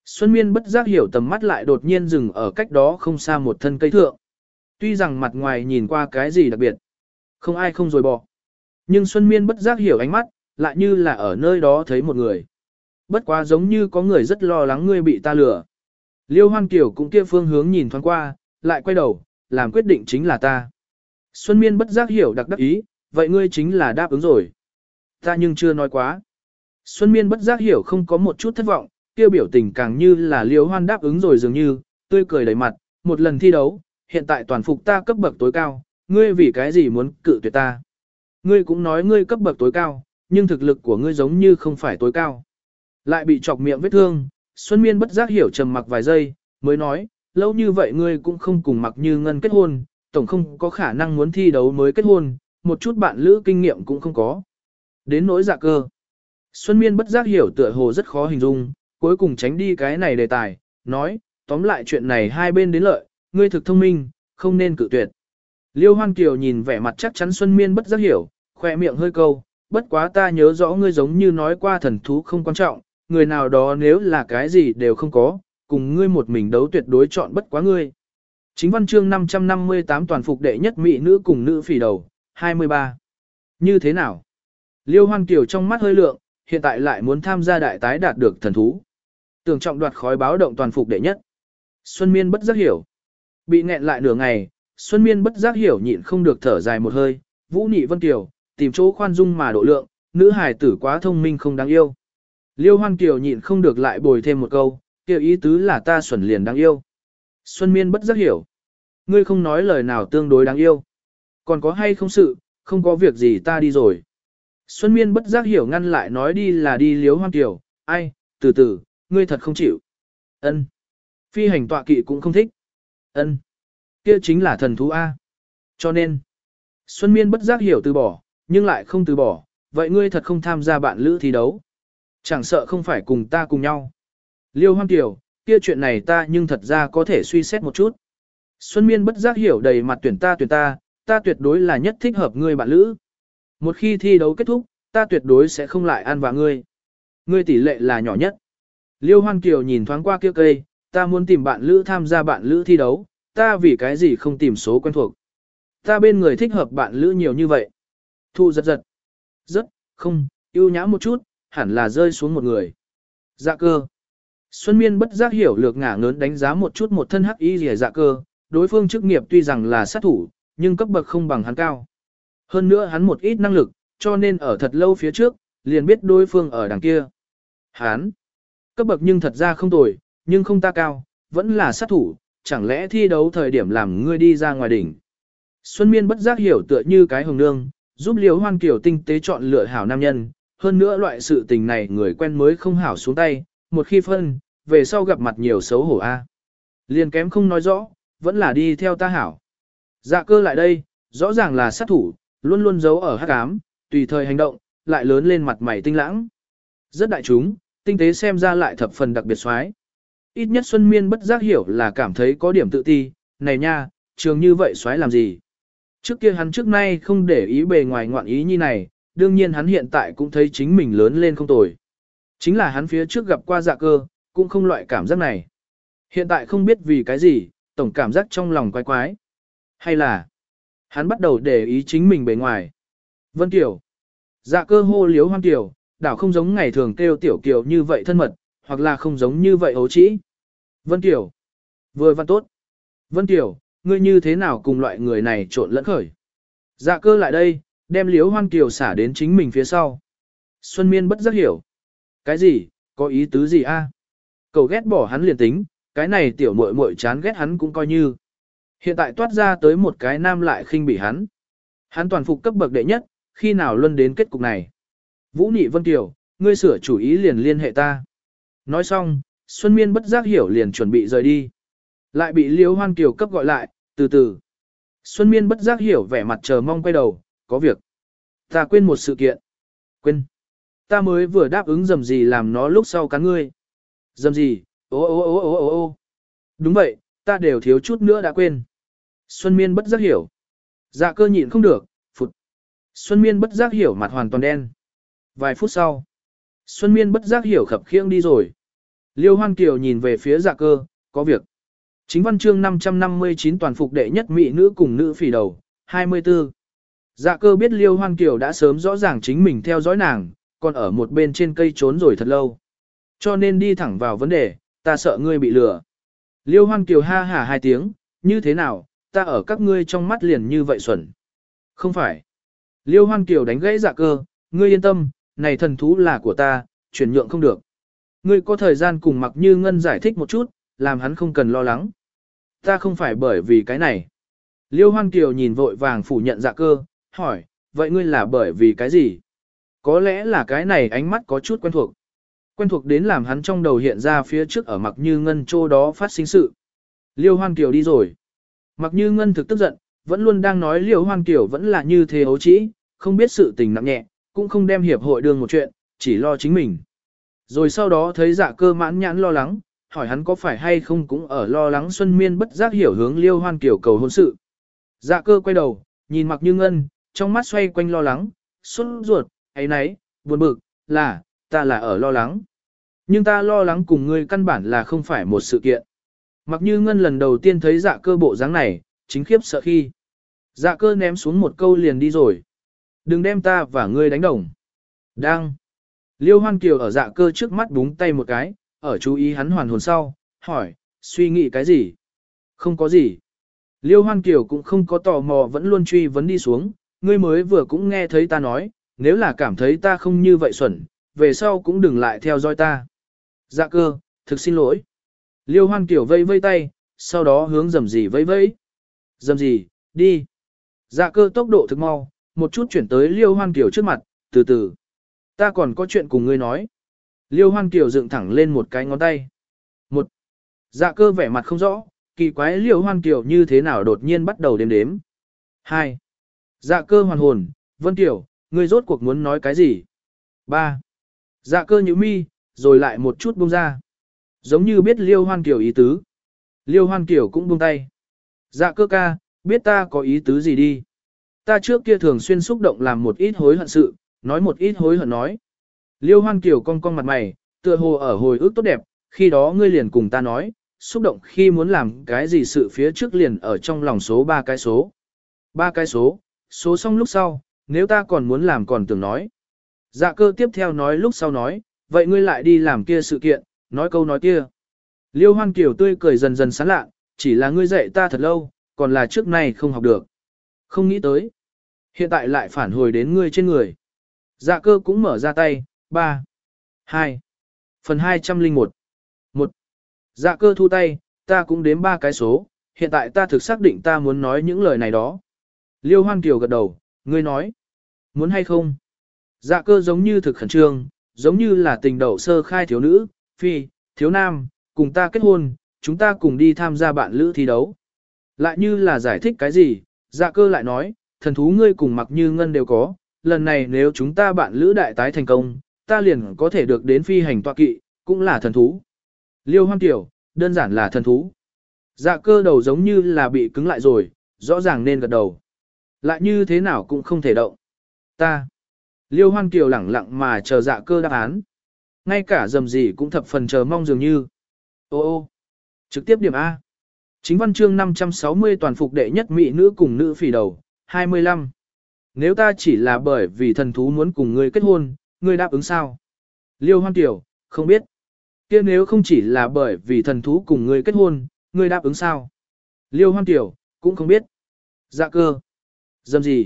Xuân Miên bất giác hiểu tầm mắt lại đột nhiên dừng ở cách đó không xa một thân cây thượng. Tuy rằng mặt ngoài nhìn qua cái gì đặc biệt, không ai không rồi bỏ. Nhưng Xuân Miên bất giác hiểu ánh mắt, lại như là ở nơi đó thấy một người. Bất quá giống như có người rất lo lắng ngươi bị ta lừa. Liêu Hoan Kiều cũng kia phương hướng nhìn thoáng qua, lại quay đầu, làm quyết định chính là ta. Xuân Miên bất giác hiểu đặc đắc ý, vậy ngươi chính là đáp ứng rồi. Ta nhưng chưa nói quá. Xuân Miên bất giác hiểu không có một chút thất vọng, kia biểu tình càng như là Liêu Hoan đáp ứng rồi dường như, tươi cười đầy mặt, một lần thi đấu, hiện tại toàn phục ta cấp bậc tối cao, ngươi vì cái gì muốn cự tuyệt ta. Ngươi cũng nói ngươi cấp bậc tối cao, nhưng thực lực của ngươi giống như không phải tối cao. Lại bị chọc miệng vết thương, Xuân Miên bất giác hiểu trầm mặc vài giây, mới nói, lâu như vậy ngươi cũng không cùng Mặc Như Ngân kết hôn, tổng không có khả năng muốn thi đấu mới kết hôn, một chút bạn lữ kinh nghiệm cũng không có. Đến nỗi Dạ Cơ. Xuân Miên bất giác hiểu tựa hồ rất khó hình dung, cuối cùng tránh đi cái này đề tài, nói, tóm lại chuyện này hai bên đến lợi, ngươi thực thông minh, không nên cự tuyệt. Liêu Hoan Kiều nhìn vẻ mặt chắc chắn Xuân Miên bất giác hiểu, khoe miệng hơi câu, bất quá ta nhớ rõ ngươi giống như nói qua thần thú không quan trọng, người nào đó nếu là cái gì đều không có, cùng ngươi một mình đấu tuyệt đối chọn bất quá ngươi. Chính văn chương 558 toàn phục đệ nhất mỹ nữ cùng nữ phỉ đầu, 23. Như thế nào? Liêu Hoan Kiều trong mắt hơi lượng, hiện tại lại muốn tham gia đại tái đạt được thần thú. Tưởng trọng đoạt khói báo động toàn phục đệ nhất. Xuân Miên bất giác hiểu. Bị nghẹn lại nửa ngày, Xuân Miên bất giác hiểu nhịn không được thở dài một hơi, Vũ Nhị Vân Kiều, tìm chỗ khoan dung mà độ lượng, nữ hài tử quá thông minh không đáng yêu. Liêu Hoan Kiều nhịn không được lại bồi thêm một câu, kêu ý tứ là ta xuẩn liền đáng yêu. Xuân Miên bất giác hiểu. Ngươi không nói lời nào tương đối đáng yêu. Còn có hay không sự, không có việc gì ta đi rồi. Xuân Miên bất giác hiểu ngăn lại nói đi là đi Liêu Hoan Kiều, ai, từ từ, ngươi thật không chịu. Ân. Phi hành tọa kỵ cũng không thích. Ân. Kia chính là thần thú A. Cho nên, Xuân Miên bất giác hiểu từ bỏ, nhưng lại không từ bỏ, vậy ngươi thật không tham gia bạn lữ thi đấu. Chẳng sợ không phải cùng ta cùng nhau. Liêu Hoan Kiều, kia chuyện này ta nhưng thật ra có thể suy xét một chút. Xuân Miên bất giác hiểu đầy mặt tuyển ta tuyệt đối là nhất thích hợp ngươi bạn lữ. Một khi thi đấu kết thúc, ta tuyệt đối sẽ không lại ăn vạ ngươi. Ngươi tỷ lệ là nhỏ nhất. Liêu Hoan Kiều nhìn thoáng qua kia cây, ta muốn tìm bạn lữ tham gia bạn lữ thi đấu, ta vì cái gì không tìm số quen thuộc. Ta bên người thích hợp bạn lữ nhiều như vậy. Thu giật. Rất, không, yêu nhã một chút, hẳn là rơi xuống một người. Dạ Cơ. Xuân Miên bất giác hiểu lược ngả ngớn đánh giá một chút một thân hắc y rìa Dạ Cơ, đối phương chức nghiệp tuy rằng là sát thủ, nhưng cấp bậc không bằng hắn cao. Hơn nữa hắn một ít năng lực, cho nên ở thật lâu phía trước, liền biết đối phương ở đằng kia. Hắn, cấp bậc nhưng thật ra không tồi, nhưng không ta cao, vẫn là sát thủ, chẳng lẽ thi đấu thời điểm làm ngươi đi ra ngoài đỉnh. Xuân Miên bất giác hiểu tựa như cái hồng nương, giúp Liêu Hoan Kiều tinh tế chọn lựa hảo nam nhân, hơn nữa loại sự tình này người quen mới không hảo xuống tay, một khi phân, về sau gặp mặt nhiều xấu hổ a. Liền kém không nói rõ, vẫn là đi theo ta hảo. Dạ Cơ lại đây, rõ ràng là sát thủ, luôn luôn giấu ở hắc ám, tùy thời hành động, lại lớn lên mặt mày tinh lãng. Rất đại chúng, tinh tế xem ra lại thập phần đặc biệt xoái. Ít nhất Xuân Miên bất giác hiểu là cảm thấy có điểm tự ti, này nha, trường như vậy xoái làm gì. Trước kia hắn trước nay không để ý bề ngoài ngoạn ý như này, đương nhiên hắn hiện tại cũng thấy chính mình lớn lên không tồi. Chính là hắn phía trước gặp qua Dạ Cơ, cũng không loại cảm giác này. Hiện tại không biết vì cái gì, tổng cảm giác trong lòng quái quái. Hay là, hắn bắt đầu để ý chính mình bề ngoài. Vân Kiều. Dạ Cơ hô Liếu Hoan Kiều, đảo không giống ngày thường kêu Tiểu Kiều như vậy thân mật, hoặc là không giống như vậy ấu trĩ. Vân Kiều. Vừa văn tốt. Vân Kiều, ngươi như thế nào cùng loại người này trộn lẫn khởi. Dạ Cơ lại đây, đem Liếu Hoan Kiều xả đến chính mình phía sau. Xuân Miên bất giác hiểu. Cái gì, có ý tứ gì a? Cậu ghét bỏ hắn liền tính, cái này tiểu muội muội chán ghét hắn cũng coi như. Hiện tại toát ra tới một cái nam lại khinh bỉ hắn. Hắn toàn phục cấp bậc đệ nhất, khi nào luân đến kết cục này. Vũ Nhị Vân Kiều, ngươi sửa chủ ý liền liên hệ ta. Nói xong, Xuân Miên bất giác hiểu liền chuẩn bị rời đi. Lại bị Liêu Hoan Kiều cấp gọi lại, từ từ. Xuân Miên bất giác hiểu vẻ mặt chờ mong quay đầu, có việc. Ta quên một sự kiện. Quên. Ta mới vừa đáp ứng dầm gì làm nó lúc sau cắn ngươi. Dầm gì, ô. Đúng vậy, ta đều thiếu chút nữa đã quên. Xuân Miên bất giác hiểu. Dạ Cơ nhịn không được, phụt. Xuân Miên bất giác hiểu mặt hoàn toàn đen. Vài phút sau, Xuân Miên bất giác hiểu khập khiễng đi rồi. Liêu Hoan Kiều nhìn về phía Dạ Cơ, có việc. Chính văn chương 559 toàn phục đệ nhất mỹ nữ cùng nữ phỉ đầu, 24. Dạ Cơ biết Liêu Hoan Kiều đã sớm rõ ràng chính mình theo dõi nàng, còn ở một bên trên cây trốn rồi thật lâu. Cho nên đi thẳng vào vấn đề, ta sợ ngươi bị lừa. Liêu Hoan Kiều ha hả hai tiếng, như thế nào, ta ở các ngươi trong mắt liền như vậy xuẩn. Không phải. Liêu Hoan Kiều đánh gãy Dạ Cơ, ngươi yên tâm, này thần thú là của ta, chuyển nhượng không được. Ngươi có thời gian cùng Mặc Như Ngân giải thích một chút, làm hắn không cần lo lắng. Ta không phải bởi vì cái này. Liêu Hoan Kiều nhìn vội vàng phủ nhận Dạ Cơ, hỏi, vậy ngươi là bởi vì cái gì? Có lẽ là cái này ánh mắt có chút quen thuộc. Quen thuộc đến làm hắn trong đầu hiện ra phía trước ở Mặc Như Ngân chỗ đó phát sinh sự. Liêu Hoan Kiều đi rồi. Mặc Như Ngân thực tức giận, vẫn luôn đang nói Liêu Hoan Kiều vẫn là như thế ấu trĩ, không biết sự tình nặng nhẹ, cũng không đem hiệp hội đương một chuyện, chỉ lo chính mình. Rồi sau đó thấy Dạ Cơ mãn nhãn lo lắng, hỏi hắn có phải hay không cũng ở lo lắng Xuân Miên bất giác hiểu hướng Liêu Hoan Kiều cầu hôn sự. Dạ Cơ quay đầu, nhìn Mặc Như Ngân, trong mắt xoay quanh lo lắng, sốt ruột, ấy nấy, buồn bực, ta là ở lo lắng. Nhưng ta lo lắng cùng ngươi căn bản là không phải một sự kiện. Mặc Như Ngân lần đầu tiên thấy Dạ Cơ bộ dáng này, chính khiếp sợ khi. Dạ Cơ ném xuống một câu liền đi rồi. Đừng đem ta và ngươi đánh đồng. Đang. Liêu Hoan Kiều ở Dạ Cơ trước mắt búng tay một cái, ở chú ý hắn hoàn hồn sau, hỏi, suy nghĩ cái gì? Không có gì. Liêu Hoan Kiều cũng không có tò mò vẫn luôn truy vấn đi xuống, ngươi mới vừa cũng nghe thấy ta nói, nếu là cảm thấy ta không như vậy xuẩn, về sau cũng đừng lại theo dõi ta. Dạ Cơ, thực xin lỗi. Liêu Hoan Kiều vây vây tay, sau đó hướng Dầm Dì vây vây. Dầm Dì, đi. Dạ Cơ tốc độ thực mau, một chút chuyển tới Liêu Hoan Kiều trước mặt, từ từ. Ta còn có chuyện cùng ngươi nói. Liêu Hoan Kiều dựng thẳng lên một cái ngón tay. Một. Dạ Cơ vẻ mặt không rõ, kỳ quái Liêu Hoan Kiều như thế nào đột nhiên bắt đầu đếm đếm. 2. Dạ Cơ hoàn hồn, Vân Kiều, ngươi rốt cuộc muốn nói cái gì? 3. Dạ Cơ nhíu mi, rồi lại một chút buông ra. Giống như biết Liêu Hoan Kiều ý tứ. Liêu Hoan Kiều cũng buông tay. Dạ Cơ ca, biết ta có ý tứ gì đi. Ta trước kia thường xuyên xúc động làm một ít hối hận sự, nói một ít hối hận nói. Liêu Hoan Kiều cong cong mặt mày, tựa hồ ở hồi ức tốt đẹp, khi đó ngươi liền cùng ta nói, xúc động khi muốn làm cái gì sự phía trước liền ở trong lòng số 3 cái số. 3 cái số xong lúc sau, nếu ta còn muốn làm còn tưởng nói. Dạ Cơ tiếp theo nói lúc sau nói, vậy ngươi lại đi làm kia sự kiện, nói câu nói kia. Liêu Hoan Kiều tươi cười dần dần sán lạ, chỉ là ngươi dạy ta thật lâu, còn là trước này không học được. Không nghĩ tới. Hiện tại lại phản hồi đến ngươi trên người. Dạ Cơ cũng mở ra tay, 3, 2, phần 201. 1. Dạ Cơ thu tay, ta cũng đếm 3 cái số, hiện tại ta thực xác định ta muốn nói những lời này đó. Liêu Hoan Kiều gật đầu, ngươi nói. Muốn hay không? Dạ Cơ giống như thực khẩn trương, giống như là tình đậu sơ khai thiếu nữ, phi, thiếu nam, cùng ta kết hôn, chúng ta cùng đi tham gia bạn lữ thi đấu. Lại như là giải thích cái gì, Dạ Cơ lại nói, thần thú ngươi cùng Mặc Như Ngân đều có, lần này nếu chúng ta bạn lữ đại tái thành công, ta liền có thể được đến phi hành tọa kỵ, cũng là thần thú. Liêu Hoan Kiều, đơn giản là thần thú. Dạ Cơ đầu giống như là bị cứng lại rồi, rõ ràng nên gật đầu. Lại như thế nào cũng không thể động. Ta. Liêu Hoan Kiều lẳng lặng mà chờ Dạ Cơ đáp án. Ngay cả Dầm Dì cũng thập phần chờ mong dường như. Ô, trực tiếp điểm A. Chính văn chương 560 toàn phục đệ nhất mỹ nữ cùng nữ phỉ đầu, 25. Nếu ta chỉ là bởi vì thần thú muốn cùng ngươi kết hôn, ngươi đáp ứng sao? Liêu Hoan Kiều, không biết. Kia nếu không chỉ là bởi vì thần thú cùng ngươi kết hôn, ngươi đáp ứng sao? Liêu Hoan Kiều, cũng không biết. Dạ Cơ. Dầm Dì,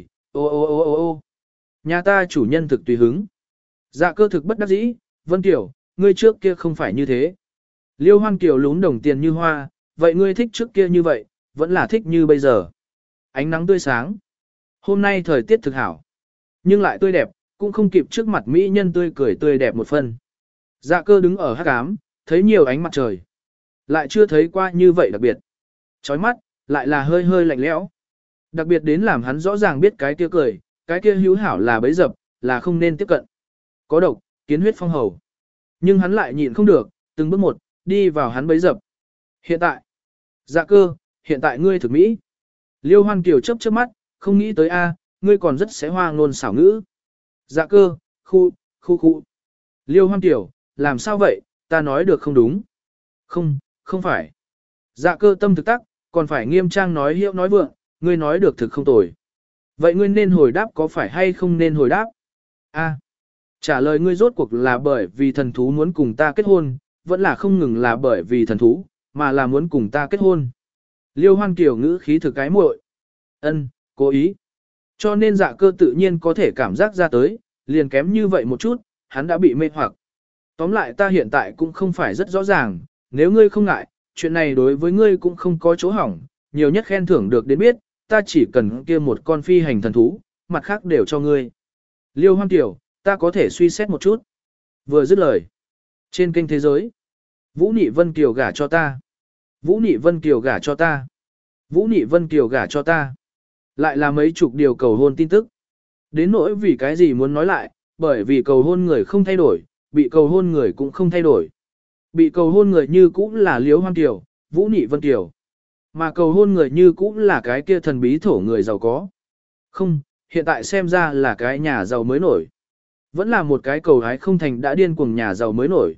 ô. Nhà ta chủ nhân thực tùy hứng. Dạ Cơ thực bất đắc dĩ, Vân Kiều, ngươi trước kia không phải như thế. Liêu Hoan Kiều lún đồng tiền như hoa, vậy ngươi thích trước kia như vậy, vẫn là thích như bây giờ. Ánh nắng tươi sáng. Hôm nay thời tiết thực hảo, nhưng lại tươi đẹp, cũng không kịp trước mặt mỹ nhân tươi cười tươi đẹp một phần. Dạ Cơ đứng ở hắc ám, thấy nhiều ánh mặt trời. Lại chưa thấy qua như vậy đặc biệt. Chói mắt, lại là hơi hơi lạnh lẽo. Đặc biệt đến làm hắn rõ ràng biết cái kia cười, cái kia hữu hảo là bấy dập, là không nên tiếp cận. Có độc, kiến huyết phong hầu. Nhưng hắn lại nhịn không được, từng bước một, đi vào hắn bấy dập. Hiện tại, Dạ Cơ, hiện tại ngươi thực mỹ. Liêu Hoan Kiều chớp chớp mắt, không nghĩ tới a, ngươi còn rất sẽ hoa ngôn xảo ngữ. Dạ Cơ, khu. Liêu Hoan Kiều, làm sao vậy, ta nói được không đúng. Không, không phải. Dạ cơ tâm thực tắc, còn phải nghiêm trang nói hiệu nói vượng, ngươi nói được thực không tồi. Vậy ngươi nên hồi đáp có phải hay không nên hồi đáp? A, trả lời ngươi rốt cuộc là bởi vì thần thú muốn cùng ta kết hôn, vẫn là không ngừng là bởi vì thần thú, mà là muốn cùng ta kết hôn. Liêu Hoan Kiều ngữ khí thực cái muội. Ân, cố ý. Cho nên dạ cơ tự nhiên có thể cảm giác ra tới, liền kém như vậy một chút, hắn đã bị mê hoặc. Tóm lại ta hiện tại cũng không phải rất rõ ràng, nếu ngươi không ngại, chuyện này đối với ngươi cũng không có chỗ hỏng, nhiều nhất khen thưởng được đến biết, ta chỉ cần kia một con phi hành thần thú, mặt khác đều cho ngươi. Liêu Hoan Kiều, ta có thể suy xét một chút. Vừa dứt lời. Trên kênh thế giới, Vũ Nị Vân Kiều gả cho ta. Vũ Nị Vân Kiều gả cho ta. Vũ Nị Vân Kiều gả cho ta. Lại là mấy chục điều cầu hôn tin tức. Đến nỗi vì cái gì muốn nói lại, bởi vì cầu hôn người không thay đổi, bị cầu hôn người cũng không thay đổi. Bị cầu hôn người như cũ là Liễu Hoan Kiều, Vũ Nị Vân Kiều. Mà cầu hôn người như cũ là cái kia thần bí thổ người giàu có. Không, hiện tại xem ra là cái nhà giàu mới nổi. Vẫn là một cái cầu hái không thành đã điên cuồng nhà giàu mới nổi.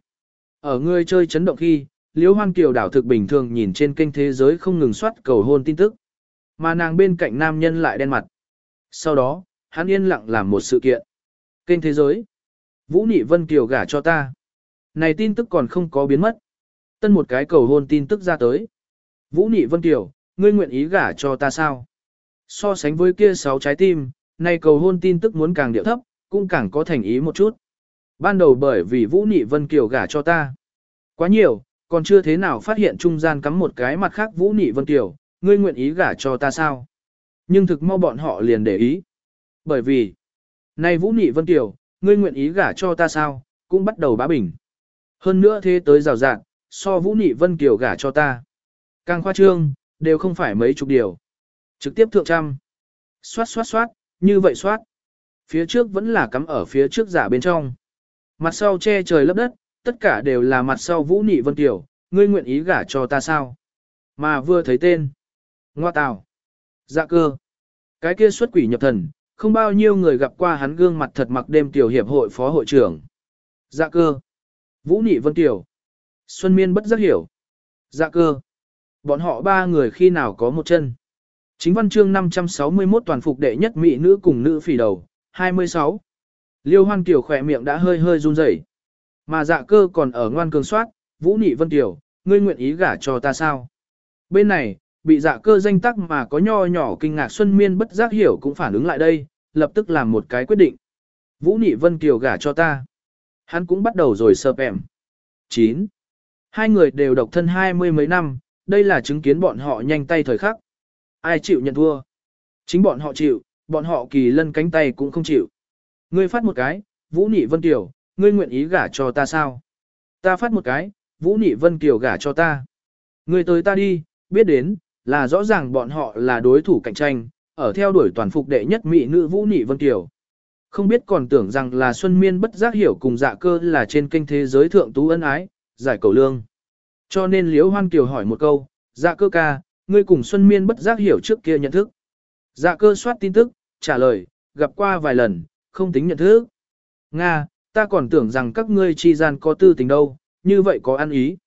Ở người chơi chấn động khi, Liễu Hoan Kiều đảo thực bình thường nhìn trên kênh thế giới không ngừng soát cầu hôn tin tức. Mà nàng bên cạnh nam nhân lại đen mặt. Sau đó, hắn yên lặng làm một sự kiện. Kênh thế giới. Vũ Nị Vân Kiều gả cho ta. Này tin tức còn không có biến mất. Tân một cái cầu hôn tin tức ra tới. Vũ Nị Vân Kiều, ngươi nguyện ý gả cho ta sao? So sánh với kia 6 trái tim, này cầu hôn tin tức muốn càng điệu thấp, cũng càng có thành ý một chút. Ban đầu bởi vì Vũ Nị Vân Kiều gả cho ta. Quá nhiều, còn chưa thế nào phát hiện trung gian cắm một cái mặt khác Vũ Nị Vân Kiều, ngươi nguyện ý gả cho ta sao? Nhưng thực mau bọn họ liền để ý. Bởi vì, này Vũ Nị Vân Kiều, ngươi nguyện ý gả cho ta sao? Cũng bắt đầu bá bình. Hơn nữa thế tới rào rạng, so Vũ Nị Vân Kiều gả cho ta. Càng khoa trương, đều không phải mấy chục điều. Trực tiếp thượng trăm. Xoát xoát xoát, như vậy xoát. Phía trước vẫn là cắm ở phía trước giả bên trong. Mặt sau che trời lấp đất, tất cả đều là mặt sau Vũ Nị Vân Kiều, ngươi nguyện ý gả cho ta sao? Mà vừa thấy tên. Ngoa tào. Dạ cơ. Cái kia xuất quỷ nhập thần, không bao nhiêu người gặp qua hắn gương mặt thật mặc đêm tiểu hiệp hội phó hội trưởng. Dạ cơ. Vũ Nị Vân Kiều. Xuân Miên bất giác hiểu. Dạ cơ. Bọn họ ba người khi nào có một chân. Chính văn chương 561 toàn phục đệ nhất mỹ nữ cùng nữ phỉ đầu, 26. Liêu Hoan Kiều khỏe miệng đã hơi hơi run rẩy, mà dạ cơ còn ở ngoan cường soát, Vũ Nị Vân Kiều, ngươi nguyện ý gả cho ta sao? Bên này, bị dạ cơ danh tắc mà có nho nhỏ kinh ngạc Xuân Miên bất giác hiểu cũng phản ứng lại đây, lập tức làm một cái quyết định. Vũ Nị Vân Kiều gả cho ta. Hắn cũng bắt đầu rồi sợp em. 9. Hai người đều độc thân 20 mấy năm, đây là chứng kiến bọn họ nhanh tay thời khắc. Ai chịu nhận thua? Chính bọn họ chịu, bọn họ kỳ lân cánh tay cũng không chịu. Ngươi phát một cái, Vũ Nị Vân Kiều, ngươi nguyện ý gả cho ta sao? Ta phát một cái, Vũ Nị Vân Kiều gả cho ta. Ngươi tới ta đi, biết đến, là rõ ràng bọn họ là đối thủ cạnh tranh, ở theo đuổi toàn phục đệ nhất mỹ nữ Vũ Nị Vân Kiều. Không biết còn tưởng rằng là Xuân Miên bất giác hiểu cùng dạ cơ là trên kênh thế giới thượng tú ân ái, giải cầu lương. Cho nên Liễu Hoan Kiều hỏi một câu, dạ cơ ca, ngươi cùng Xuân Miên bất giác hiểu trước kia nhận thức. Dạ cơ soát tin tức, trả lời, gặp qua vài lần, không tính nhận thức. Nga, ta còn tưởng rằng các ngươi chi gian có tư tình đâu, như vậy có ăn ý.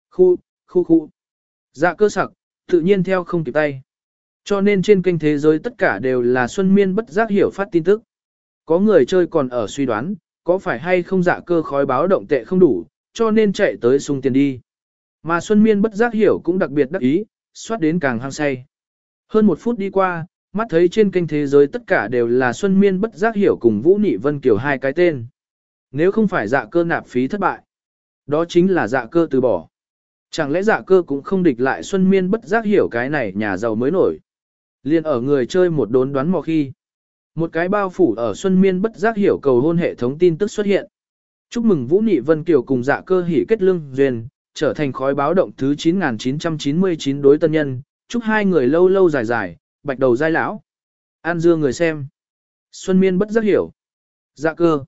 Khu. Dạ cơ sặc, tự nhiên theo không kịp tay. Cho nên trên kênh thế giới tất cả đều là Xuân Miên bất giác hiểu phát tin tức. Có người chơi còn ở suy đoán, có phải hay không dạ cơ khói báo động tệ không đủ, cho nên chạy tới sung tiền đi. Mà Xuân Miên bất giác hiểu cũng đặc biệt đắc ý, soát đến càng hăng say. Hơn một phút đi qua, mắt thấy trên kênh thế giới tất cả đều là Xuân Miên bất giác hiểu cùng Vũ Nị Vân Kiều hai cái tên. Nếu không phải dạ cơ nạp phí thất bại, đó chính là dạ cơ từ bỏ. Chẳng lẽ dạ cơ cũng không địch lại Xuân Miên bất giác hiểu cái này nhà giàu mới nổi. Liên ở người chơi một đốn đoán mò khi. Một cái bao phủ ở Xuân Miên bất giác hiểu cầu hôn hệ thống tin tức xuất hiện. Chúc mừng Vũ Nị Vân Kiều cùng dạ cơ hỉ kết lương duyên, trở thành khói báo động thứ 9999 đối tân nhân, chúc hai người lâu lâu dài dài, bạch đầu dai lão. An dương người xem. Xuân Miên bất giác hiểu. Dạ cơ.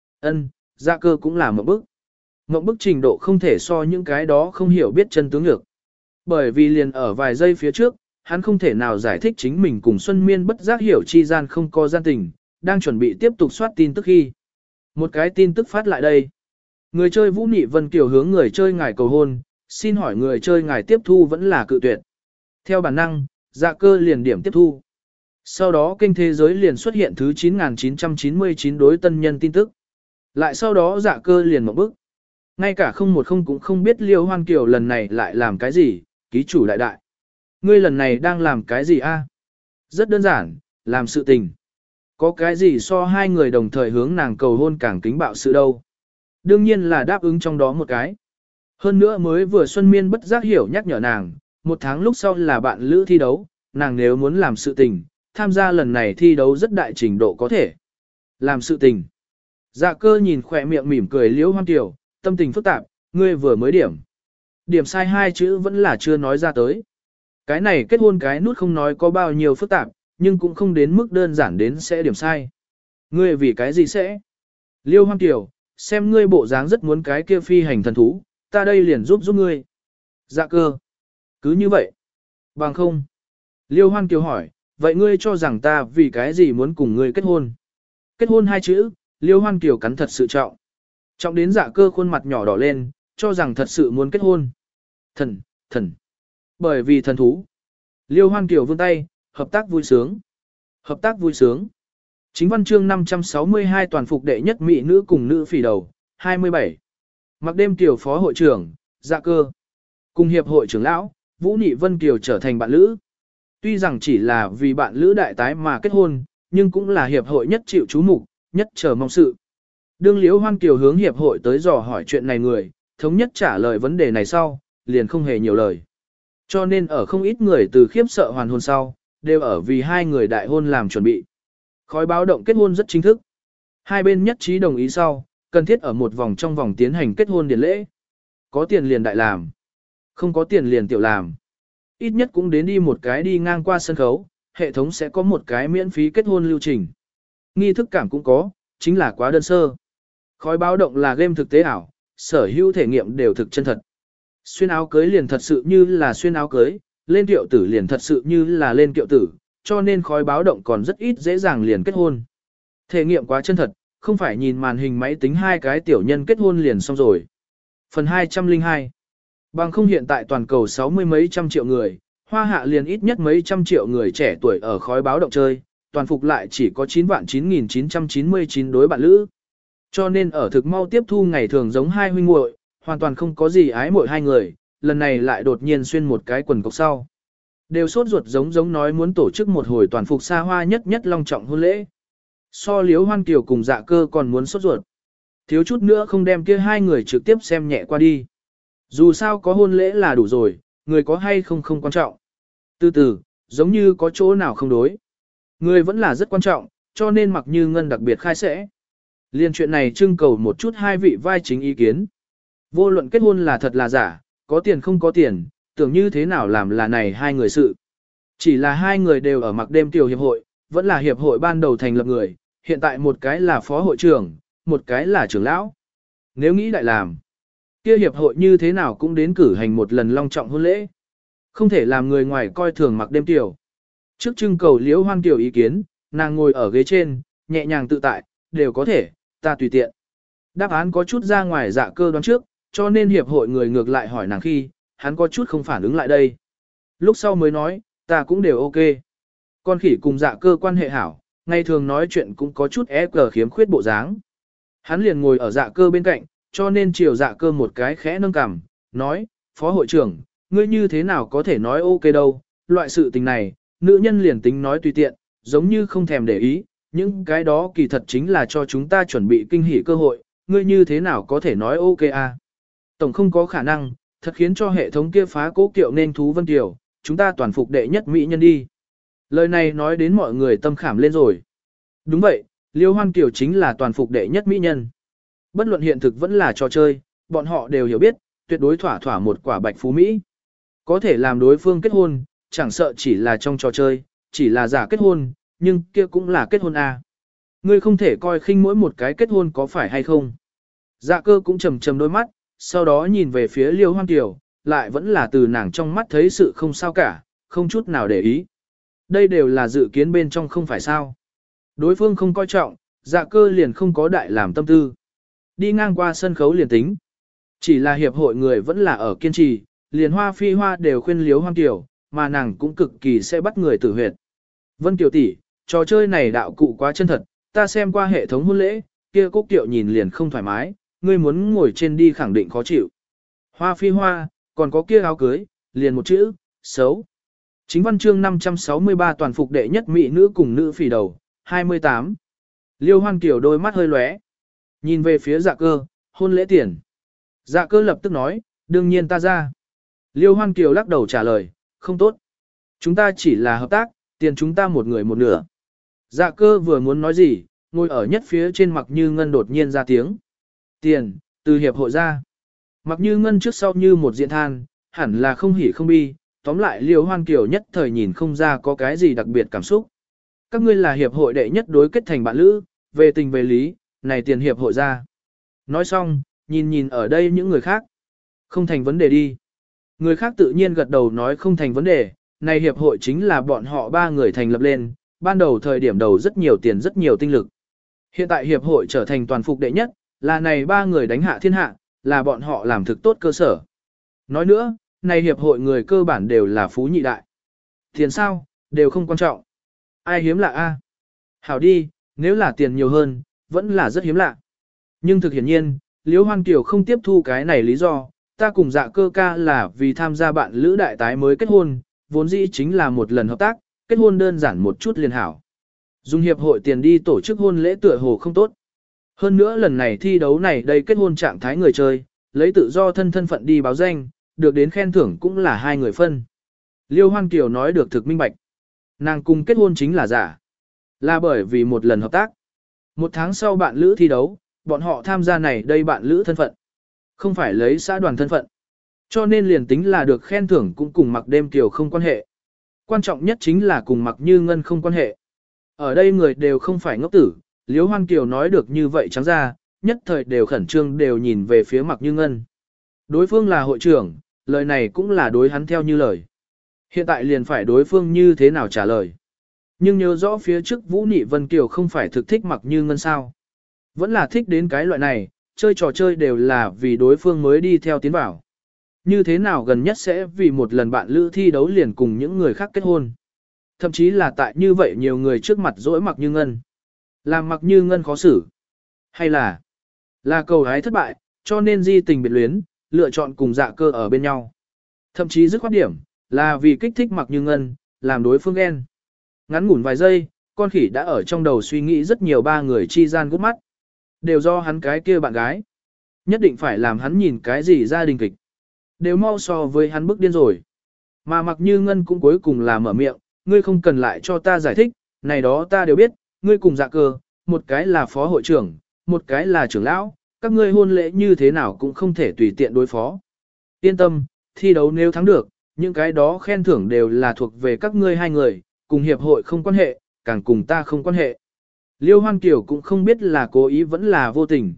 Dạ cơ cũng là một bức. Một bức trình độ không thể so những cái đó không hiểu biết chân tướng được. Bởi vì liền ở vài giây phía trước, hắn không thể nào giải thích chính mình cùng Xuân Miên bất giác hiểu chi gian không có gian tình, đang chuẩn bị tiếp tục soát tin tức khi. Một cái tin tức phát lại đây. Người chơi Vũ Nị Vân Kiều hướng người chơi ngài cầu hôn, xin hỏi người chơi ngài tiếp thu vẫn là cự tuyệt. Theo bản năng, Dạ Cơ liền điểm tiếp thu. Sau đó kênh thế giới liền xuất hiện thứ 9999 đối tân nhân tin tức. Lại sau đó Dạ Cơ liền một bức. Ngay cả 010 cũng không biết Liêu Hoan Kiều lần này lại làm cái gì, ký chủ đại đại. Ngươi lần này đang làm cái gì a? Rất đơn giản, làm sự tình. Có cái gì so hai người đồng thời hướng nàng cầu hôn càng kính bạo sự đâu. Đương nhiên là đáp ứng trong đó một cái. Hơn nữa mới vừa Xuân Miên bất giác hiểu nhắc nhở nàng, 1 tháng lúc sau là bạn lữ thi đấu, nàng nếu muốn làm sự tình, tham gia lần này thi đấu rất đại trình độ có thể. Làm sự tình. Dạ Cơ nhìn khỏe miệng mỉm cười Liễu Hoan Kiều, tâm tình phức tạp, ngươi vừa mới điểm. Điểm sai 2 chữ vẫn là chưa nói ra tới. Cái này kết hôn cái nút không nói có bao nhiêu phức tạp, nhưng cũng không đến mức đơn giản đến sẽ điểm sai. Ngươi vì cái gì sẽ? Liêu Hoan Kiều, xem ngươi bộ dáng rất muốn cái kia phi hành thần thú, ta đây liền giúp ngươi. Dạ Cơ. Cứ như vậy. Bằng không. Liêu Hoan Kiều hỏi, vậy ngươi cho rằng ta vì cái gì muốn cùng ngươi kết hôn? Kết hôn 2 chữ, Liêu Hoan Kiều cắn thật sự trọng. Trọng đến Dạ Cơ khuôn mặt nhỏ đỏ lên, cho rằng thật sự muốn kết hôn. Thần. Bởi vì thần thú. Liêu Hoan Kiều vươn tay, hợp tác vui sướng. Hợp tác vui sướng. Chính văn chương 562 toàn phục đệ nhất mỹ nữ cùng nữ phỉ đầu, 27. Mặc đêm tiểu phó hội trưởng, Dạ Cơ. Cùng hiệp hội trưởng lão, Vũ Nị Vân Kiều trở thành bạn lữ. Tuy rằng chỉ là vì bạn lữ đại tái mà kết hôn, nhưng cũng là hiệp hội nhất chịu chú mục, nhất chờ mong sự. Đương Liễu Hoan Kiều hướng hiệp hội tới dò hỏi chuyện này người, thống nhất trả lời vấn đề này sau, liền không hề nhiều lời. Cho nên ở không ít người từ khiếp sợ hoàn hôn sau, đều ở vì hai người đại hôn làm chuẩn bị. Khói báo động kết hôn rất chính thức. Hai bên nhất trí đồng ý sau, cần thiết ở một vòng trong vòng tiến hành kết hôn điển lễ. Có tiền liền đại làm. Không có tiền liền tiểu làm. Ít nhất cũng đến đi một cái đi ngang qua sân khấu, hệ thống sẽ có một cái miễn phí kết hôn lưu trình. Nghi thức cảm cũng có, chính là quá đơn sơ. Khói báo động là game thực tế ảo, sở hữu thể nghiệm đều thực chân thật. Xuyên áo cưới liền thật sự như là xuyên áo cưới, lên kiệu tử liền thật sự như là lên kiệu tử, cho nên khói báo động còn rất ít dễ dàng liền kết hôn. Thể nghiệm quá chân thật, không phải nhìn màn hình máy tính hai cái tiểu nhân kết hôn liền xong rồi. Phần 202. Bằng không hiện tại toàn cầu 60 mấy trăm triệu người, Hoa Hạ liền ít nhất mấy trăm triệu người trẻ tuổi ở khói báo động chơi, toàn phục lại chỉ có 9.9999 đối bạn lữ. Cho nên ở thực mau tiếp thu ngày thường giống hai huynh muội, hoàn toàn không có gì ái muội hai người, lần này lại đột nhiên xuyên một cái quần cộc sau. Đều sốt ruột giống nói muốn tổ chức một hồi toàn phục xa hoa nhất long trọng hôn lễ. So Liễu Hoan Kiều cùng Dạ Cơ còn muốn sốt ruột. Thiếu chút nữa không đem kia hai người trực tiếp xem nhẹ qua đi. Dù sao có hôn lễ là đủ rồi, người có hay không không quan trọng. Từ từ, giống như có chỗ nào không đối. Người vẫn là rất quan trọng, cho nên Mặc Như Ngân đặc biệt khai sẽ. Liên chuyện này trưng cầu một chút hai vị vai chính ý kiến. Vô luận kết hôn là thật là giả, có tiền không có tiền, tưởng như thế nào làm là này hai người sự. Chỉ là hai người đều ở Mặc Đêm Tiểu hiệp hội, vẫn là hiệp hội ban đầu thành lập người, hiện tại một cái là phó hội trưởng, một cái là trưởng lão. Nếu nghĩ đại làm, kia hiệp hội như thế nào cũng đến cử hành một lần long trọng hôn lễ. Không thể làm người ngoài coi thường Mặc Đêm Tiểu. Trước trưng cầu Liễu Hoan Kiều ý kiến, nàng ngồi ở ghế trên, nhẹ nhàng tự tại, đều có thể, ta tùy tiện. Đáp án có chút ra ngoài Dạ Cơ đoán trước, cho nên hiệp hội người ngược lại hỏi nàng khi, hắn có chút không phản ứng lại đây. Lúc sau mới nói, ta cũng đều ok. Con khỉ cùng Dạ Cơ quan hệ hảo, ngày thường nói chuyện cũng có chút khiếm khuyết bộ dáng. Hắn liền ngồi ở Dạ Cơ bên cạnh, cho nên chiều Dạ Cơ một cái khẽ nâng cằm, nói, phó hội trưởng, ngươi như thế nào có thể nói ok đâu, loại sự tình này, nữ nhân liền tính nói tùy tiện, giống như không thèm để ý, những cái đó kỳ thật chính là cho chúng ta chuẩn bị kinh hỉ cơ hội, ngươi như thế nào có thể nói ok à. Tổng không có khả năng, thật khiến cho hệ thống kia phá cố kiệu nên thú Vân Kiều, chúng ta toàn phục đệ nhất mỹ nhân đi. Lời này nói đến mọi người tâm khảm lên rồi. Đúng vậy, Liêu Hoan Kiều chính là toàn phục đệ nhất mỹ nhân. Bất luận hiện thực vẫn là trò chơi, bọn họ đều hiểu biết, tuyệt đối thỏa một quả bạch phú Mỹ. Có thể làm đối phương kết hôn, chẳng sợ chỉ là trong trò chơi, chỉ là giả kết hôn, nhưng kia cũng là kết hôn à. Ngươi không thể coi khinh mỗi một cái kết hôn có phải hay không. Dạ Cơ cũng trầm đôi mắt, sau đó nhìn về phía Liêu Hoan Kiều, lại vẫn là từ nàng trong mắt thấy sự không sao cả, không chút nào để ý. Đây đều là dự kiến bên trong không phải sao. Đối phương không coi trọng, Dạ Cơ liền không có đại làm tâm tư. đi ngang qua sân khấu liền tính. Chỉ là hiệp hội người vẫn là ở kiên trì, liền Hoa Phi Hoa đều khuyên Liễu Hoan Kiều, mà nàng cũng cực kỳ sẽ bắt người tử huyệt. Vân Kiều tỷ, trò chơi này đạo cụ quá chân thật, ta xem qua hệ thống hôn lễ, kia Cúc Kiệu nhìn liền không thoải mái, ngươi muốn ngồi trên đi khẳng định khó chịu. Hoa Phi Hoa, còn có kia áo cưới, liền một chữ, xấu. Chính văn chương 563 toàn phục đệ nhất mỹ nữ cùng nữ phỉ đầu, 28. Liêu Hoan Kiều đôi mắt hơi lóe, nhìn về phía Dạ Cơ, hôn lễ tiền. Dạ Cơ lập tức nói, đương nhiên ta ra. Liêu Hoan Kiều lắc đầu trả lời, không tốt. Chúng ta chỉ là hợp tác, tiền chúng ta một người một nửa. Dạ Cơ vừa muốn nói gì, ngồi ở nhất phía trên Mặc Như Ngân đột nhiên ra tiếng. Tiền, từ hiệp hội ra. Mặc Như Ngân trước sau như một diện than, hẳn là không hỉ không bi, tóm lại Liêu Hoan Kiều nhất thời nhìn không ra có cái gì đặc biệt cảm xúc. Các ngươi là hiệp hội đệ nhất đối kết thành bạn lữ, về tình về lý, này tiền hiệp hội ra. Nói xong, nhìn ở đây những người khác. Không thành vấn đề đi. Người khác tự nhiên gật đầu nói không thành vấn đề, này hiệp hội chính là bọn họ ba người thành lập lên, ban đầu thời điểm đầu rất nhiều tiền rất nhiều tinh lực. Hiện tại hiệp hội trở thành toàn phục đệ nhất, là này ba người đánh hạ thiên hạ, là bọn họ làm thực tốt cơ sở. Nói nữa, này hiệp hội người cơ bản đều là phú nhị đại. Tiền sao, đều không quan trọng. Ai hiếm lạ a? Hảo đi, nếu là tiền nhiều hơn, vẫn là rất hiếm lạ. Nhưng thực hiển nhiên, Liễu Hoan Kiều không tiếp thu cái này lý do, ta cùng Dạ Cơ ca là vì tham gia bạn lữ đại tái mới kết hôn, vốn dĩ chính là một lần hợp tác, kết hôn đơn giản một chút liền hảo. Dùng hiệp hội tiền đi tổ chức hôn lễ tựa hồ không tốt. Hơn nữa lần này thi đấu này đây kết hôn trạng thái người chơi, lấy tự do thân phận đi báo danh, được đến khen thưởng cũng là hai người phân. Liêu Hoan Kiều nói được thực minh bạch. Nàng cùng kết hôn chính là giả. Là bởi vì một lần hợp tác. Một tháng sau bạn lữ thi đấu, bọn họ tham gia này đây bạn lữ thân phận. Không phải lấy xã đoàn thân phận. Cho nên liền tính là được khen thưởng cũng cùng Mặc Đêm Kiều không quan hệ. Quan trọng nhất chính là cùng Mặc Như Ngân không quan hệ. Ở đây người đều không phải ngốc tử, Liễu Hoan Kiều nói được như vậy trắng ra, nhất thời đều khẩn trương đều nhìn về phía Mặc Như Ngân. Đối phương là hội trưởng, lời này cũng là đối hắn theo như lời. Hiện tại liền phải đối phương như thế nào trả lời. Nhưng nhớ rõ phía trước Vũ Nị Vân Kiều không phải thực thích Mặc Như Ngân sao. Vẫn là thích đến cái loại này, chơi trò chơi đều là vì đối phương mới đi theo tiến vào. Như thế nào gần nhất sẽ vì một lần bạn lữ thi đấu liền cùng những người khác kết hôn. Thậm chí là tại như vậy nhiều người trước mặt dỗi Mặc Như Ngân. Làm Mặc Như Ngân khó xử. Hay là cầu hái thất bại, cho nên di tình biệt luyến, lựa chọn cùng Dạ Cơ ở bên nhau. Thậm chí dứt khoát điểm, là vì kích thích Mặc Như Ngân, làm đối phương ghen. Ngắn ngủn vài giây, con khỉ đã ở trong đầu suy nghĩ rất nhiều ba người chi gian gút mắt. Đều do hắn cái kia bạn gái. Nhất định phải làm hắn nhìn cái gì gia đình kịch. Đều mau so với hắn bức điên rồi. Mà Mặc Như Ngân cũng cuối cùng là mở miệng, ngươi không cần lại cho ta giải thích, này đó ta đều biết, ngươi cùng Dạ Cơ, một cái là phó hội trưởng, một cái là trưởng lão, các ngươi hôn lễ như thế nào cũng không thể tùy tiện đối phó. Yên tâm, thi đấu nếu thắng được, những cái đó khen thưởng đều là thuộc về các ngươi hai người, cùng hiệp hội không quan hệ, càng cùng ta không quan hệ. Liêu Hoan Kiều cũng không biết là cố ý vẫn là vô tình,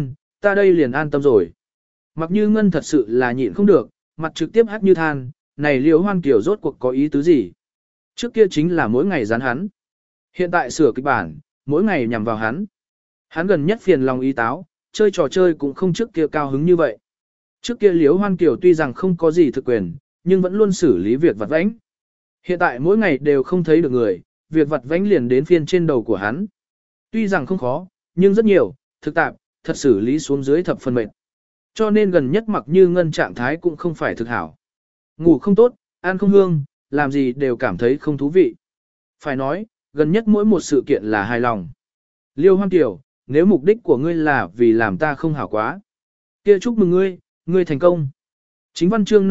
ta đây liền an tâm rồi. Mặc Như Ngân thật sự là nhịn không được, mặt trực tiếp hắt như than, này Liêu Hoan Kiều rốt cuộc có ý tứ gì? Trước kia chính là mỗi ngày gián hắn. Hiện tại sửa kịch bản, mỗi ngày nhằm vào hắn. Hắn gần nhất phiền lòng ý táo, chơi trò chơi cũng không trước kia cao hứng như vậy. Trước kia Liêu Hoan Kiều tuy rằng không có gì thực quyền, nhưng vẫn luôn xử lý việc vặt vãnh. Hiện tại mỗi ngày đều không thấy được người, việc vặt vãnh liền đến phiên trên đầu của hắn. Tuy rằng không khó, nhưng rất nhiều, thực tạp, thật xử lý xuống dưới thập phần mệt. Cho nên gần nhất Mặc Như Ngân trạng thái cũng không phải thực hảo. Ngủ không tốt, ăn không hương, làm gì đều cảm thấy không thú vị. Phải nói, gần nhất mỗi một sự kiện là hài lòng. Liêu Hoan Kiều, nếu mục đích của ngươi là vì làm ta không hảo quá, kia chúc mừng ngươi, ngươi thành công. Chính văn chương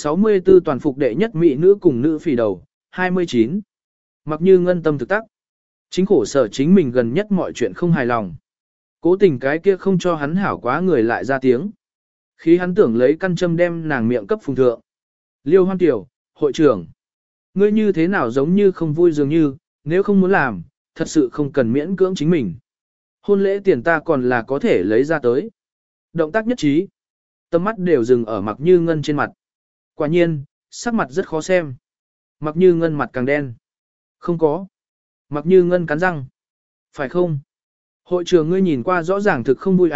564 toàn phục đệ nhất mỹ nữ cùng nữ phỉ đầu, 29. Mặc Như Ngân tâm thực tắc. Chính khổ sở chính mình gần nhất mọi chuyện không hài lòng. Cố tình cái kia không cho hắn hảo quá người lại ra tiếng. Khi hắn tưởng lấy căn châm đem nàng miệng cấp phùng thượng. Liêu Hoan Kiều, hội trưởng. Ngươi như thế nào giống như không vui dường như, nếu không muốn làm, thật sự không cần miễn cưỡng chính mình. Hôn lễ tiền ta còn là có thể lấy ra tới. Động tác nhất trí. Tầm mắt đều dừng ở Mặc Như Ngân trên mặt. Quả nhiên, sắc mặt rất khó xem. Mặc Như Ngân mặt càng đen. Không có. Mặc Như Ngân cắn răng. Phải không? Hội trưởng ngươi nhìn qua rõ ràng thực không vui à,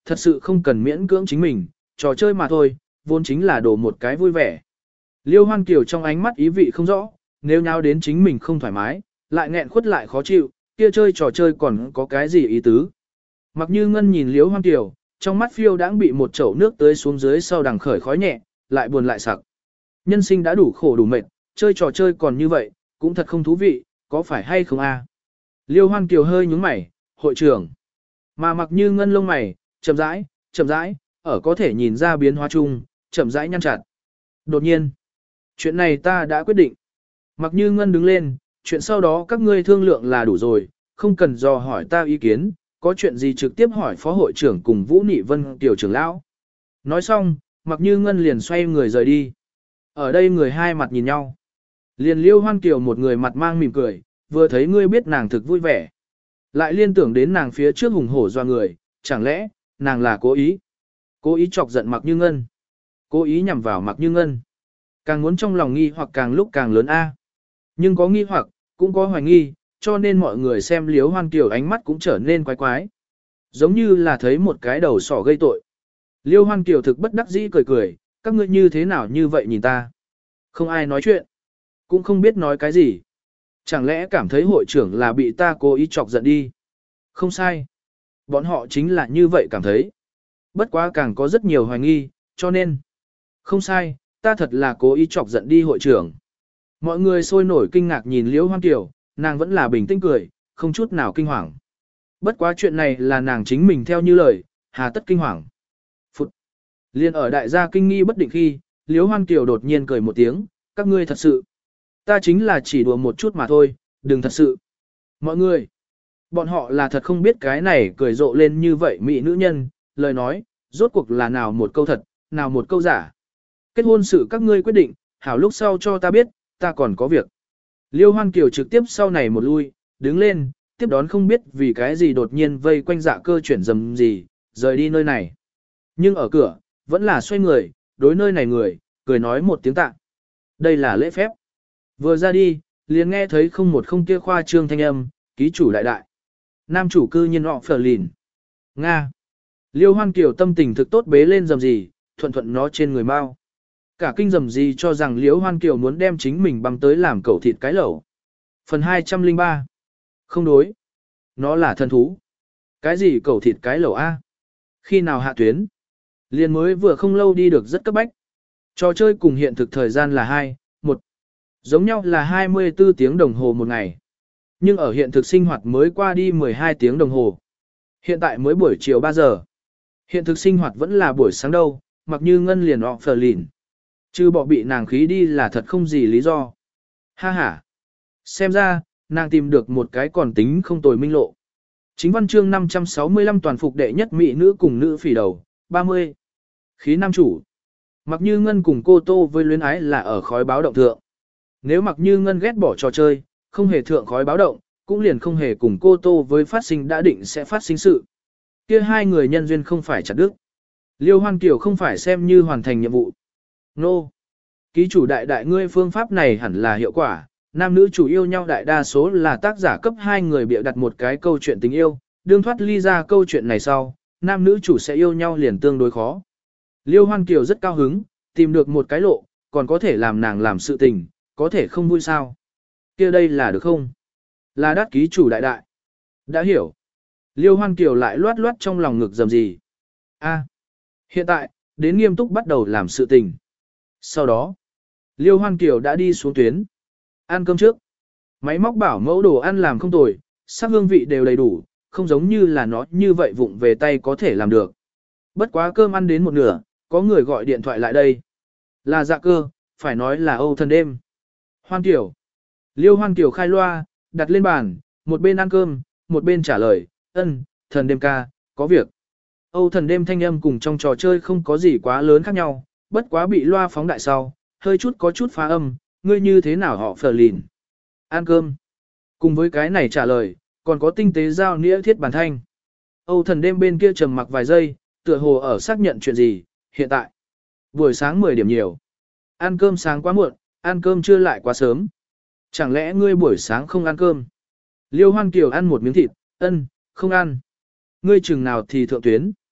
thật sự không cần miễn cưỡng chính mình, trò chơi mà thôi, vốn chính là đổ một cái vui vẻ. Liêu Hoan Kiều trong ánh mắt ý vị không rõ, nếu nháo đến chính mình không thoải mái, lại nghẹn khuất lại khó chịu, kia chơi trò chơi còn có cái gì ý tứ. Mặc Như Ngân nhìn Liêu Hoan Kiều, trong mắt phiêu đãng bị một chậu nước tưới xuống dưới sau đằng khởi khói nhẹ, lại buồn lại sặc. Nhân sinh đã đủ khổ đủ mệt, chơi trò chơi còn như vậy, cũng thật không thú vị, có phải hay không a? Liêu Hoan Kiều hơi nhúng mày, hội trưởng. Mà Mặc Như Ngân lông mày, chậm rãi, ở có thể nhìn ra biến hóa chung, chậm rãi nhăn chặt. Đột nhiên, chuyện này ta đã quyết định. Mặc Như Ngân đứng lên, chuyện sau đó các ngươi thương lượng là đủ rồi, không cần dò hỏi ta ý kiến, có chuyện gì trực tiếp hỏi phó hội trưởng cùng Vũ Nị Vân tiểu trưởng lão. Nói xong, Mặc Như Ngân liền xoay người rời đi. Ở đây người hai mặt nhìn nhau. Liền Liêu Hoan Kiều một người mặt mang mỉm cười, vừa thấy ngươi biết nàng thực vui vẻ. Lại liên tưởng đến nàng phía trước hùng hổ doa người, chẳng lẽ, nàng là cố ý. Cố ý chọc giận Mặc Như Ngân. Cố ý nhằm vào Mặc Như Ngân. Càng muốn trong lòng nghi hoặc càng lúc càng lớn a. Nhưng có nghi hoặc, cũng có hoài nghi, cho nên mọi người xem Liêu Hoan Kiều ánh mắt cũng trở nên quái quái. Giống như là thấy một cái đầu sỏ gây tội. Liêu Hoan Kiều thực bất đắc dĩ cười cười, các ngươi như thế nào như vậy nhìn ta. Không ai nói chuyện, cũng không biết nói cái gì. Chẳng lẽ cảm thấy hội trưởng là bị ta cố ý chọc giận đi. Không sai. Bọn họ chính là như vậy cảm thấy. Bất quá càng có rất nhiều hoài nghi, cho nên. Không sai, ta thật là cố ý chọc giận đi hội trưởng. Mọi người sôi nổi kinh ngạc nhìn Liễu Hoan Kiều, nàng vẫn là bình tĩnh cười, không chút nào kinh hoàng. Bất quá chuyện này là nàng chính mình theo như lời, hà tất kinh hoàng. Phụt. Liên ở đại gia kinh nghi bất định khi, Liễu Hoan Kiều đột nhiên cười một tiếng, các ngươi thật sự. Ta chính là chỉ đùa một chút mà thôi, đừng thật sự. Mọi người, bọn họ là thật không biết cái này cười rộ lên như vậy mỹ nữ nhân, lời nói, rốt cuộc là nào một câu thật, nào một câu giả. Kết hôn sự các ngươi quyết định, hảo lúc sau cho ta biết, ta còn có việc. Liêu Hoan Kiều trực tiếp sau này một lui, đứng lên, tiếp đón không biết vì cái gì đột nhiên vây quanh Dạ Cơ chuyển dầm gì, rời đi nơi này. Nhưng ở cửa, vẫn là xoay người, đối nơi này người, cười nói một tiếng tạ. Đây là lễ phép. Vừa ra đi, liền nghe thấy không một không kia khoa trương thanh âm, ký chủ đại đại. Nam chủ cư nhiên họ phở lìn. Nga. Liêu Hoan Kiều tâm tình thực tốt bế lên dầm gì, thuận thuận nó trên người mau. Cả kinh dầm gì cho rằng Liêu Hoan Kiều muốn đem chính mình băng tới làm cẩu thịt cái lẩu. Phần 203. Không đối. Nó là thân thú. Cái gì cẩu thịt cái lẩu A? Khi nào hạ tuyến? Liền mới vừa không lâu đi được rất cấp bách. Trò chơi cùng hiện thực thời gian là 2, 1. Giống nhau là 24 tiếng đồng hồ một ngày. Nhưng ở hiện thực sinh hoạt mới qua đi 12 tiếng đồng hồ. Hiện tại mới buổi chiều 3 giờ. Hiện thực sinh hoạt vẫn là buổi sáng đâu, mặc như Ngân liền họ phờ lìn. Chứ bỏ bị nàng khí đi là thật không gì lý do. Ha ha. Xem ra, nàng tìm được một cái còn tính không tồi minh lộ. Chính văn chương 565 toàn phục đệ nhất mỹ nữ cùng nữ phỉ đầu, 30. Khí nam chủ. Mặc như Ngân cùng cô Tô với luyến ái là ở khói báo động thượng. Nếu mặc như Ngân ghét bỏ trò chơi, không hề thượng khói báo động, cũng liền không hề cùng cô Tô với phát sinh đã định sẽ phát sinh sự. Kia hai người nhân duyên không phải chặt đứt. Liêu Hoan Kiều không phải xem như hoàn thành nhiệm vụ. Nô. No. Ký chủ đại đại ngươi phương pháp này hẳn là hiệu quả, nam nữ chủ yêu nhau đại đa số là tác giả cấp hai người bịa đặt một cái câu chuyện tình yêu, đương thoát ly ra câu chuyện này sau, nam nữ chủ sẽ yêu nhau liền tương đối khó. Liêu Hoan Kiều rất cao hứng, tìm được một cái lộ, còn có thể làm nàng làm sự tình, có thể không vui sao. Kia đây là được không? Là đắc ký chủ đại đại. Đã hiểu. Liêu Hoan Kiều lại loát loát trong lòng ngực dầm gì. A. Hiện tại, đến nghiêm túc bắt đầu làm sự tình. Sau đó, Liêu Hoan Kiều đã đi xuống tuyến. Ăn cơm trước. Máy móc bảo mẫu đồ ăn làm không tồi, sắc hương vị đều đầy đủ, không giống như là nó như vậy vụng về tay có thể làm được. Bất quá cơm ăn đến một nửa, có người gọi điện thoại lại đây. Là Dạ Cơ, phải nói là Âu Thần đêm. Hoan Kiều. Liêu Hoan Kiều khai loa, đặt lên bàn, một bên ăn cơm, một bên trả lời, Thần đêm ca, có việc. Âu Thần đêm thanh âm cùng trong trò chơi không có gì quá lớn khác nhau, bất quá bị loa phóng đại sau, hơi chút có chút phá âm, ngươi như thế nào họ phờ lìn. Ăn cơm. Cùng với cái này trả lời, còn có tinh tế giao nĩa thiết bản thanh. Âu Thần đêm bên kia trầm mặc vài giây, tựa hồ ở xác nhận chuyện gì, hiện tại. Buổi sáng 10 điểm nhiều. Ăn cơm sáng quá muộn, ăn cơm trưa lại quá sớm. Chẳng lẽ ngươi buổi sáng không ăn cơm? Liêu Hoan Kiều ăn một miếng thịt, không ăn. Ngươi chừng nào thì thượng tuyến.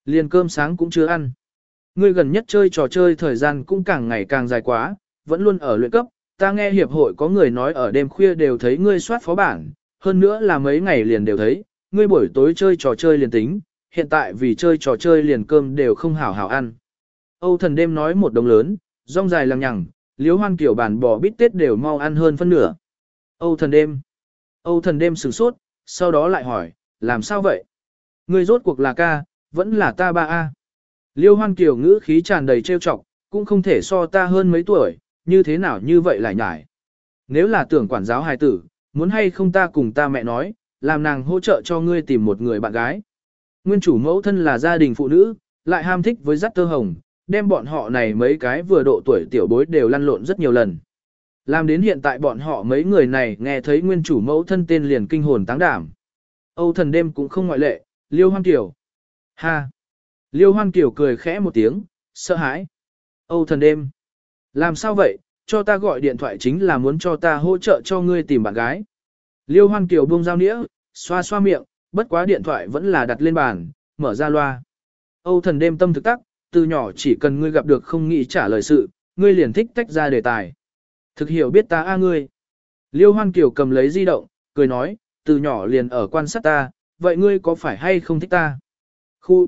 liền cơm sáng cũng chưa ăn. Ngươi gần nhất chơi trò chơi thời gian cũng càng ngày càng dài quá, vẫn luôn ở luyện cấp, ta nghe hiệp hội có người nói ở đêm khuya đều thấy ngươi soát phó bản, hơn nữa là mấy ngày liền đều thấy, ngươi buổi tối chơi trò chơi liền tính, hiện tại vì chơi trò chơi liền cơm đều không hảo hảo ăn. Âu Thần đêm nói một đồng lớn, rong dài lằng nhằng, Liễu Hoan kiểu bản bò bít tết đều mau ăn hơn phân nửa. Âu Thần đêm sửng sốt, sau đó lại hỏi, làm sao vậy? Ngươi rốt cuộc là ca, vẫn là ta ba a. Liêu Hoan Kiều ngữ khí tràn đầy trêu chọc, cũng không thể so ta hơn mấy tuổi, như thế nào như vậy lại nhải. Nếu là tưởng quản giáo hài tử, muốn hay không ta cùng ta mẹ nói, làm nàng hỗ trợ cho ngươi tìm một người bạn gái. Nguyên chủ mẫu thân là gia đình phụ nữ, lại ham thích với dắt tơ hồng, đem bọn họ này mấy cái vừa độ tuổi tiểu bối đều lăn lộn rất nhiều lần. Làm đến hiện tại bọn họ mấy người này nghe thấy nguyên chủ mẫu thân tên liền kinh hồn táng đảm. Âu Thần đêm cũng không ngoại lệ, Liêu Hoan Kiều. Ha! Liêu Hoan Kiều cười khẽ một tiếng, sợ hãi. Âu Thần đêm. Làm sao vậy, cho ta gọi điện thoại chính là muốn cho ta hỗ trợ cho ngươi tìm bạn gái. Liêu Hoan Kiều buông dao nĩa, xoa xoa miệng, bất quá điện thoại vẫn là đặt lên bàn, mở ra loa. Âu Thần đêm tâm thực tắc, từ nhỏ chỉ cần ngươi gặp được không nghĩ trả lời sự, ngươi liền thích tách ra đề tài. Thực hiểu biết ta a ngươi. Liêu Hoan Kiều cầm lấy di động, cười nói, từ nhỏ liền ở quan sát ta, vậy ngươi có phải hay không thích ta? Khu.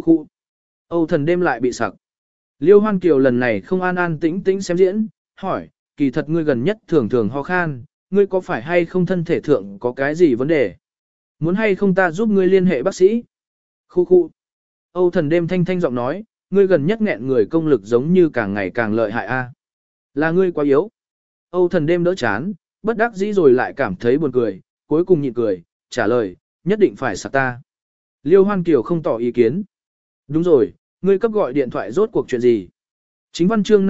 Âu Thần đêm lại bị sặc. Liêu Hoan Kiều lần này không an an tĩnh tĩnh xem diễn, hỏi, kỳ thật ngươi gần nhất thường thường ho khan, ngươi có phải hay không thân thể thượng có cái gì vấn đề? Muốn hay không ta giúp ngươi liên hệ bác sĩ? Khu. Âu Thần đêm thanh thanh giọng nói, ngươi gần nhất nghẹn người công lực giống như càng ngày càng lợi hại a. Là ngươi quá yếu. Âu Thần đêm đỡ chán, bất đắc dĩ rồi lại cảm thấy buồn cười, cuối cùng nhịn cười, trả lời, nhất định phải sạc ta. Liêu Hoan Kiều không tỏ ý kiến. Đúng rồi, ngươi cấp gọi điện thoại rốt cuộc chuyện gì? Chính văn chương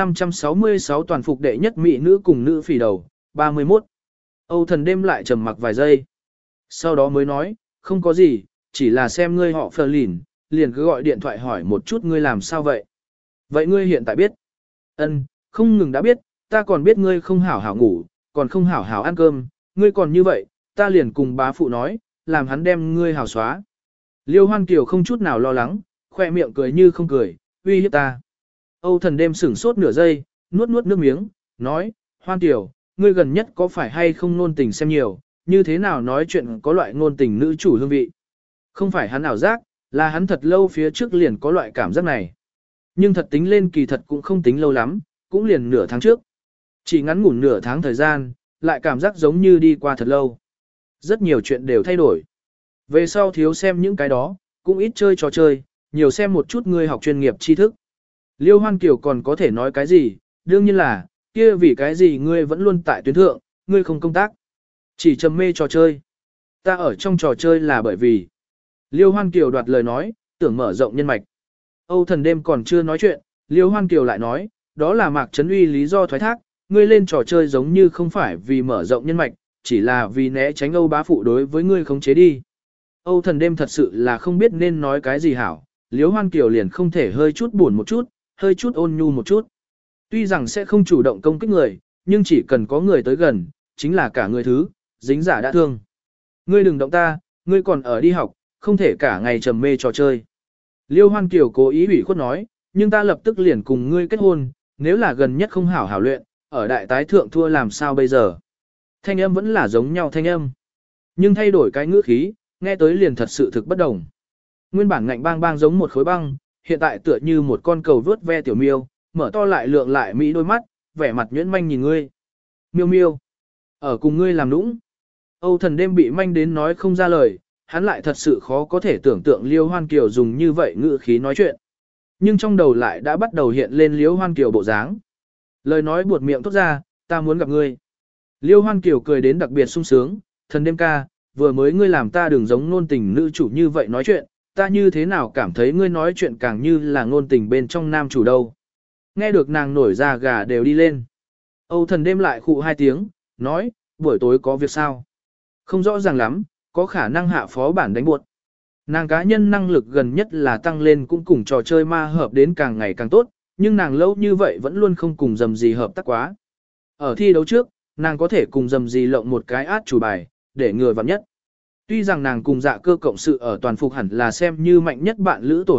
566 toàn phục đệ nhất mỹ nữ cùng nữ phỉ đầu, 31. Âu Thần đêm lại trầm mặc vài giây. Sau đó mới nói, không có gì, chỉ là xem ngươi họ phờ lìn, liền cứ gọi điện thoại hỏi một chút ngươi làm sao vậy. Vậy ngươi hiện tại biết? Ân, không ngừng đã biết, ta còn biết ngươi không hảo hảo ngủ, còn không hảo hảo ăn cơm, ngươi còn như vậy, ta liền cùng bá phụ nói, làm hắn đem ngươi hảo xóa. Liêu Hoan Kiều không chút nào lo lắng, khoe miệng cười như không cười, uy hiếp ta. Âu Thần đêm sửng sốt nửa giây, nuốt nước miếng, nói, Hoan Kiều, ngươi gần nhất có phải hay không nôn tình xem nhiều, như thế nào nói chuyện có loại nôn tình nữ chủ hương vị. Không phải hắn ảo giác, là hắn thật lâu phía trước liền có loại cảm giác này. Nhưng thật tính lên kỳ thật cũng không tính lâu lắm, cũng liền nửa tháng trước. Chỉ ngắn ngủn nửa tháng thời gian, lại cảm giác giống như đi qua thật lâu. Rất nhiều chuyện đều thay đổi. Về sau thiếu xem những cái đó, cũng ít chơi trò chơi, nhiều xem một chút ngươi học chuyên nghiệp tri thức. Liêu Hoan Kiều còn có thể nói cái gì, đương nhiên là, kia vì cái gì ngươi vẫn luôn tại tuyến thượng, ngươi không công tác. Chỉ trầm mê trò chơi. Ta ở trong trò chơi là bởi vì. Liêu Hoan Kiều đoạt lời nói, tưởng mở rộng nhân mạch. Âu Thần đêm còn chưa nói chuyện, Liêu Hoan Kiều lại nói, đó là Mạc Trấn Uy lý do thoái thác, ngươi lên trò chơi giống như không phải vì mở rộng nhân mạch, chỉ là vì né tránh Âu bá phụ đối với ngươi khống chế đi. Âu Thần đêm thật sự là không biết nên nói cái gì hảo, Liêu Hoan Kiều liền không thể hơi chút buồn một chút, hơi chút ôn nhu một chút. Tuy rằng sẽ không chủ động công kích người, nhưng chỉ cần có người tới gần, chính là cả người thứ, dính giả đã thương. Ngươi đừng động ta, ngươi còn ở đi học, không thể cả ngày trầm mê trò chơi. Liêu Hoan Kiều cố ý ủy khuất nói, nhưng ta lập tức liền cùng ngươi kết hôn, nếu là gần nhất không hảo hảo luyện, ở đại tái thượng thua làm sao bây giờ. Thanh âm vẫn là giống nhau thanh âm, nhưng thay đổi cái ngữ khí, nghe tới liền thật sự thực bất đồng. Nguyên bản ngạnh bang bang giống một khối băng, hiện tại tựa như một con cầu vớt ve tiểu miêu, mở to lại lượng lại mỹ đôi mắt, vẻ mặt nhuyễn manh nhìn ngươi. Miêu miêu, ở cùng ngươi làm nũng. Âu Thần đêm bị manh đến nói không ra lời, hắn lại thật sự khó có thể tưởng tượng Liêu Hoan Kiều dùng như vậy ngữ khí nói chuyện. Nhưng trong đầu lại đã bắt đầu hiện lên Liêu Hoan Kiều bộ dáng. Lời nói buột miệng thốt ra, ta muốn gặp ngươi. Liêu Hoan Kiều cười đến đặc biệt sung sướng, Thần đêm ca, vừa mới ngươi làm ta đừng giống ngôn tình nữ chủ như vậy nói chuyện, ta như thế nào cảm thấy ngươi nói chuyện càng như là ngôn tình bên trong nam chủ đâu. Nghe được nàng nổi da gà đều đi lên. Âu Thần đêm lại khụ hai tiếng, nói, buổi tối có việc sao? Không rõ ràng lắm, có khả năng hạ phó bản đánh buột. Nàng cá nhân năng lực gần nhất là tăng lên cũng cùng trò chơi ma hợp đến càng ngày càng tốt, nhưng nàng lâu như vậy vẫn luôn không cùng dầm gì hợp tác quá. Ở thi đấu trước, nàng có thể cùng dầm gì lộng một cái át chủ bài, để người vặn nhất. Tuy rằng nàng cùng dạ cơ cộng sự ở toàn phục hẳn là xem như mạnh nhất bạn lữ tổ hợp,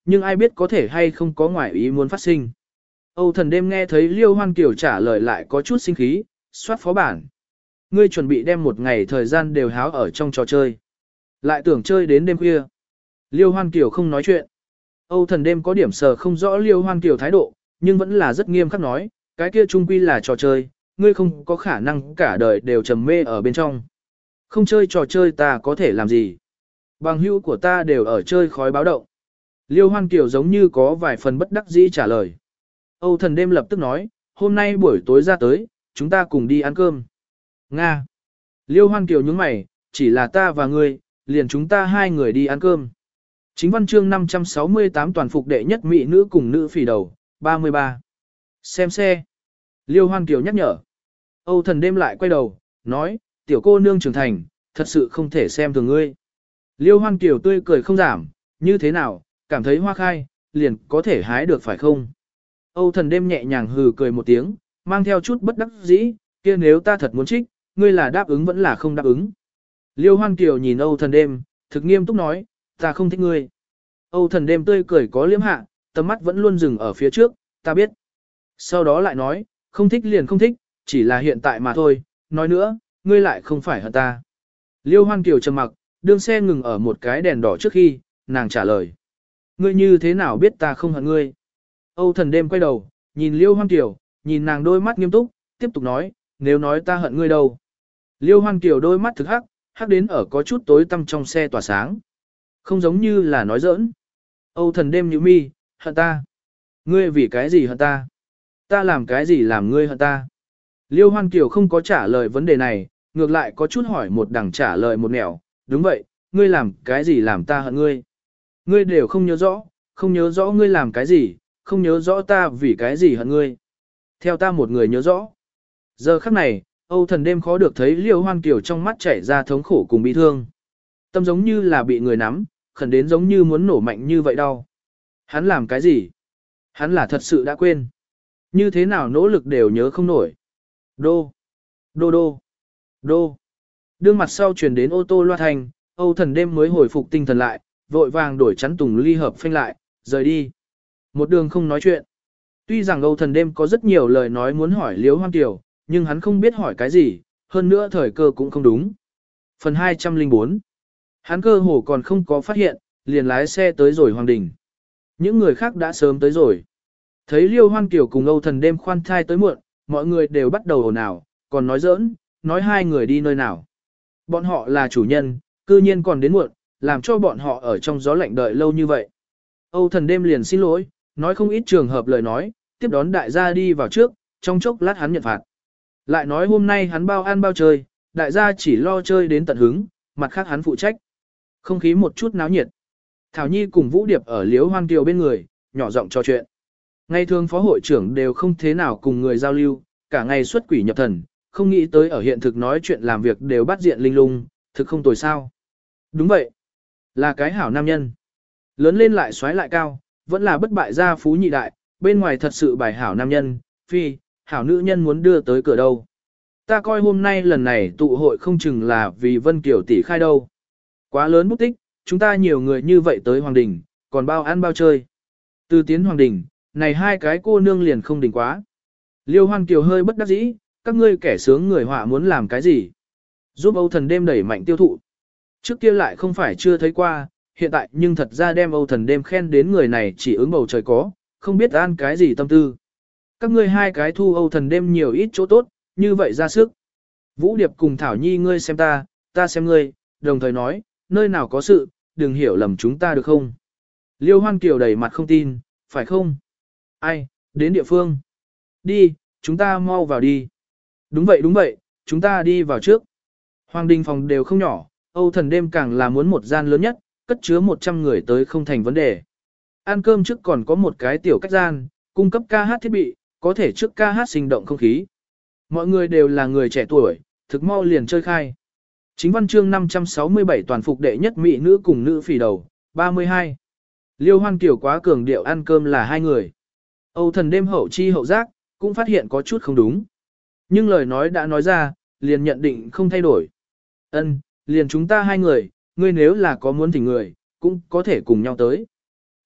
nhưng ai biết có thể hay không có ngoại ý muốn phát sinh. Âu Thần đêm nghe thấy Liêu Hoan Kiều trả lời lại có chút sinh khí, soát phó bản. Ngươi chuẩn bị đem một ngày thời gian đều háo ở trong trò chơi. Lại tưởng chơi đến đêm khuya. Liêu Hoan Kiều không nói chuyện. Âu Thần đêm có điểm sờ không rõ Liêu Hoan Kiều thái độ, nhưng vẫn là rất nghiêm khắc nói, cái kia trung quy là trò chơi, ngươi không có khả năng cả đời đều trầm mê ở bên trong. Không chơi trò chơi ta có thể làm gì? Bằng hữu của ta đều ở chơi khói báo động. Liêu Hoan Kiều giống như có vài phần bất đắc dĩ trả lời. Âu Thần đêm lập tức nói, hôm nay buổi tối ra tới, chúng ta cùng đi ăn cơm. Nga. Liêu Hoan Kiều nhướng mày, chỉ là ta và ngươi, liền chúng ta hai người đi ăn cơm. Chính văn chương 568 toàn phục đệ nhất mỹ nữ cùng nữ phỉ đầu, 33. Xem xe. Liêu Hoan Kiều nhắc nhở. Âu Thần đêm lại quay đầu, nói, tiểu cô nương trưởng thành, thật sự không thể xem thường ngươi. Liêu Hoan Kiều tươi cười không giảm, như thế nào, cảm thấy hoa khai, liền có thể hái được phải không? Âu Thần đêm nhẹ nhàng hừ cười một tiếng, mang theo chút bất đắc dĩ, kia nếu ta thật muốn trích, ngươi là đáp ứng vẫn là không đáp ứng. Liêu Hoan Kiều nhìn Âu Thần đêm, thực nghiêm túc nói, ta không thích ngươi. Âu Thần đêm tươi cười có liếm hạ, tầm mắt vẫn luôn dừng ở phía trước, ta biết. Sau đó lại nói, không thích liền không thích, chỉ là hiện tại mà thôi, nói nữa, ngươi lại không phải hận ta. Liêu Hoan Kiều trầm mặc, đương xe ngừng ở một cái đèn đỏ trước khi, nàng trả lời. Ngươi như thế nào biết ta không hận ngươi? Âu Thần đêm quay đầu, nhìn Liêu Hoan Kiều, nhìn nàng đôi mắt nghiêm túc, tiếp tục nói, nếu nói ta hận ngươi đâu. Liêu Hoan Kiều đôi mắt thực hắc, hắc đến ở có chút tối tăm trong xe tỏa sáng. Không giống như là nói giỡn. Âu Thần đêm nhíu mi, hận ta. Ngươi vì cái gì hận ta? Ta làm cái gì làm ngươi hận ta? Liêu Hoan Kiều không có trả lời vấn đề này, ngược lại có chút hỏi một đằng trả lời một nẻo. Đúng vậy, ngươi làm cái gì làm ta hận ngươi? Ngươi đều không nhớ rõ, không nhớ rõ ngươi làm cái gì, không nhớ rõ ta vì cái gì hận ngươi. Theo ta một người nhớ rõ. Giờ khắc này, Âu Thần đêm khó được thấy Liêu Hoan Kiều trong mắt chảy ra thống khổ cùng bi thương. Tâm giống như là bị người nắm, khẩn đến giống như muốn nổ mạnh như vậy đau. Hắn làm cái gì? Hắn là thật sự đã quên. Như thế nào nỗ lực đều nhớ không nổi. Đô, đô đô, đô. Đương mặt sau truyền đến ô tô loa thành, Âu Thần đêm mới hồi phục tinh thần lại, vội vàng đổi chắn tùng ly hợp phanh lại, rời đi. Một đường không nói chuyện. Tuy rằng Âu Thần đêm có rất nhiều lời nói muốn hỏi Liêu Hoan Kiều, nhưng hắn không biết hỏi cái gì, hơn nữa thời cơ cũng không đúng. Phần 204. Hắn cơ hồ còn không có phát hiện, liền lái xe tới rồi Hoàng Đình. Những người khác đã sớm tới rồi. Thấy Liêu Hoan Kiều cùng Âu Thần đêm khoan thai tới muộn, mọi người đều bắt đầu ồn ào, còn nói giỡn, nói hai người đi nơi nào. Bọn họ là chủ nhân, cư nhiên còn đến muộn, làm cho bọn họ ở trong gió lạnh đợi lâu như vậy. Âu Thần đêm liền xin lỗi, nói không ít trường hợp lời nói, tiếp đón đại gia đi vào trước, trong chốc lát hắn nhận phạt. Lại nói hôm nay hắn bao ăn bao chơi, đại gia chỉ lo chơi đến tận hứng, mặt khác hắn phụ trách. Không khí một chút náo nhiệt. Thảo Nhi cùng Vũ Điệp ở Liễu Hoan Kiều bên người, nhỏ giọng trò chuyện. Ngày thường phó hội trưởng đều không thế nào cùng người giao lưu, cả ngày xuất quỷ nhập thần, không nghĩ tới ở hiện thực nói chuyện làm việc đều bắt diện linh lung, thực không tồi sao. Đúng vậy, là cái hảo nam nhân. Lớn lên lại xoáy lại cao, vẫn là bất bại gia phú nhị đại, bên ngoài thật sự bài hảo nam nhân, phi, hảo nữ nhân muốn đưa tới cửa đâu. Ta coi hôm nay lần này tụ hội không chừng là vì Vân Kiều tỷ khai đâu. Quá lớn bút tích, chúng ta nhiều người như vậy tới Hoàng Đình, còn bao ăn bao chơi. Từ tiến Hoàng Đình, này hai cái cô nương liền không đỉnh quá. Liêu Hoan Kiều hơi bất đắc dĩ, các ngươi kẻ sướng người họa muốn làm cái gì? Giúp Âu Thần đêm đẩy mạnh tiêu thụ. Trước kia lại không phải chưa thấy qua, hiện tại nhưng thật ra đem Âu Thần đêm khen đến người này chỉ ứng bầu trời có, không biết an cái gì tâm tư. Các ngươi hai cái thu Âu Thần đêm nhiều ít chỗ tốt, như vậy ra sức. Vũ Điệp cùng Thảo Nhi ngươi xem ta xem ngươi, đồng thời nói, nơi nào có sự, đừng hiểu lầm chúng ta được không? Liêu Hoan Kiều đầy mặt không tin, phải không? Ai, đến địa phương. Đi, chúng ta mau vào đi. Đúng vậy, chúng ta đi vào trước. Hoàng Đình phòng đều không nhỏ, Âu Thần đêm càng là muốn một gian lớn nhất, cất chứa 100 người tới không thành vấn đề. Ăn cơm trước còn có một cái tiểu cách gian, cung cấp ca hát thiết bị, có thể trước ca hát sinh động không khí. Mọi người đều là người trẻ tuổi, thực mau liền chơi khai. Chính văn chương 567 toàn phục đệ nhất mỹ nữ cùng nữ phỉ đầu, 32. Liêu Hoan Kiều quá cường điệu ăn cơm là hai người. Âu Thần đêm hậu chi hậu giác, cũng phát hiện có chút không đúng. Nhưng lời nói đã nói ra, liền nhận định không thay đổi. Ân, liền chúng ta hai người, ngươi nếu là có muốn thỉnh người, cũng có thể cùng nhau tới.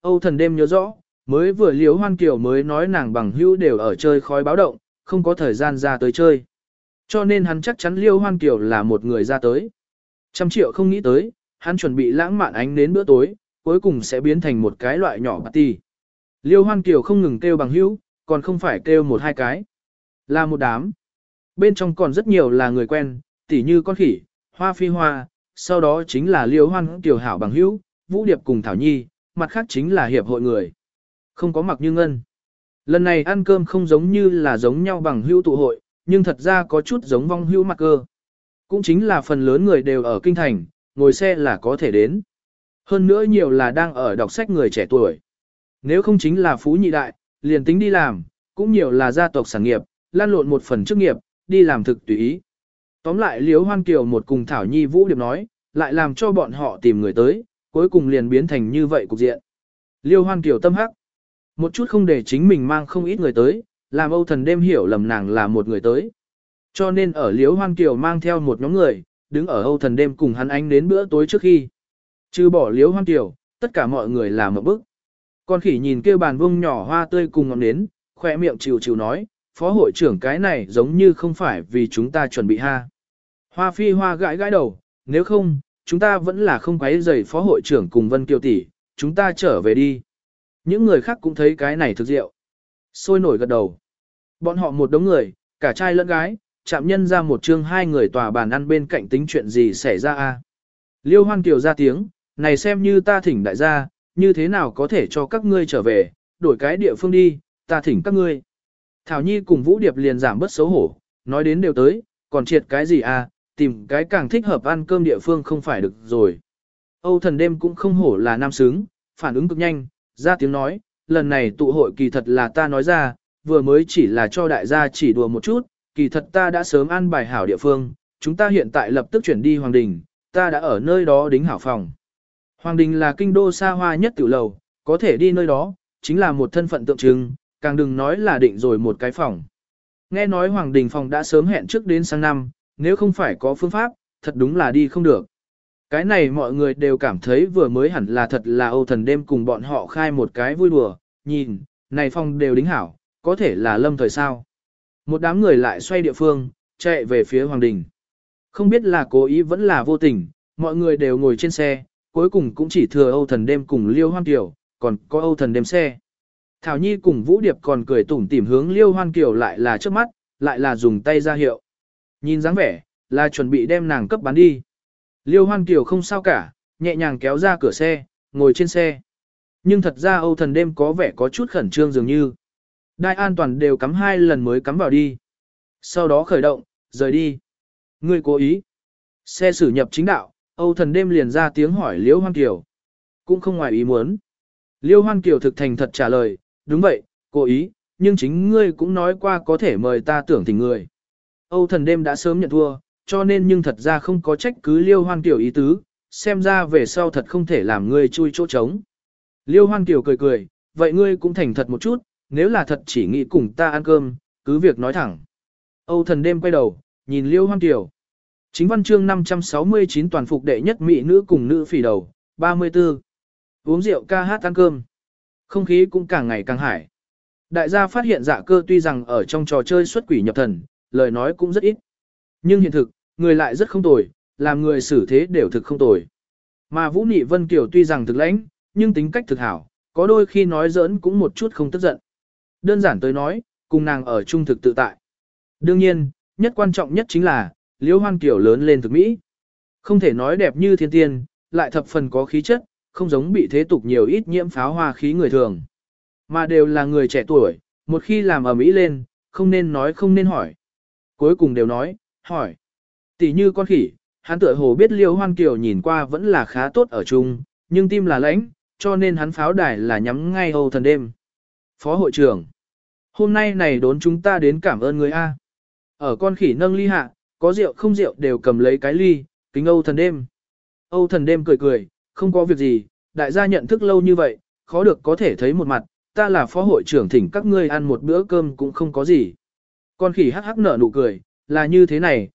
Âu Thần đêm nhớ rõ, mới vừa Liễu Hoan Kiều mới nói nàng bằng hữu đều ở chơi khói báo động, không có thời gian ra tới chơi. Cho nên hắn chắc chắn Liễu Hoan Kiều là một người ra tới. 100 triệu không nghĩ tới, hắn chuẩn bị lãng mạn ánh đến bữa tối, cuối cùng sẽ biến thành một cái loại nhỏ party. Liễu Hoan Kiều không ngừng kêu bằng hữu, còn không phải kêu một hai cái. Là một đám. Bên trong còn rất nhiều là người quen, tỉ như con khỉ, Hoa Phi Hoa, sau đó chính là Liễu Hoan Kiều hảo bằng hữu, Vũ Điệp cùng Thảo Nhi, mặt khác chính là hiệp hội người. Không có Mặc Như Ngân. Lần này ăn cơm không giống như là giống nhau bằng hữu tụ hội, nhưng thật ra có chút giống vong hữu mặc cơ. Cũng chính là phần lớn người đều ở kinh thành, ngồi xe là có thể đến. Hơn nữa nhiều là đang ở đọc sách người trẻ tuổi. Nếu không chính là phú nhị đại, liền tính đi làm, cũng nhiều là gia tộc sản nghiệp, lan lộn một phần chức nghiệp, đi làm thực tùy ý. Tóm lại Liễu Hoan Kiều một cùng Thảo Nhi Vũ Điệp nói, lại làm cho bọn họ tìm người tới, cuối cùng liền biến thành như vậy cục diện. Liễu Hoan Kiều tâm hắc. Một chút không để chính mình mang không ít người tới, làm Âu Thần đêm hiểu lầm nàng là một người tới. Cho nên ở Liễu Hoan Kiều mang theo một nhóm người, đứng ở Âu Thần đêm cùng hắn ánh đến bữa tối trước khi. Trừ bỏ Liễu Hoan Kiều, tất cả mọi người làm một bức. Con khỉ nhìn kêu bàn vung nhỏ hoa tươi cùng ngọn nến, khoe miệng chịu chịu nói, phó hội trưởng cái này giống như không phải vì chúng ta chuẩn bị ha. Hoa Phi Hoa gãi gãi đầu, nếu không, chúng ta vẫn là không quấy rầy phó hội trưởng cùng Vân Kiều tỷ, chúng ta trở về đi. Những người khác cũng thấy cái này thực diệu. Sôi nổi gật đầu. Bọn họ một đống người, cả trai lẫn gái, chạm nhân ra một chương hai người tòa bàn ăn bên cạnh tính chuyện gì xảy ra a. Liêu Hoan Kiều ra tiếng, này xem như ta thỉnh đại gia, như thế nào có thể cho các ngươi trở về, đổi cái địa phương đi, ta thỉnh các ngươi. Thảo Nhi cùng Vũ Điệp liền giảm bớt xấu hổ, nói đến đều tới, còn triệt cái gì à, tìm cái càng thích hợp ăn cơm địa phương không phải được rồi. Âu Thần đêm cũng không hổ là nam xứng, phản ứng cực nhanh, ra tiếng nói, lần này tụ hội kỳ thật là ta nói ra, vừa mới chỉ là cho đại gia chỉ đùa một chút, kỳ thật ta đã sớm ăn bài hảo địa phương, chúng ta hiện tại lập tức chuyển đi Hoàng Đình, ta đã ở nơi đó đính hảo phòng. Hoàng Đình là kinh đô xa hoa nhất tiểu lầu, có thể đi nơi đó, chính là một thân phận tượng trưng, càng đừng nói là định rồi một cái phòng. Nghe nói Hoàng Đình phòng đã sớm hẹn trước đến sang năm, nếu không phải có phương pháp, thật đúng là đi không được. Cái này mọi người đều cảm thấy vừa mới hẳn là thật là Âu Thần đêm cùng bọn họ khai một cái vui đùa, nhìn, này phòng đều đính hảo, có thể là lâm thời sao. Một đám người lại xoay địa phương, chạy về phía Hoàng Đình. Không biết là cố ý vẫn là vô tình, mọi người đều ngồi trên xe, cuối cùng cũng chỉ thừa Âu Thần đêm cùng Liêu Hoan Kiều, còn có Âu Thần đêm xe. Thảo Nhi cùng Vũ Điệp còn cười tủm tỉm hướng Liêu Hoan Kiều lại là trước mắt, lại là dùng tay ra hiệu. Nhìn dáng vẻ, là chuẩn bị đem nàng cấp bán đi. Liêu Hoan Kiều không sao cả, nhẹ nhàng kéo ra cửa xe, ngồi trên xe. Nhưng thật ra Âu Thần đêm có vẻ có chút khẩn trương dường như. Đai an toàn đều cắm 2 lần mới cắm vào đi. Sau đó khởi động, rời đi. Ngươi cố ý. Xe xử nhập chính đạo, Âu Thần đêm liền ra tiếng hỏi Liêu Hoan Kiều. Cũng không ngoài ý muốn. Liêu Hoan Kiều thực thành thật trả lời, đúng vậy, cố ý, nhưng chính ngươi cũng nói qua có thể mời ta tưởng tình người. Âu Thần đêm đã sớm nhận thua, cho nên nhưng thật ra không có trách cứ Liêu Hoan Kiều ý tứ, xem ra về sau thật không thể làm ngươi chui chỗ trống. Liêu Hoan Kiều cười cười, vậy ngươi cũng thành thật một chút, nếu là thật chỉ nghĩ cùng ta ăn cơm, cứ việc nói thẳng. Âu Thần đêm quay đầu, nhìn Liêu Hoan Kiều. Chính văn chương 569 toàn phục đệ nhất mỹ nữ cùng nữ phỉ đầu, 34. Uống rượu ca hát ăn cơm. Không khí cũng càng ngày càng hải. Đại gia phát hiện Dạ Cơ tuy rằng ở trong trò chơi xuất quỷ nhập thần, lời nói cũng rất ít. Nhưng hiện thực, người lại rất không tồi, làm người xử thế đều thực không tồi. Mà Vũ Nị Vân Kiều tuy rằng thực lãnh, nhưng tính cách thực hảo, có đôi khi nói giỡn cũng một chút không tức giận. Đơn giản tới nói, cùng nàng ở chung thực tự tại. Đương nhiên, nhất quan trọng nhất chính là, Liễu Hoan Kiều lớn lên thực mỹ. Không thể nói đẹp như thiên tiên, lại thập phần có khí chất, không giống bị thế tục nhiều ít nhiễm pháo hoa khí người thường. Mà đều là người trẻ tuổi, một khi làm ở mỹ lên, không nên nói không nên hỏi. Cuối cùng đều nói, hỏi. Tỷ như con khỉ, hắn tựa hồ biết Liêu Hoan Kiều nhìn qua vẫn là khá tốt ở chung, nhưng tim là lãnh, cho nên hắn pháo đài là nhắm ngay Âu Thần đêm. Phó hội trưởng, hôm nay này đốn chúng ta đến cảm ơn người A. Ở con khỉ nâng ly hạ, có rượu không rượu đều cầm lấy cái ly, kính Âu Thần đêm. Âu Thần đêm cười cười, không có việc gì, đại gia nhận thức lâu như vậy, khó được có thể thấy một mặt, ta là phó hội trưởng thỉnh các ngươi ăn một bữa cơm cũng không có gì. Con khỉ hắc hắc nở nụ cười, là như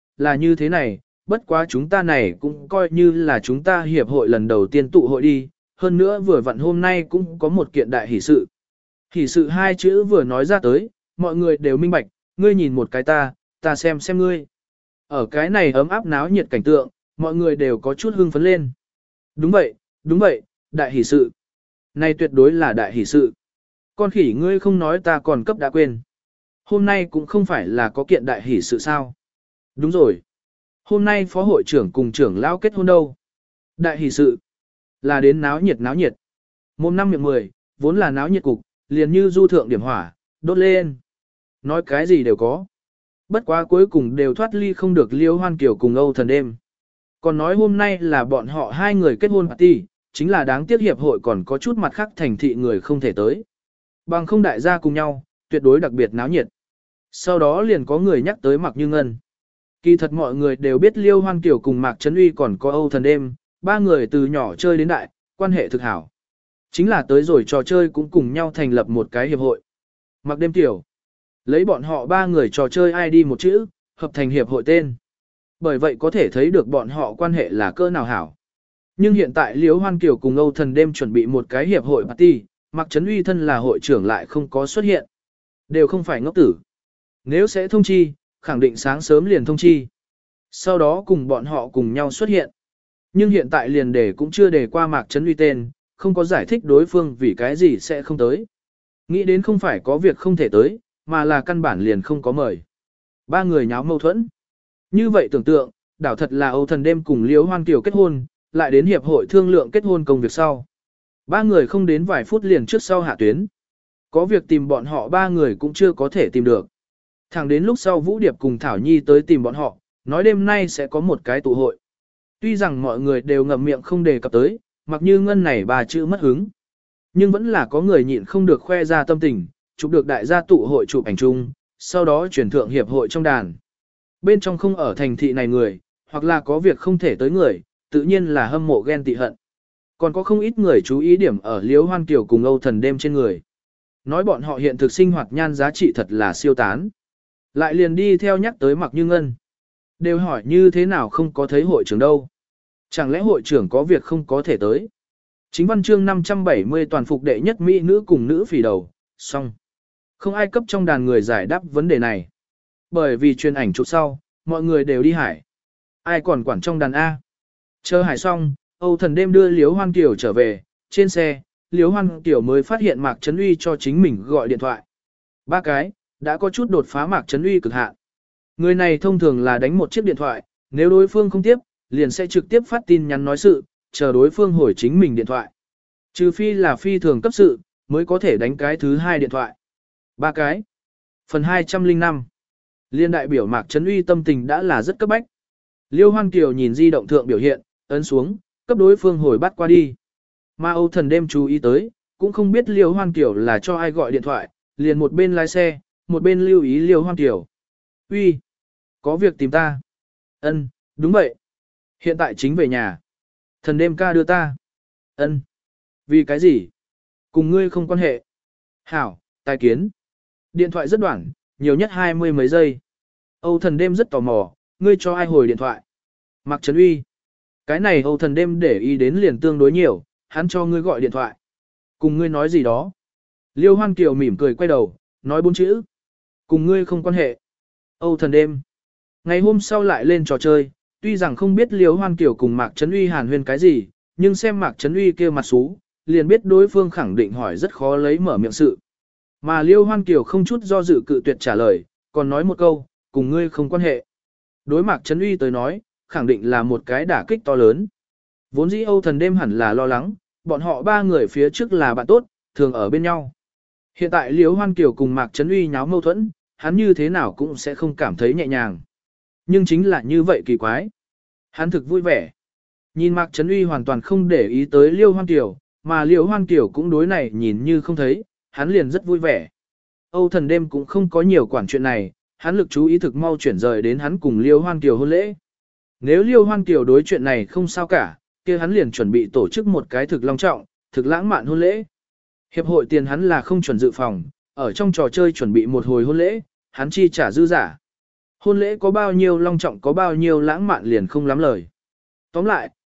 thế này, bất quá chúng ta này cũng coi như là chúng ta hiệp hội lần đầu tiên tụ hội đi, hơn nữa vừa vặn hôm nay cũng có một kiện đại hỷ sự. Hỷ sự hai chữ vừa nói ra tới, mọi người đều minh bạch, ngươi nhìn một cái ta xem ngươi. Ở cái này ấm áp náo nhiệt cảnh tượng, mọi người đều có chút hưng phấn lên. Đúng vậy, đại hỷ sự. Này tuyệt đối là đại hỷ sự. Con khỉ ngươi không nói ta còn cấp đã quên. Hôm nay cũng không phải là có kiện đại hỷ sự sao. Đúng rồi. Hôm nay phó hội trưởng cùng trưởng lão kết hôn đâu. Đại hỷ sự. Là đến náo nhiệt. Mồm năm miệng 10, vốn là náo nhiệt cục, liền như du thượng điểm hỏa, đốt lên. Nói cái gì đều có. Bất quá cuối cùng đều thoát ly không được Liêu Hoan Kiều cùng Âu Thần đêm. Còn nói hôm nay là bọn họ hai người kết hôn party, chính là đáng tiếc hiệp hội còn có chút mặt khác thành thị người không thể tới. Bằng không đại gia cùng nhau, tuyệt đối đặc biệt náo nhiệt. Sau đó liền có người nhắc tới Mạc Như Ngân. Kỳ thật mọi người đều biết Liêu Hoan Kiều cùng Mạc Trấn Uy còn có Âu Thần đêm, ba người từ nhỏ chơi đến đại, quan hệ thực hảo. Chính là tới rồi trò chơi cũng cùng nhau thành lập một cái hiệp hội. Mạc Đêm Tiểu. Lấy bọn họ ba người trò chơi ID một chữ, hợp thành hiệp hội tên. Bởi vậy có thể thấy được bọn họ quan hệ là cỡ nào hảo. Nhưng hiện tại Liễu Hoan Kiều cùng Âu Thần đêm chuẩn bị một cái hiệp hội party, Mạc Trấn Uy thân là hội trưởng lại không có xuất hiện. Đều không phải ngốc tử. Nếu sẽ thông chi, khẳng định sáng sớm liền thông chi. Sau đó cùng bọn họ cùng nhau xuất hiện. Nhưng hiện tại liền đề cũng chưa đề qua Mạc Trấn Uy tên, không có giải thích đối phương vì cái gì sẽ không tới. Nghĩ đến không phải có việc không thể tới, mà là căn bản liền không có mời. Ba người nháo mâu thuẫn. Như vậy tưởng tượng, đảo thật là Âu Thần đêm cùng Liễu Hoan Kiều kết hôn, lại đến hiệp hội thương lượng kết hôn công việc sau. Ba người không đến vài phút liền trước sau hạ tuyến. Có việc tìm bọn họ ba người cũng chưa có thể tìm được. Thẳng đến lúc sau Vũ Điệp cùng Thảo Nhi tới tìm bọn họ, nói đêm nay sẽ có một cái tụ hội. Tuy rằng mọi người đều ngậm miệng không đề cập tới, mặc như ngân này bà chữ mất hứng. Nhưng vẫn là có người nhịn không được khoe ra tâm tình, chụp được đại gia tụ hội chụp ảnh chung, sau đó chuyển thượng hiệp hội trong đàn. Bên trong không ở thành thị này người, hoặc là có việc không thể tới người, tự nhiên là hâm mộ ghen tị hận. Còn có không ít người chú ý điểm ở Liễu Hoan Kiều cùng Âu Thần đêm trên người. Nói bọn họ hiện thực sinh hoạt nhan giá trị thật là siêu tán. Lại liền đi theo nhắc tới Mạc Như Ngân. Đều hỏi như thế nào không có thấy hội trưởng đâu. Chẳng lẽ hội trưởng có việc không có thể tới. Chính văn chương 570 toàn phục đệ nhất mỹ nữ cùng nữ phỉ đầu, xong. Không ai cấp trong đàn người giải đáp vấn đề này. Bởi vì truyền ảnh chụp sau, mọi người đều đi hải. Ai còn quản trong đàn A. Chờ hải xong, Âu Thần đêm đưa Liễu Hoan Kiều trở về, trên xe, Liễu Hoan Kiều mới phát hiện Mạc Trấn Uy cho chính mình gọi điện thoại. Ba cái, đã có chút đột phá Mạc Trấn Uy cực hạn. Người này thông thường là đánh một chiếc điện thoại, nếu đối phương không tiếp, liền sẽ trực tiếp phát tin nhắn nói sự, chờ đối phương hồi chính mình điện thoại. Trừ phi là phi thường cấp sự, mới có thể đánh cái thứ hai điện thoại. Ba cái. Phần 205. Liên đại biểu Mạc Trấn Uy tâm tình đã là rất cấp bách. Liêu Hoan Kiều nhìn di động thượng biểu hiện, ấn xuống, cấp đối phương hồi bắt qua đi. Mà Âu Thần đêm chú ý tới, cũng không biết Liêu Hoan Kiều là cho ai gọi điện thoại, liền một bên lái xe, một bên lưu ý Liêu Hoan Kiều. Uy, có việc tìm ta. Ân, đúng vậy. Hiện tại chính về nhà. Thần đêm ca đưa ta. Ân. Vì cái gì? Cùng ngươi không quan hệ. Hảo, tài kiến. Điện thoại rất đoạn, nhiều nhất 20 mấy giây. Âu Thần đêm rất tò mò, ngươi cho ai hồi điện thoại? Mạc Trấn Uy. Cái này Âu Thần đêm để ý đến liền tương đối nhiều, hắn cho ngươi gọi điện thoại. Cùng ngươi nói gì đó. Liêu Hoan Kiều mỉm cười quay đầu, nói 4 chữ. Cùng ngươi không quan hệ. Âu Thần đêm. Ngày hôm sau lại lên trò chơi, tuy rằng không biết Liêu Hoan Kiều cùng Mạc Trấn Uy hàn huyên cái gì, nhưng xem Mạc Trấn Uy kia mặt xú, liền biết đối phương khẳng định hỏi rất khó lấy mở miệng sự. Mà Liêu Hoan Kiều không chút do dự cự tuyệt trả lời, còn nói một câu, cùng ngươi không quan hệ. Đối Mạc Trấn Uy tới nói, khẳng định là một cái đả kích to lớn. Vốn dĩ Âu Thần đêm hẳn là lo lắng, bọn họ ba người phía trước là bạn tốt, thường ở bên nhau. Hiện tại Liêu Hoan Kiều cùng Mạc Trấn Uy nháo mâu thuẫn, hắn như thế nào cũng sẽ không cảm thấy nhẹ nhàng. Nhưng chính là như vậy kỳ quái. Hắn thực vui vẻ. Nhìn Mạc Trấn Uy hoàn toàn không để ý tới Liêu Hoan Kiều, mà Liêu Hoan Kiều cũng đối này nhìn như không thấy, hắn liền rất vui vẻ. Âu Thần đêm cũng không có nhiều quản chuyện này, hắn lực chú ý thực mau chuyển rời đến hắn cùng Liêu Hoan Kiều hôn lễ. Nếu Liêu Hoan Kiều đối chuyện này không sao cả, kia hắn liền chuẩn bị tổ chức một cái thực long trọng, thực lãng mạn hôn lễ. Hiệp hội tiền hắn là không chuẩn dự phòng, ở trong trò chơi chuẩn bị một hồi hôn lễ, hắn chi trả dư giả. Hôn lễ có bao nhiêu long trọng có bao nhiêu lãng mạn liền không lắm lời. Tóm lại,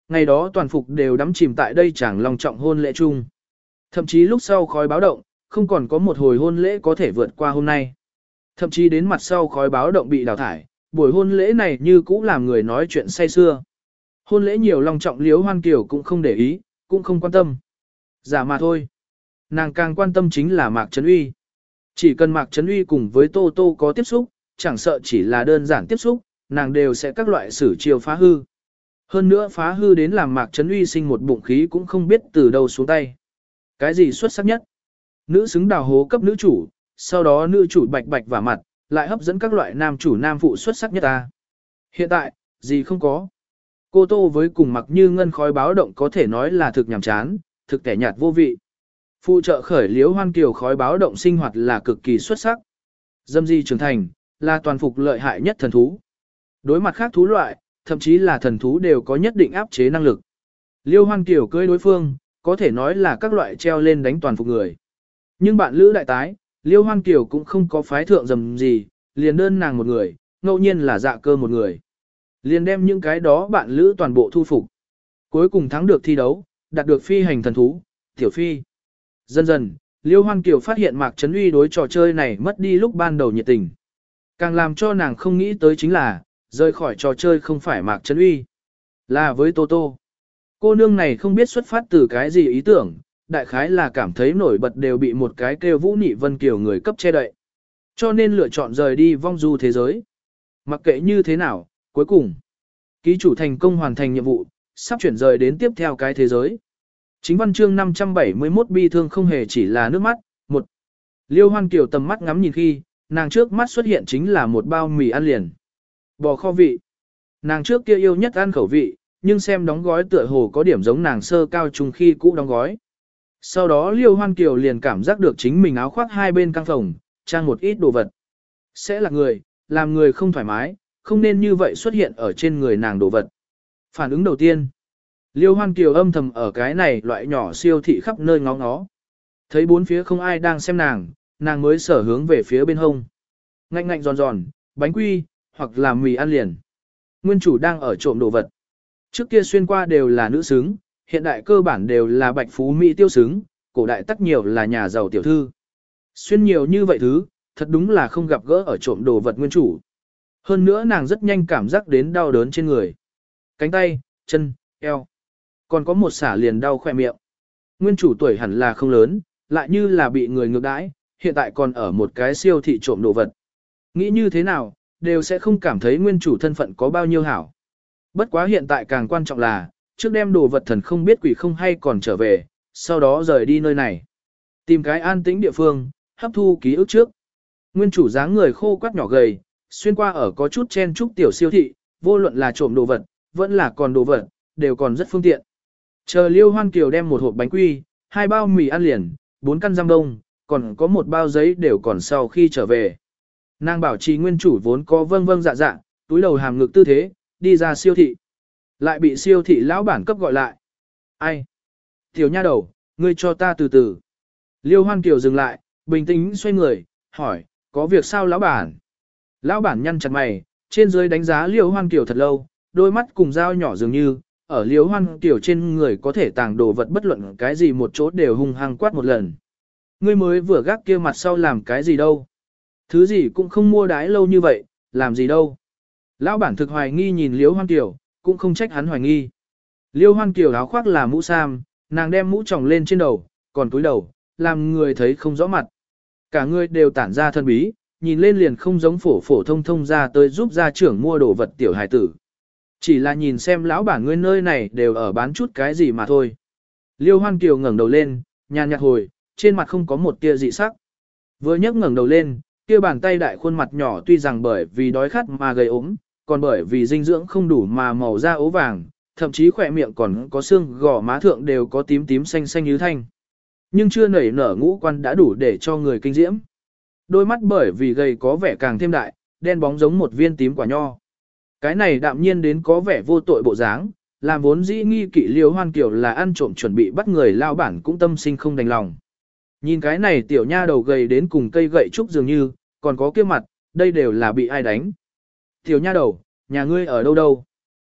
ngày đó toàn phục đều đắm chìm tại đây chẳng long trọng hôn lễ chung. Thậm chí lúc sau khói báo động, không còn có một hồi hôn lễ có thể vượt qua hôm nay. Thậm chí đến mặt sau khói báo động bị đào thải, buổi hôn lễ này như cũ làm người nói chuyện say xưa. Hôn lễ nhiều long trọng Liễu Hoan Kiều cũng không để ý, cũng không quan tâm. Giả mà thôi. Nàng càng quan tâm chính là Mạc Trấn Uy. Chỉ cần Mạc Trấn Uy cùng với Tô Tô có tiếp xúc, chẳng sợ chỉ là đơn giản tiếp xúc, nàng đều sẽ các loại xử chiêu phá hư. Hơn nữa phá hư đến làm Mạc Trấn Uy sinh một bụng khí cũng không biết từ đâu xuống tay. Cái gì xuất sắc nhất? Nữ xứng đào hố cấp nữ chủ, sau đó nữ chủ bạch bạch vả mặt, lại hấp dẫn các loại nam chủ nam phụ xuất sắc nhất ta. Hiện tại, gì không có. Cô Tô với cùng Mặc Như Ngân khói báo động có thể nói là thực nhàm chán, thực tẻ nhạt vô vị. Phụ trợ khởi Liễu Hoan Kiều khói báo động sinh hoạt là cực kỳ xuất sắc. Dâm di trưởng thành, là toàn phục lợi hại nhất thần thú. Đối mặt khác thú loại, thậm chí là thần thú đều có nhất định áp chế năng lực. Liễu Hoan Kiều cưới đối phương, có thể nói là các loại treo lên đánh toàn phục người. Nhưng bạn lữ đại tái, Liễu Hoan Kiều cũng không có phái thượng dầm gì, liền đơn nàng một người, ngẫu nhiên là dạ cơ một người. Liền đem những cái đó bạn lữ toàn bộ thu phục. Cuối cùng thắng được thi đấu, đạt được phi hành thần thú, tiểu phi. Dần dần, Liễu Hoan Kiều phát hiện Mạc Trấn Uy đối trò chơi này mất đi lúc ban đầu nhiệt tình. Càng làm cho nàng không nghĩ tới chính là, rời khỏi trò chơi không phải Mạc Trấn Uy, là với Tô Tô. Cô nương này không biết xuất phát từ cái gì ý tưởng, đại khái là cảm thấy nổi bật đều bị một cái kêu Vũ Nị Vân Kiều người cấp che đậy. Cho nên lựa chọn rời đi vong du thế giới. Mặc kệ như thế nào, cuối cùng, ký chủ thành công hoàn thành nhiệm vụ, sắp chuyển rời đến tiếp theo cái thế giới. Chính văn chương 571 bi thương không hề chỉ là nước mắt. Một, Liễu Hoan Kiều tầm mắt ngắm nhìn khi, nàng trước mắt xuất hiện chính là một bao mì ăn liền. Bò kho vị. Nàng trước kia yêu nhất ăn khẩu vị, nhưng xem đóng gói tựa hồ có điểm giống nàng sơ cao trung khi cũ đóng gói. Sau đó Liễu Hoan Kiều liền cảm giác được chính mình áo khoác hai bên căng phòng, trang một ít đồ vật. Sẽ là người, làm người không thoải mái, không nên như vậy xuất hiện ở trên người nàng đồ vật. Phản ứng đầu tiên, Liễu Hoan Kiều âm thầm ở cái này loại nhỏ siêu thị khắp nơi ngó ngó. Thấy bốn phía không ai đang xem nàng, nàng mới sở hướng về phía bên hông. Ngạnh ngạnh giòn giòn, bánh quy, hoặc là mì ăn liền. Nguyên chủ đang ở trộm đồ vật. Trước kia xuyên qua đều là nữ xứng, hiện đại cơ bản đều là bạch phú mỹ tiêu xứng, cổ đại tắc nhiều là nhà giàu tiểu thư. Xuyên nhiều như vậy thứ, thật đúng là không gặp gỡ ở trộm đồ vật nguyên chủ. Hơn nữa nàng rất nhanh cảm giác đến đau đớn trên người. Cánh tay, chân, eo. Còn có một xả liền đau khoe miệng. Nguyên chủ tuổi hẳn là không lớn, lại như là bị người ngược đãi, hiện tại còn ở một cái siêu thị trộm đồ vật. Nghĩ như thế nào, đều sẽ không cảm thấy nguyên chủ thân phận có bao nhiêu hảo. Bất quá hiện tại càng quan trọng là, trước đem đồ vật thần không biết quỷ không hay còn trở về, sau đó rời đi nơi này. Tìm cái an tĩnh địa phương, hấp thu ký ức trước. Nguyên chủ dáng người khô quắt nhỏ gầy, xuyên qua ở có chút chen chúc tiểu siêu thị, vô luận là trộm đồ vật, vẫn là còn đồ vật, đều còn rất phương tiện. Chờ Liễu Hoan Kiều đem một hộp bánh quy, 2 bao mì ăn liền, 4 căn giam đông, còn có một bao giấy đều còn sau khi trở về. Nàng bảo trì nguyên chủ vốn có vâng vâng dạ dạ, túi đầu hàm ngực tư thế, đi ra siêu thị. Lại bị siêu thị lão bản cấp gọi lại. Ai? Tiểu nha đầu, ngươi cho ta từ từ. Liễu Hoan Kiều dừng lại, bình tĩnh xoay người, hỏi, có việc sao lão bản? Lão bản nhăn chặt mày, trên dưới đánh giá Liễu Hoan Kiều thật lâu, đôi mắt cùng dao nhỏ dường như, ở Liễu Hoan Kiều trên người có thể tàng đồ vật bất luận cái gì một chỗ đều hung hăng quát một lần. Ngươi mới vừa gác kia mặt sau làm cái gì đâu? Thứ gì cũng không mua đái lâu như vậy, làm gì đâu? Lão bản thực hoài nghi nhìn Liễu Hoan Kiều, cũng không trách hắn hoài nghi. Liễu Hoan Kiều áo khoác là mũ sam, nàng đem mũ tròng lên trên đầu, còn túi đầu, làm người thấy không rõ mặt. Cả người đều tản ra thân bí, nhìn lên liền không giống phổ phổ thông thông ra tới giúp gia trưởng mua đồ vật tiểu hài tử. Chỉ là nhìn xem lão bản ngươi nơi này đều ở bán chút cái gì mà thôi. Liễu Hoan Kiều ngẩng đầu lên, nhàn nhạt hồi, trên mặt không có một tia dị sắc. Vừa nhấc ngẩng đầu lên, kia bàn tay đại khuôn mặt nhỏ tuy rằng bởi vì đói khát mà gầy ốm, còn bởi vì dinh dưỡng không đủ mà màu da ố vàng, thậm chí khỏe miệng còn có xương gò má thượng đều có tím tím xanh xanh như thanh. Nhưng chưa nảy nở ngũ quan đã đủ để cho người kinh diễm. Đôi mắt bởi vì gầy có vẻ càng thêm đại, đen bóng giống một viên tím quả nho. Cái này đạm nhiên đến có vẻ vô tội bộ dáng, làm vốn dĩ nghi kỵ Liễu Hoan Kiều là ăn trộm chuẩn bị bắt người lao bản cũng tâm sinh không đành lòng. Nhìn cái này tiểu nha đầu gầy đến cùng cây gậy trúc dường như, còn có kia mặt, đây đều là bị ai đánh. Tiểu nha đầu, nhà ngươi ở đâu đâu?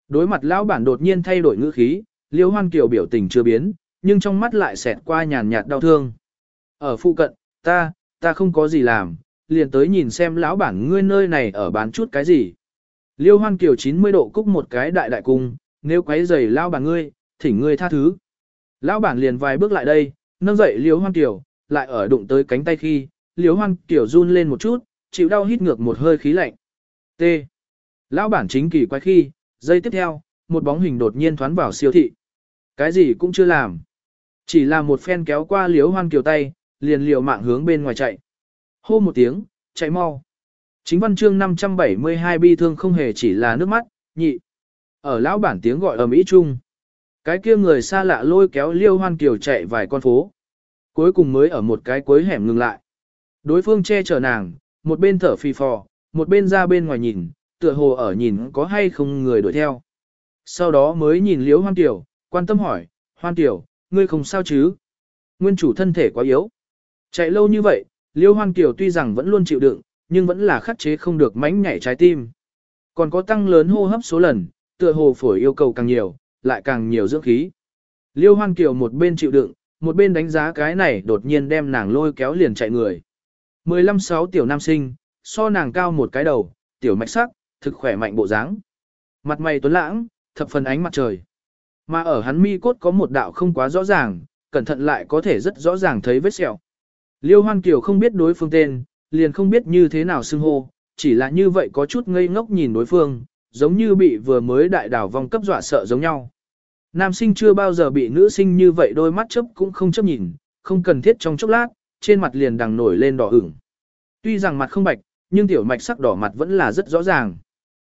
Đối mặt lão bản đột nhiên thay đổi ngữ khí, Liêu Hoan Kiều biểu tình chưa biến, nhưng trong mắt lại xẹt qua nhàn nhạt đau thương. Ở phụ cận, ta không có gì làm, liền tới nhìn xem lão bản ngươi nơi này ở bán chút cái gì. Liêu Hoan Kiều 90 độ cúc một cái đại đại cung, nếu quấy rầy lão bản ngươi, thỉnh ngươi tha thứ. Lão bản liền vài bước lại đây, nâng dậy Liêu Hoan Kiều, lại ở đụng tới cánh tay khi, Liêu Hoan Kiều run lên một chút, chịu đau hít ngược một hơi khí lạnh. T. Lão bản chính kỳ quái khi, giây tiếp theo, một bóng hình đột nhiên thoán vào siêu thị. Cái gì cũng chưa làm. Chỉ là một phen kéo qua Liêu Hoan Kiều tay, liền liều mạng hướng bên ngoài chạy. Hô một tiếng, chạy mau. Chính văn chương 572 bi thương không hề chỉ là nước mắt, nhị. Ở lão bản tiếng gọi ầm ĩ chung. Cái kia người xa lạ lôi kéo Liêu Hoan Kiều chạy vài con phố. Cuối cùng mới ở một cái cuối hẻm ngừng lại. Đối phương che chở nàng, một bên thở phì phò, một bên ra bên ngoài nhìn, tựa hồ ở nhìn có hay không người đuổi theo. Sau đó mới nhìn Liêu Hoan Kiều, quan tâm hỏi, Hoan Kiều, ngươi không sao chứ? Nguyên chủ thân thể quá yếu. Chạy lâu như vậy, Liêu Hoan Kiều tuy rằng vẫn luôn chịu đựng, nhưng vẫn là khắc chế không được mãnh nhảy trái tim. Còn có tăng lớn hô hấp số lần, tựa hồ phổi yêu cầu càng nhiều, lại càng nhiều dưỡng khí. Liêu Hoan Kiều một bên chịu đựng, một bên đánh giá cái này đột nhiên đem nàng lôi kéo liền chạy người. 15-6 tiểu nam sinh, so nàng cao một cái đầu, tiểu mạch sắc, thực khỏe mạnh bộ dáng. Mặt mày tuấn lãng, thập phần ánh mặt trời. Mà ở hắn mi cốt có một đạo không quá rõ ràng, cẩn thận lại có thể rất rõ ràng thấy vết sẹo. Liêu Hoan Kiều không biết đối phương tên, liền không biết như thế nào xưng hô, chỉ là như vậy có chút ngây ngốc nhìn đối phương, giống như bị vừa mới đại đảo vong cấp dọa sợ giống nhau. Nam sinh chưa bao giờ bị nữ sinh như vậy đôi mắt chớp cũng không chớp nhìn, không cần thiết trong chốc lát, trên mặt liền đằng nổi lên đỏ ửng. Tuy rằng mặt không bạch, nhưng tiểu mạch sắc đỏ mặt vẫn là rất rõ ràng.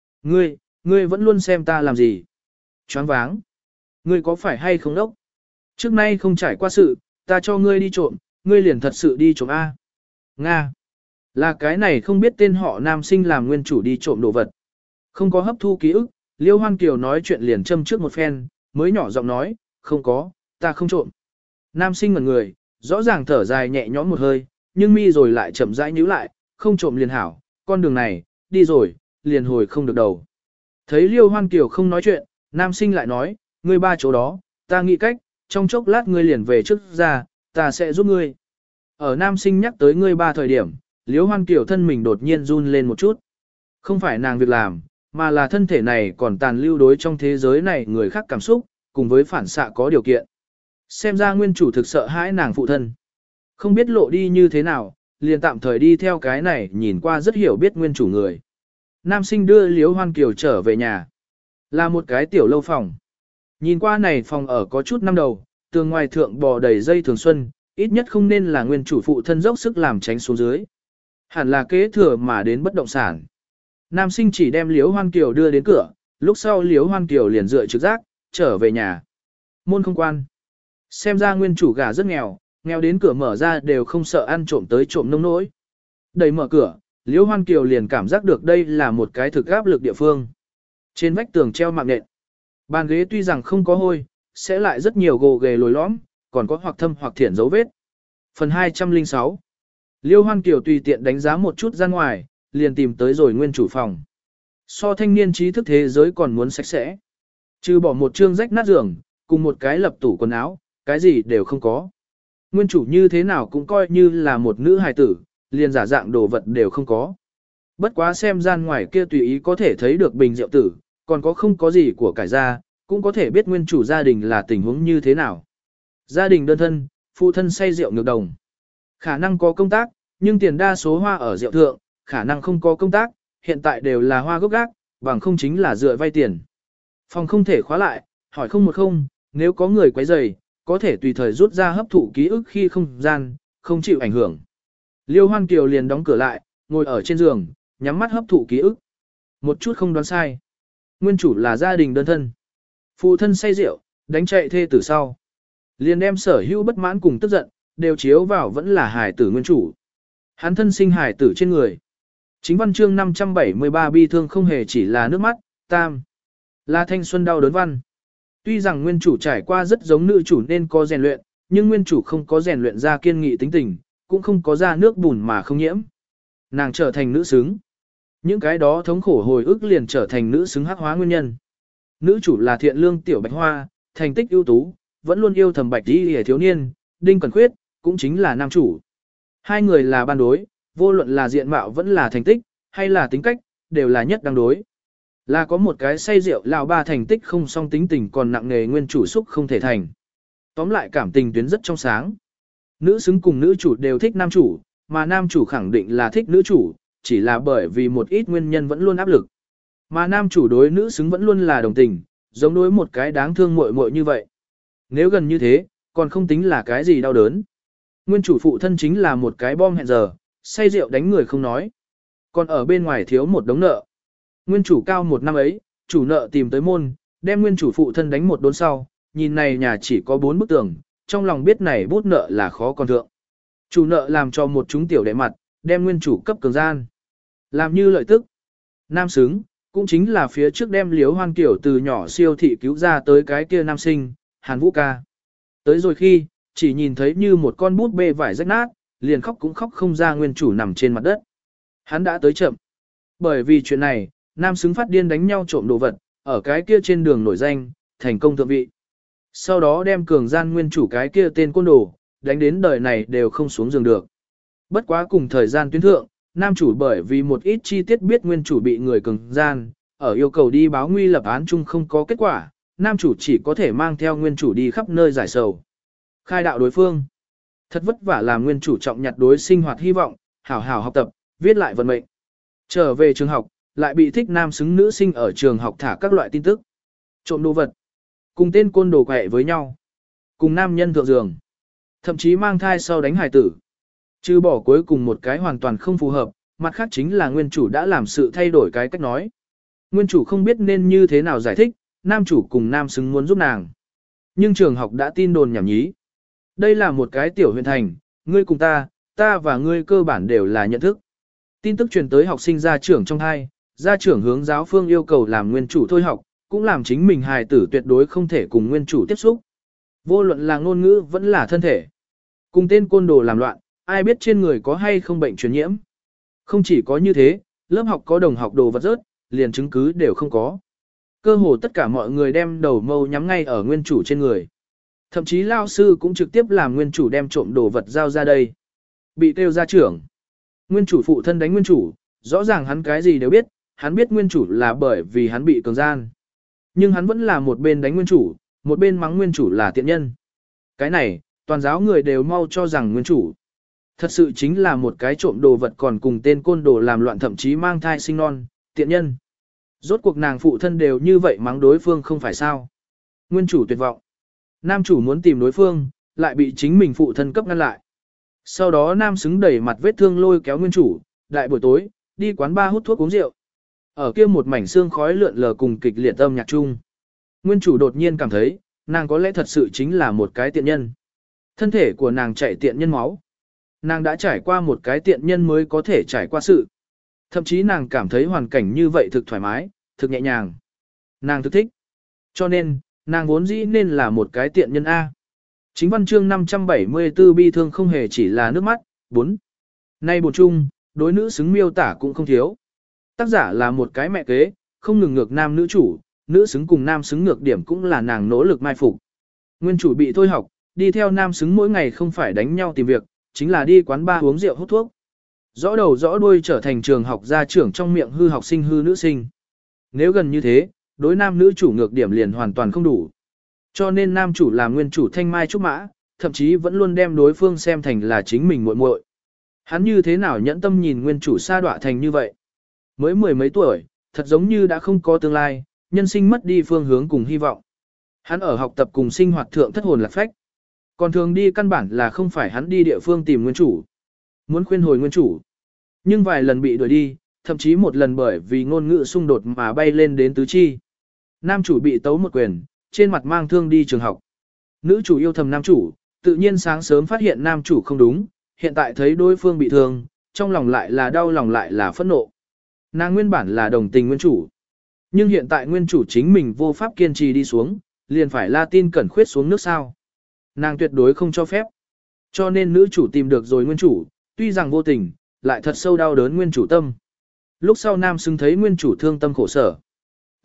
Ngươi vẫn luôn xem ta làm gì? Choáng váng. Ngươi có phải hay không đốc? Trước nay không trải qua sự, ta cho ngươi đi trộm, ngươi liền thật sự đi trộm A. Nga. Là cái này không biết tên họ nam sinh làm nguyên chủ đi trộm đồ vật. Không có hấp thu ký ức, Liêu Hoan Kiều nói chuyện liền châm trước một phen, mới nhỏ giọng nói, không có, ta không trộm. Nam sinh ngẩn người, rõ ràng thở dài nhẹ nhõm một hơi, nhưng mi rồi lại chậm rãi nhíu lại, không trộm liền hảo, con đường này, đi rồi, liền hồi không được đầu. Thấy Liêu Hoan Kiều không nói chuyện, nam sinh lại nói, ngươi ba chỗ đó, ta nghĩ cách, trong chốc lát ngươi liền về trước ra, ta sẽ giúp ngươi. Ở nam sinh nhắc tới ngươi ba thời điểm, Liêu Hoan Kiều thân mình đột nhiên run lên một chút. Không phải nàng việc làm, mà là thân thể này còn tàn lưu đối trong thế giới này người khác cảm xúc, cùng với phản xạ có điều kiện. Xem ra nguyên chủ thực sợ hãi nàng phụ thân. Không biết lộ đi như thế nào, liền tạm thời đi theo cái này nhìn qua rất hiểu biết nguyên chủ người. Nam sinh đưa Liêu Hoan Kiều trở về nhà. Là một cái tiểu lâu phòng. Nhìn qua này phòng ở có chút năm đầu, tường ngoài thượng bò đầy dây thường xuân, ít nhất không nên là nguyên chủ phụ thân dốc sức làm tránh xuống dưới. Hẳn là kế thừa mà đến bất động sản. Nam sinh chỉ đem Liêu Hoan Kiều đưa đến cửa, lúc sau Liêu Hoan Kiều liền dựa trực giác, trở về nhà. Môn không quan. Xem ra nguyên chủ gà rất nghèo, nghèo đến cửa mở ra đều không sợ ăn trộm tới trộm nông nỗi. Đẩy mở cửa, Liêu Hoan Kiều liền cảm giác được đây là một cái thực áp lực địa phương. Trên vách tường treo mạng nện. Bàn ghế tuy rằng không có hôi, sẽ lại rất nhiều gồ ghề lồi lõm, còn có hoặc thâm hoặc thiển dấu vết. Phần 206. Liêu Hoan Kiều tùy tiện đánh giá một chút ra ngoài, liền tìm tới rồi nguyên chủ phòng. So thanh niên trí thức thế giới còn muốn sạch sẽ. Trừ bỏ một chương rách nát giường, cùng một cái lập tủ quần áo, cái gì đều không có. Nguyên chủ như thế nào cũng coi như là một nữ hài tử, liền giả dạng đồ vật đều không có. Bất quá xem gian ngoài kia tùy ý có thể thấy được bình rượu tử, còn có không có gì của cải ra, cũng có thể biết nguyên chủ gia đình là tình huống như thế nào. Gia đình đơn thân, phụ thân say rượu ngược đồng. Khả năng có công tác, nhưng tiền đa số hoa ở rượu thượng, khả năng không có công tác, hiện tại đều là hoa gốc gác, bằng không chính là dựa vay tiền. Phòng không thể khóa lại, hỏi 010, nếu có người quấy rầy, có thể tùy thời rút ra hấp thụ ký ức khi không gian, không chịu ảnh hưởng. Liêu Hoan Kiều liền đóng cửa lại, ngồi ở trên giường, nhắm mắt hấp thụ ký ức. Một chút không đoán sai. Nguyên chủ là gia đình đơn thân. Phụ thân say rượu, đánh chạy thê tử sau. Liền đem sở hữu bất mãn cùng tức giận, đều chiếu vào vẫn là hài tử nguyên chủ. Hắn thân sinh hài tử trên người. Chính văn chương 573 bi thương không hề chỉ là nước mắt, tam. Là thanh xuân đau đớn văn. Tuy rằng nguyên chủ trải qua rất giống nữ chủ nên có rèn luyện, nhưng nguyên chủ không có rèn luyện ra kiên nghị tính tình, cũng không có ra nước bùn mà không nhiễm. Nàng trở thành nữ xứng. Những cái đó thống khổ hồi ức liền trở thành nữ xứng hắc hóa nguyên nhân. Nữ chủ là thiện lương tiểu bạch hoa, thành tích ưu tú, vẫn luôn yêu thầm bạch đi hề thiếu niên, Đinh Cẩn Khuyết, cũng chính là nam chủ. Hai người là ban đối, vô luận là diện mạo vẫn là thành tích, hay là tính cách, đều là nhất đáng đối. Là có một cái say rượu lão ba thành tích không song tính tình còn nặng nề nguyên chủ xúc không thể thành. Tóm lại cảm tình tuyến rất trong sáng. Nữ xứng cùng nữ chủ đều thích nam chủ, mà nam chủ khẳng định là thích nữ chủ, chỉ là bởi vì một ít nguyên nhân vẫn luôn áp lực. Mà nam chủ đối nữ xứng vẫn luôn là đồng tình, giống đối một cái đáng thương muội muội như vậy. Nếu gần như thế, còn không tính là cái gì đau đớn. Nguyên chủ phụ thân chính là một cái bom hẹn giờ, say rượu đánh người không nói. Còn ở bên ngoài thiếu một đống nợ. Nguyên chủ cao một năm ấy, chủ nợ tìm tới môn, đem nguyên chủ phụ thân đánh một đốn sau, nhìn này nhà chỉ có 4 bức tường, trong lòng biết này bút nợ là khó còn thượng. Chủ nợ làm cho một chúng tiểu đệ mặt, đem nguyên chủ cấp cường gian. Làm như lợi tức. Nam xứng, cũng chính là phía trước đem Liếu Hoan Kiểu từ nhỏ siêu thị cứu ra tới cái kia nam sinh, Hàn Vũ ca. Tới rồi khi, chỉ nhìn thấy như một con bút bê vải rách nát, liền khóc cũng khóc không ra nguyên chủ nằm trên mặt đất. Hắn đã tới chậm. Bởi vì chuyện này, nam xứng phát điên đánh nhau trộm đồ vật, ở cái kia trên đường nổi danh, thành công thượng vị. Sau đó đem cường gian nguyên chủ cái kia tên côn đồ, đánh đến đời này đều không xuống giường được. Bất quá cùng thời gian tuyến thượng, nam chủ bởi vì một ít chi tiết biết nguyên chủ bị người cường gian, ở yêu cầu đi báo nguy lập án chung không có kết quả, nam chủ chỉ có thể mang theo nguyên chủ đi khắp nơi giải sầu. Khai đạo đối phương. Thật vất vả làm nguyên chủ trọng nhặt đối sinh hoạt hy vọng, hảo hảo học tập, viết lại vận mệnh. Trở về trường học, lại bị thích nam xứng nữ sinh ở trường học thả các loại tin tức. Trộm đồ vật. Cùng tên côn đồ quẹ với nhau. Cùng nam nhân thượng giường. Thậm chí mang thai sau đánh hài tử. Trừ bỏ cuối cùng một cái hoàn toàn không phù hợp, mặt khác chính là nguyên chủ đã làm sự thay đổi cái cách nói. Nguyên chủ không biết nên như thế nào giải thích, nam chủ cùng nam xứng muốn giúp nàng. Nhưng trường học đã tin đồn nhảm nhí. Đây là một cái tiểu huyện thành, ngươi cùng ta và ngươi cơ bản đều là nhận thức. Tin tức truyền tới học sinh gia trưởng trong hai, gia trưởng hướng giáo phương yêu cầu làm nguyên chủ thôi học, cũng làm chính mình hài tử tuyệt đối không thể cùng nguyên chủ tiếp xúc. Vô luận là ngôn ngữ vẫn là thân thể. Cùng tên côn đồ làm loạn, ai biết trên người có hay không bệnh truyền nhiễm. Không chỉ có như thế, lớp học có đồng học đồ vật rớt, liền chứng cứ đều không có. Cơ hồ tất cả mọi người đem đầu mâu nhắm ngay ở nguyên chủ trên người. Thậm chí lao sư cũng trực tiếp làm nguyên chủ đem trộm đồ vật giao ra đây. Bị kêu ra trưởng. Nguyên chủ phụ thân đánh nguyên chủ, rõ ràng hắn cái gì đều biết, hắn biết nguyên chủ là bởi vì hắn bị cường gian. Nhưng hắn vẫn là một bên đánh nguyên chủ, một bên mắng nguyên chủ là tiện nhân. Cái này, toàn giáo người đều mau cho rằng nguyên chủ. Thật sự chính là một cái trộm đồ vật còn cùng tên côn đồ làm loạn thậm chí mang thai sinh non, tiện nhân. Rốt cuộc nàng phụ thân đều như vậy mắng đối phương không phải sao. Nguyên chủ tuyệt vọng. Nam chủ muốn tìm đối phương, lại bị chính mình phụ thân cấp ngăn lại. Sau đó nam xứng đẩy mặt vết thương lôi kéo nguyên chủ, đại buổi tối, đi quán bar hút thuốc uống rượu. Ở kia một mảnh xương khói lượn lờ cùng kịch liệt âm nhạc chung. Nguyên chủ đột nhiên cảm thấy, nàng có lẽ thật sự chính là một cái tiện nhân. Thân thể của nàng chạy tiện nhân máu. Nàng đã trải qua một cái tiện nhân mới có thể trải qua sự. Thậm chí nàng cảm thấy hoàn cảnh như vậy thực thoải mái, thực nhẹ nhàng. Nàng thực thích. Cho nên, nàng vốn dĩ nên là một cái tiện nhân A. Chính văn chương 574 bi thương không hề chỉ là nước mắt. 4. Nay bổ chung, đối nữ xứng miêu tả cũng không thiếu. Tác giả là một cái mẹ kế, không ngừng ngược nam nữ chủ, nữ xứng cùng nam xứng ngược điểm cũng là nàng nỗ lực mai phục. Nguyên chủ bị thôi học, đi theo nam xứng mỗi ngày không phải đánh nhau tìm việc, chính là đi quán bar uống rượu hút thuốc. Rõ đầu rõ đuôi trở thành trường học gia trưởng trong miệng hư học sinh hư nữ sinh. Nếu gần như thế, đối nam nữ chủ ngược điểm liền hoàn toàn không đủ. Cho nên nam chủ làm nguyên chủ thanh mai trúc mã, thậm chí vẫn luôn đem đối phương xem thành là chính mình muội muội. Hắn như thế nào nhẫn tâm nhìn nguyên chủ sa đọa thành như vậy. Mới mười mấy tuổi, thật giống như đã không có tương lai, nhân sinh mất đi phương hướng cùng hy vọng. Hắn ở học tập cùng sinh hoạt thượng thất hồn lạc phách. Còn thường đi căn bản là không phải hắn đi địa phương tìm nguyên chủ. Muốn khuyên hồi nguyên chủ. Nhưng vài lần bị đuổi đi, thậm chí một lần bởi vì ngôn ngữ xung đột mà bay lên đến tứ chi. Nam chủ bị tấu một quyền, trên mặt mang thương đi trường học. Nữ chủ yêu thầm nam chủ, tự nhiên sáng sớm phát hiện nam chủ không đúng, hiện tại thấy đối phương bị thương, trong lòng lại là đau lòng lại là phẫn nộ. Nàng nguyên bản là đồng tình nguyên chủ. Nhưng hiện tại nguyên chủ chính mình vô pháp kiên trì đi xuống, liền phải la tin cẩn khuyết xuống nước sao. Nàng tuyệt đối không cho phép. Cho nên nữ chủ tìm được rồi nguyên chủ, tuy rằng vô tình, lại thật sâu đau đớn nguyên chủ tâm. Lúc sau nam xứng thấy nguyên chủ thương tâm khổ sở.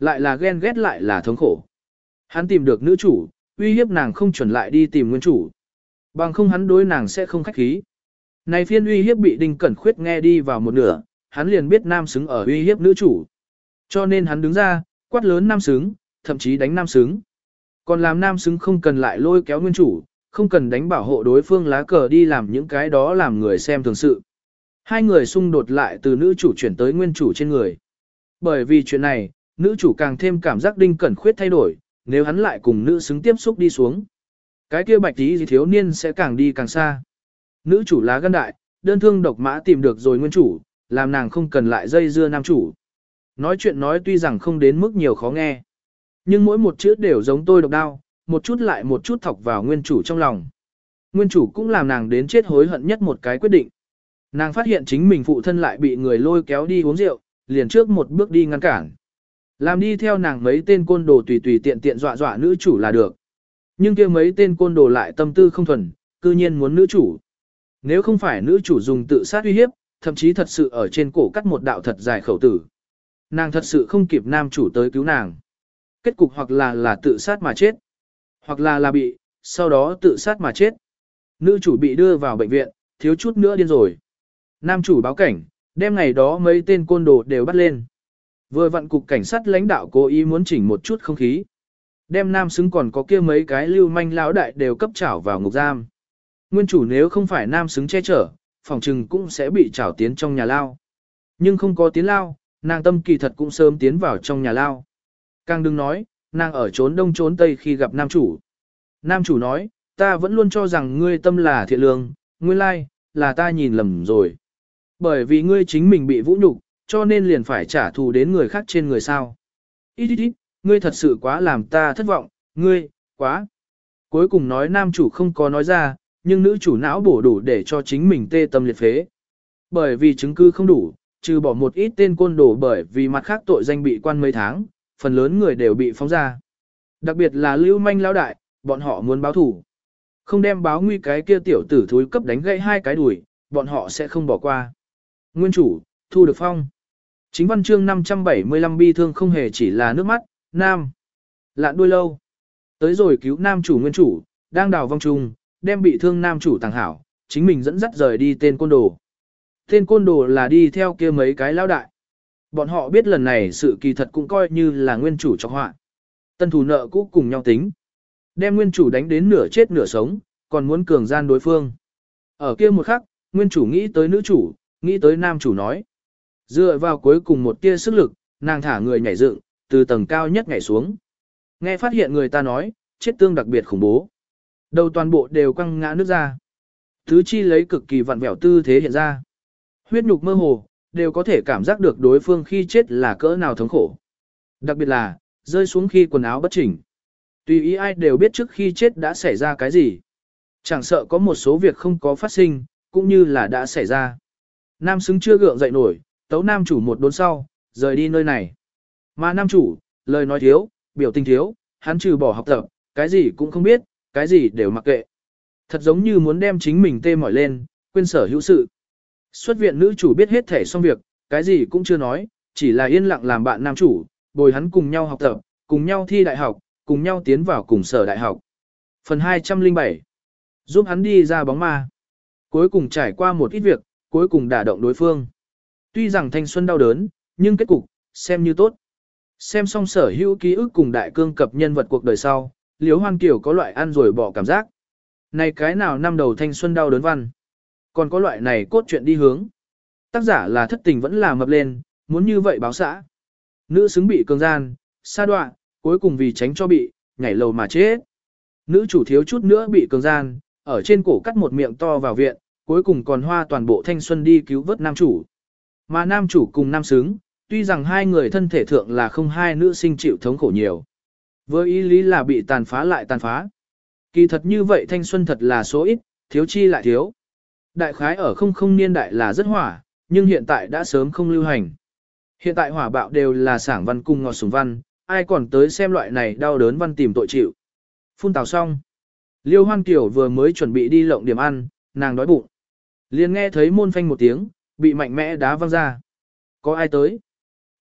Lại là ghen ghét lại là thống khổ. Hắn tìm được nữ chủ, uy hiếp nàng không chuẩn lại đi tìm nguyên chủ. Bằng không hắn đối nàng sẽ không khách khí. Này phiên uy hiếp bị Đinh Cẩn Khuyết nghe đi vào một nửa, hắn liền biết nam xứng ở uy hiếp nữ chủ. Cho nên hắn đứng ra, quát lớn nam xứng, thậm chí đánh nam xứng. Còn làm nam xứng không cần lại lôi kéo nguyên chủ, không cần đánh bảo hộ đối phương lá cờ đi làm những cái đó làm người xem thường sự. Hai người xung đột lại từ nữ chủ chuyển tới nguyên chủ trên người. Bởi vì chuyện này, nữ chủ càng thêm cảm giác Đinh Cẩn Khuyết thay đổi, nếu hắn lại cùng nữ xứng tiếp xúc đi xuống. Cái kia bạch tí thiếu niên sẽ càng đi càng xa. Nữ chủ lá gan đại, đơn thương độc mã tìm được rồi nguyên chủ, làm nàng không cần lại dây dưa nam chủ. Nói chuyện nói tuy rằng không đến mức nhiều khó nghe, nhưng mỗi một chữ đều giống tôi độc đao, một chút lại một chút thọc vào nguyên chủ trong lòng. Nguyên chủ cũng làm nàng đến chết hối hận nhất một cái quyết định. Nàng phát hiện chính mình phụ thân lại bị người lôi kéo đi uống rượu, liền trước một bước đi ngăn cản. Làm đi theo nàng mấy tên côn đồ tùy tùy tiện tiện dọa dọa nữ chủ là được. Nhưng kia mấy tên côn đồ lại tâm tư không thuần, cư nhiên muốn nữ chủ. Nếu không phải nữ chủ dùng tự sát uy hiếp, thậm chí thật sự ở trên cổ cắt một đạo thật dài khẩu tử. Nàng thật sự không kịp nam chủ tới cứu nàng. Kết cục hoặc là tự sát mà chết, hoặc là bị, sau đó tự sát mà chết. Nữ chủ bị đưa vào bệnh viện, thiếu chút nữa điên rồi. Nam chủ báo cảnh, đem ngày đó mấy tên côn đồ đều bắt lên. Vừa vặn cục cảnh sát lãnh đạo cố ý muốn chỉnh một chút không khí. Đem nam xứng còn có kia mấy cái lưu manh lão đại đều cấp trảo vào ngục giam. Nguyên chủ nếu không phải nam xứng che chở, phòng trừng cũng sẽ bị trảo tiến trong nhà lao. Nhưng không có tiến lao, nàng tâm kỳ thật cũng sớm tiến vào trong nhà lao. Càng đừng nói, nàng ở trốn đông trốn tây khi gặp nam chủ. Nam chủ nói, ta vẫn luôn cho rằng ngươi tâm là thiện lương, nguyên lai, là ta nhìn lầm rồi. Bởi vì ngươi chính mình bị vũ nhục, cho nên liền phải trả thù đến người khác trên người sao. Ít, ngươi thật sự quá làm ta thất vọng, ngươi, quá. Cuối cùng nói nam chủ không có nói ra, nhưng nữ chủ não bổ đủ để cho chính mình tê tâm liệt phế. Bởi vì chứng cứ không đủ, trừ bỏ một ít tên côn đồ bởi vì mặt khác tội danh bị quan mấy tháng, phần lớn người đều bị phóng ra. Đặc biệt là lưu manh lão đại, bọn họ muốn báo thủ. Không đem báo nguy cái kia tiểu tử thúi cấp đánh gãy hai cái đùi, bọn họ sẽ không bỏ qua. Nguyên chủ, thu được phong. Chính văn chương 575 bi thương không hề chỉ là nước mắt, nam. Lạn đuôi lâu. Tới rồi cứu nam chủ nguyên chủ, đang đào vong trùng, đem bị thương nam chủ tàng hảo, chính mình dẫn dắt rời đi tên côn đồ. Tên côn đồ là đi theo kia mấy cái lão đại. Bọn họ biết lần này sự kỳ thật cũng coi như là nguyên chủ cho họa. Tân thủ nợ cũ cùng nhau tính. Đem nguyên chủ đánh đến nửa chết nửa sống, còn muốn cường gian đối phương. Ở kia một khắc, nguyên chủ nghĩ tới nữ chủ, nghĩ tới nam chủ nói. Dựa vào cuối cùng một tia sức lực, nàng thả người nhảy dựng, từ tầng cao nhất nhảy xuống. Nghe phát hiện người ta nói, chết tương đặc biệt khủng bố. Đầu toàn bộ đều quăng ngã nước ra. Thứ chi lấy cực kỳ vặn vẹo tư thế hiện ra. Huyết nhục mơ hồ, đều có thể cảm giác được đối phương khi chết là cỡ nào thống khổ. Đặc biệt là, rơi xuống khi quần áo bất chỉnh. Tùy ý ai đều biết trước khi chết đã xảy ra cái gì. Chẳng sợ có một số việc không có phát sinh, cũng như là đã xảy ra. Nam xứng chưa gượng dậy nổi, tấu nam chủ một đốn sau, rời đi nơi này. Mà nam chủ, lời nói thiếu, biểu tình thiếu, hắn trừ bỏ học tập, cái gì cũng không biết, cái gì đều mặc kệ. Thật giống như muốn đem chính mình tê mỏi lên, quên sở hữu sự. Xuất viện nữ chủ biết hết thể xong việc, cái gì cũng chưa nói, chỉ là yên lặng làm bạn nam chủ, bồi hắn cùng nhau học tập, cùng nhau thi đại học, cùng nhau tiến vào cùng sở đại học. Phần 207. Giúp hắn đi ra bóng ma. Cuối cùng trải qua một ít việc, cuối cùng đả động đối phương. Tuy rằng thanh xuân đau đớn, nhưng kết cục, xem như tốt. Xem xong sở hữu ký ức cùng đại cương cập nhân vật cuộc đời sau, Liễu Hoan Kiều có loại ăn rồi bỏ cảm giác. Này cái nào năm đầu thanh xuân đau đớn văn. Còn có loại này cốt truyện đi hướng. Tác giả là thất tình vẫn là mập lên, muốn như vậy báo xã. Nữ xứng bị cường gian, sa đoạn, cuối cùng vì tránh cho bị, nhảy lầu mà chết. Nữ chủ thiếu chút nữa bị cường gian, ở trên cổ cắt một miệng to vào viện, cuối cùng còn hoa toàn bộ thanh xuân đi cứu vớt nam chủ. Mà nam chủ cùng nam xứng, tuy rằng hai người thân thể thượng là không hai nữ sinh chịu thống khổ nhiều. Với ý lý là bị tàn phá lại tàn phá. Kỳ thật như vậy thanh xuân thật là số ít, thiếu chi lại thiếu. Đại khái ở không niên đại là rất hỏa, nhưng hiện tại đã sớm không lưu hành. Hiện tại hỏa bạo đều là sảng văn cung ngọt sùng văn, ai còn tới xem loại này đau đớn văn tìm tội chịu. Phun tào xong. Liêu Hoan Kiều vừa mới chuẩn bị đi lộng điểm ăn, nàng đói bụng. Liền nghe thấy môn phanh một tiếng, bị mạnh mẽ đá văng ra. Có ai tới?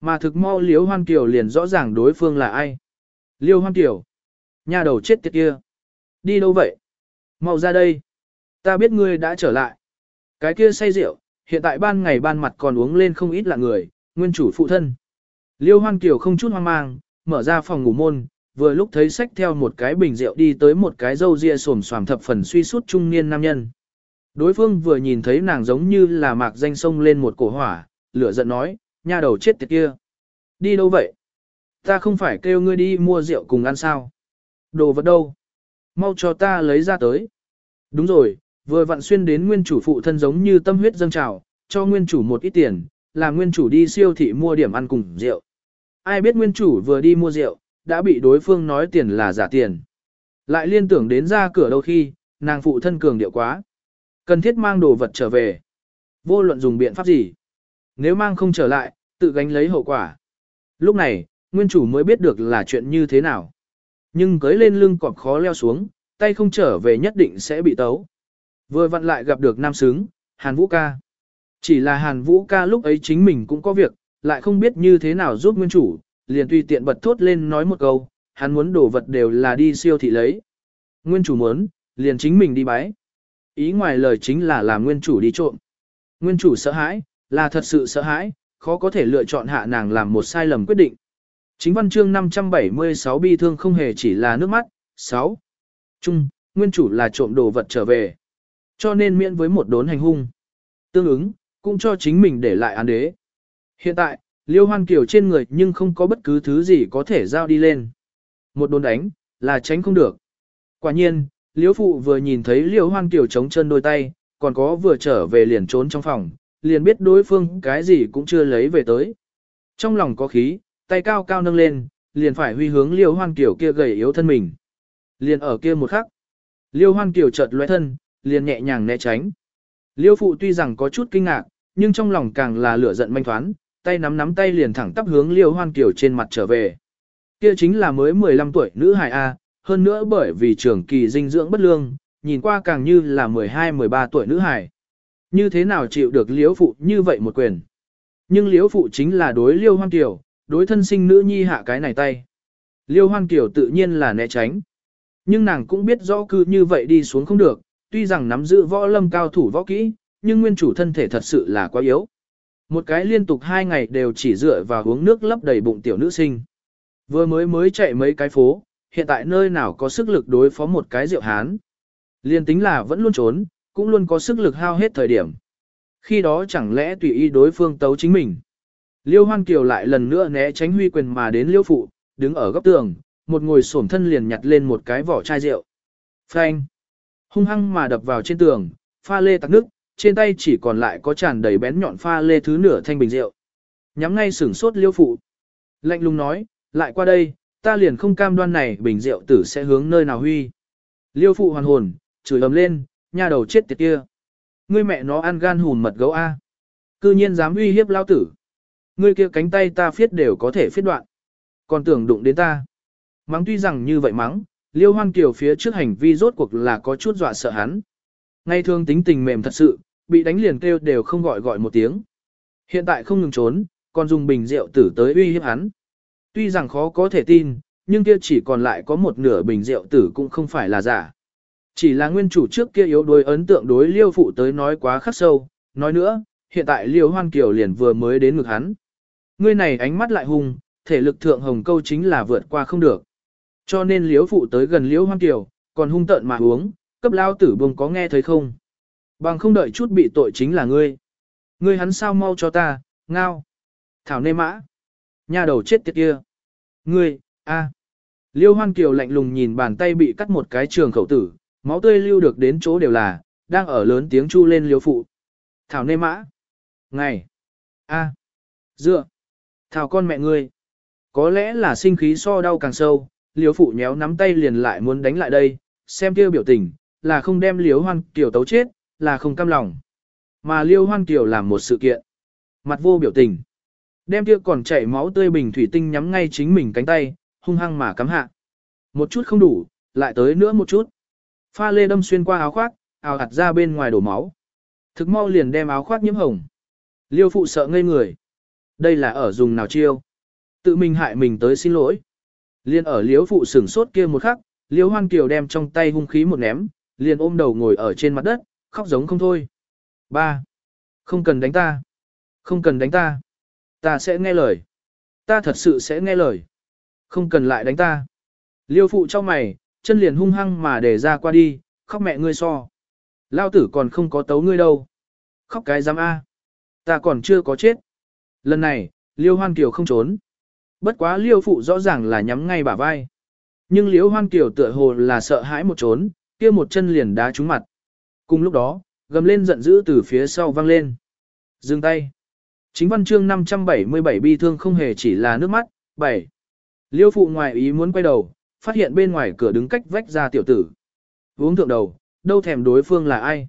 Mà thực mau Liễu Hoan Kiều liền rõ ràng đối phương là ai. Liễu Hoan Kiều, nhà đầu chết tiệt kia. Đi đâu vậy? Mau ra đây. Ta biết ngươi đã trở lại. Cái kia say rượu, hiện tại ban ngày ban mặt còn uống lên không ít là người, nguyên chủ phụ thân. Liêu Hoan Kiều không chút hoang mang, mở ra phòng ngủ môn, vừa lúc thấy xách theo một cái bình rượu đi tới một cái râu ria xồm xoàm thập phần suy sút trung niên nam nhân. Đối phương vừa nhìn thấy nàng giống như là mạc danh sông lên một cổ hỏa, lửa giận nói, nha đầu chết tiệt kia. Đi đâu vậy? Ta không phải kêu ngươi đi mua rượu cùng ăn sao? Đồ vật đâu? Mau cho ta lấy ra tới. Đúng rồi, vừa vặn xuyên đến nguyên chủ phụ thân giống như tâm huyết dâng trào, cho nguyên chủ một ít tiền, làm nguyên chủ đi siêu thị mua điểm ăn cùng rượu. Ai biết nguyên chủ vừa đi mua rượu, đã bị đối phương nói tiền là giả tiền. Lại liên tưởng đến ra cửa đâu khi, nàng phụ thân cường điệu quá. Cần thiết mang đồ vật trở về. Vô luận dùng biện pháp gì. Nếu mang không trở lại, tự gánh lấy hậu quả. Lúc này, nguyên chủ mới biết được là chuyện như thế nào. Nhưng cưới lên lưng cọp khó leo xuống, tay không trở về nhất định sẽ bị tấu. Vừa vặn lại gặp được nam xứng, Hàn Vũ ca. Chỉ là Hàn Vũ ca lúc ấy chính mình cũng có việc, lại không biết như thế nào giúp nguyên chủ, liền tùy tiện bật thốt lên nói một câu, hắn muốn đồ vật đều là đi siêu thị lấy. Nguyên chủ muốn, liền chính mình đi bái. Ý ngoài lời chính là làm nguyên chủ đi trộm. Nguyên chủ sợ hãi, là thật sự sợ hãi, khó có thể lựa chọn hạ nàng làm một sai lầm quyết định. Chính văn chương 576 bi thương không hề chỉ là nước mắt. 6. Trung, nguyên chủ là trộm đồ vật trở về. Cho nên miễn với một đốn hành hung. Tương ứng, cũng cho chính mình để lại án đế. Hiện tại, Liêu Hoan Kiều trên người nhưng không có bất cứ thứ gì có thể giao đi lên. Một đốn đánh, là tránh không được. Quả nhiên, Liêu Phụ vừa nhìn thấy Liêu Hoan Kiều chống chân đôi tay, còn có vừa trở về liền trốn trong phòng, liền biết đối phương cái gì cũng chưa lấy về tới. Trong lòng có khí, tay cao cao nâng lên, liền phải huy hướng Liêu Hoan Kiều kia gầy yếu thân mình. Liền ở kia một khắc, Liêu Hoan Kiều chợt lóe thân, liền nhẹ nhàng né tránh. Liêu Phụ tuy rằng có chút kinh ngạc, nhưng trong lòng càng là lửa giận manh thoán, tay nắm tay liền thẳng tắp hướng Liêu Hoan Kiều trên mặt trở về. Kia chính là mới 15 tuổi nữ hài A, hơn nữa bởi vì trường kỳ dinh dưỡng bất lương, nhìn qua càng như là 12-13 tuổi nữ hài. Như thế nào chịu được Liêu Phụ như vậy một quyền. Nhưng Liêu Phụ chính là đối Liêu Hoan Kiều, đối thân sinh nữ nhi hạ cái này tay. Liêu Hoan Kiều tự nhiên là né tránh. Nhưng nàng cũng biết rõ cứ như vậy đi xuống không được, tuy rằng nắm giữ võ lâm cao thủ võ kỹ, nhưng nguyên chủ thân thể thật sự là quá yếu. Một cái liên tục 2 ngày đều chỉ dựa vào uống nước lấp đầy bụng tiểu nữ sinh. Vừa mới chạy mấy cái phố, hiện tại nơi nào có sức lực đối phó một cái rượu hán. Liên tính là vẫn luôn trốn, cũng luôn có sức lực hao hết thời điểm. Khi đó chẳng lẽ tùy ý đối phương tấu chính mình. Liêu Hoan Kiều lại lần nữa né tránh huy quyền mà đến Liêu Phụ, đứng ở góc tường, một ngồi xổm thân liền nhặt lên một cái vỏ chai rượu. Phanh! Hung hăng mà đập vào trên tường, pha lê tắc nước, trên tay chỉ còn lại có tràn đầy bén nhọn pha lê thứ nửa thanh bình rượu. Nhắm ngay sửng sốt Liêu Phụ. Lạnh lùng nói, lại qua đây, ta liền không cam đoan này bình rượu tử sẽ hướng nơi nào huy. Liêu Phụ hoàn hồn, chửi ầm lên, nha đầu chết tiệt kia. Ngươi mẹ nó ăn gan hùn mật gấu A. Cư nhiên dám uy hiếp lao tử. Ngươi kia cánh tay ta phiết đều có thể phiết đoạn. Còn tưởng đụng đến ta. Mắng tuy rằng như vậy mắng, Liêu Hoan Kiều phía trước hành vi rốt cuộc là có chút dọa sợ hắn. Ngày thường tính tình mềm thật sự, bị đánh liền kêu đều không gọi một tiếng. Hiện tại không ngừng trốn, còn dùng bình rượu tử tới uy hiếp hắn. Tuy rằng khó có thể tin, nhưng kia chỉ còn lại có một nửa bình rượu tử cũng không phải là giả. Chỉ là nguyên chủ trước kia yếu đuối ấn tượng đối Liêu Phụ tới nói quá khắc sâu, nói nữa, hiện tại Liêu Hoan Kiều liền vừa mới đến ngực hắn. Người này ánh mắt lại hung, thể lực thượng hồng câu chính là vượt qua không được. Cho nên Liêu Phụ tới gần Liêu Hoan Kiều, còn hung tợn mà uống, cấp lao tử bông có nghe thấy không? Bằng không đợi chút bị tội chính là ngươi. Ngươi hắn sao mau cho ta, ngao. Thảo nê mã. Nhà đầu chết tiệt kia. Ngươi, a. Liêu Hoan Kiều lạnh lùng nhìn bàn tay bị cắt một cái trường khẩu tử, máu tươi lưu được đến chỗ đều là, đang ở lớn tiếng chu lên Liêu Phụ. Thảo nê mã. Ngày. A. Dựa. Thảo con mẹ ngươi. Có lẽ là sinh khí so đau càng sâu, Liêu Phụ nhéo nắm tay liền lại muốn đánh lại đây, xem kia biểu tình, là không đem Liêu Hoan Kiều tấu chết, là không cam lòng. Mà Liêu Hoan Kiều làm một sự kiện. Mặt vô biểu tình. Đem kia còn chảy máu tươi bình thủy tinh nhắm ngay chính mình cánh tay, hung hăng mà cắm hạ. Một chút không đủ, lại tới nữa một chút. Pha lê đâm xuyên qua áo khoác, ào ạt ra bên ngoài đổ máu. Thực mau liền đem áo khoác nhiễm hồng. Liêu Phụ sợ ngây người. Đây là ở dùng nào chiêu? Tự mình hại mình tới xin lỗi. Liên ở Liễu phụ sửng sốt kia một khắc, Liễu Hoan Kiều đem trong tay hung khí một ném, liền ôm đầu ngồi ở trên mặt đất, khóc giống không thôi. Ba, không cần đánh ta. Không cần đánh ta. Ta sẽ nghe lời. Ta thật sự sẽ nghe lời. Không cần lại đánh ta. Liêu phụ cho mày, chân liền hung hăng mà để ra qua đi, khóc mẹ ngươi so. Lao tử còn không có tấu ngươi đâu. Khóc cái giám A. Ta còn chưa có chết. Lần này, Liêu Hoan Kiều không trốn. Bất quá Liêu phụ rõ ràng là nhắm ngay bả vai. Nhưng Liêu Hoan Kiều tựa hồ là sợ hãi một trốn, kia một chân liền đá trúng mặt. Cùng lúc đó, gầm lên giận dữ từ phía sau vang lên. Dừng tay. Chính văn chương 577 bi thương không hề chỉ là nước mắt. 7. Liêu phụ ngoài ý muốn quay đầu, phát hiện bên ngoài cửa đứng cách vách ra tiểu tử. Uống thượng đầu, đâu thèm đối phương là ai.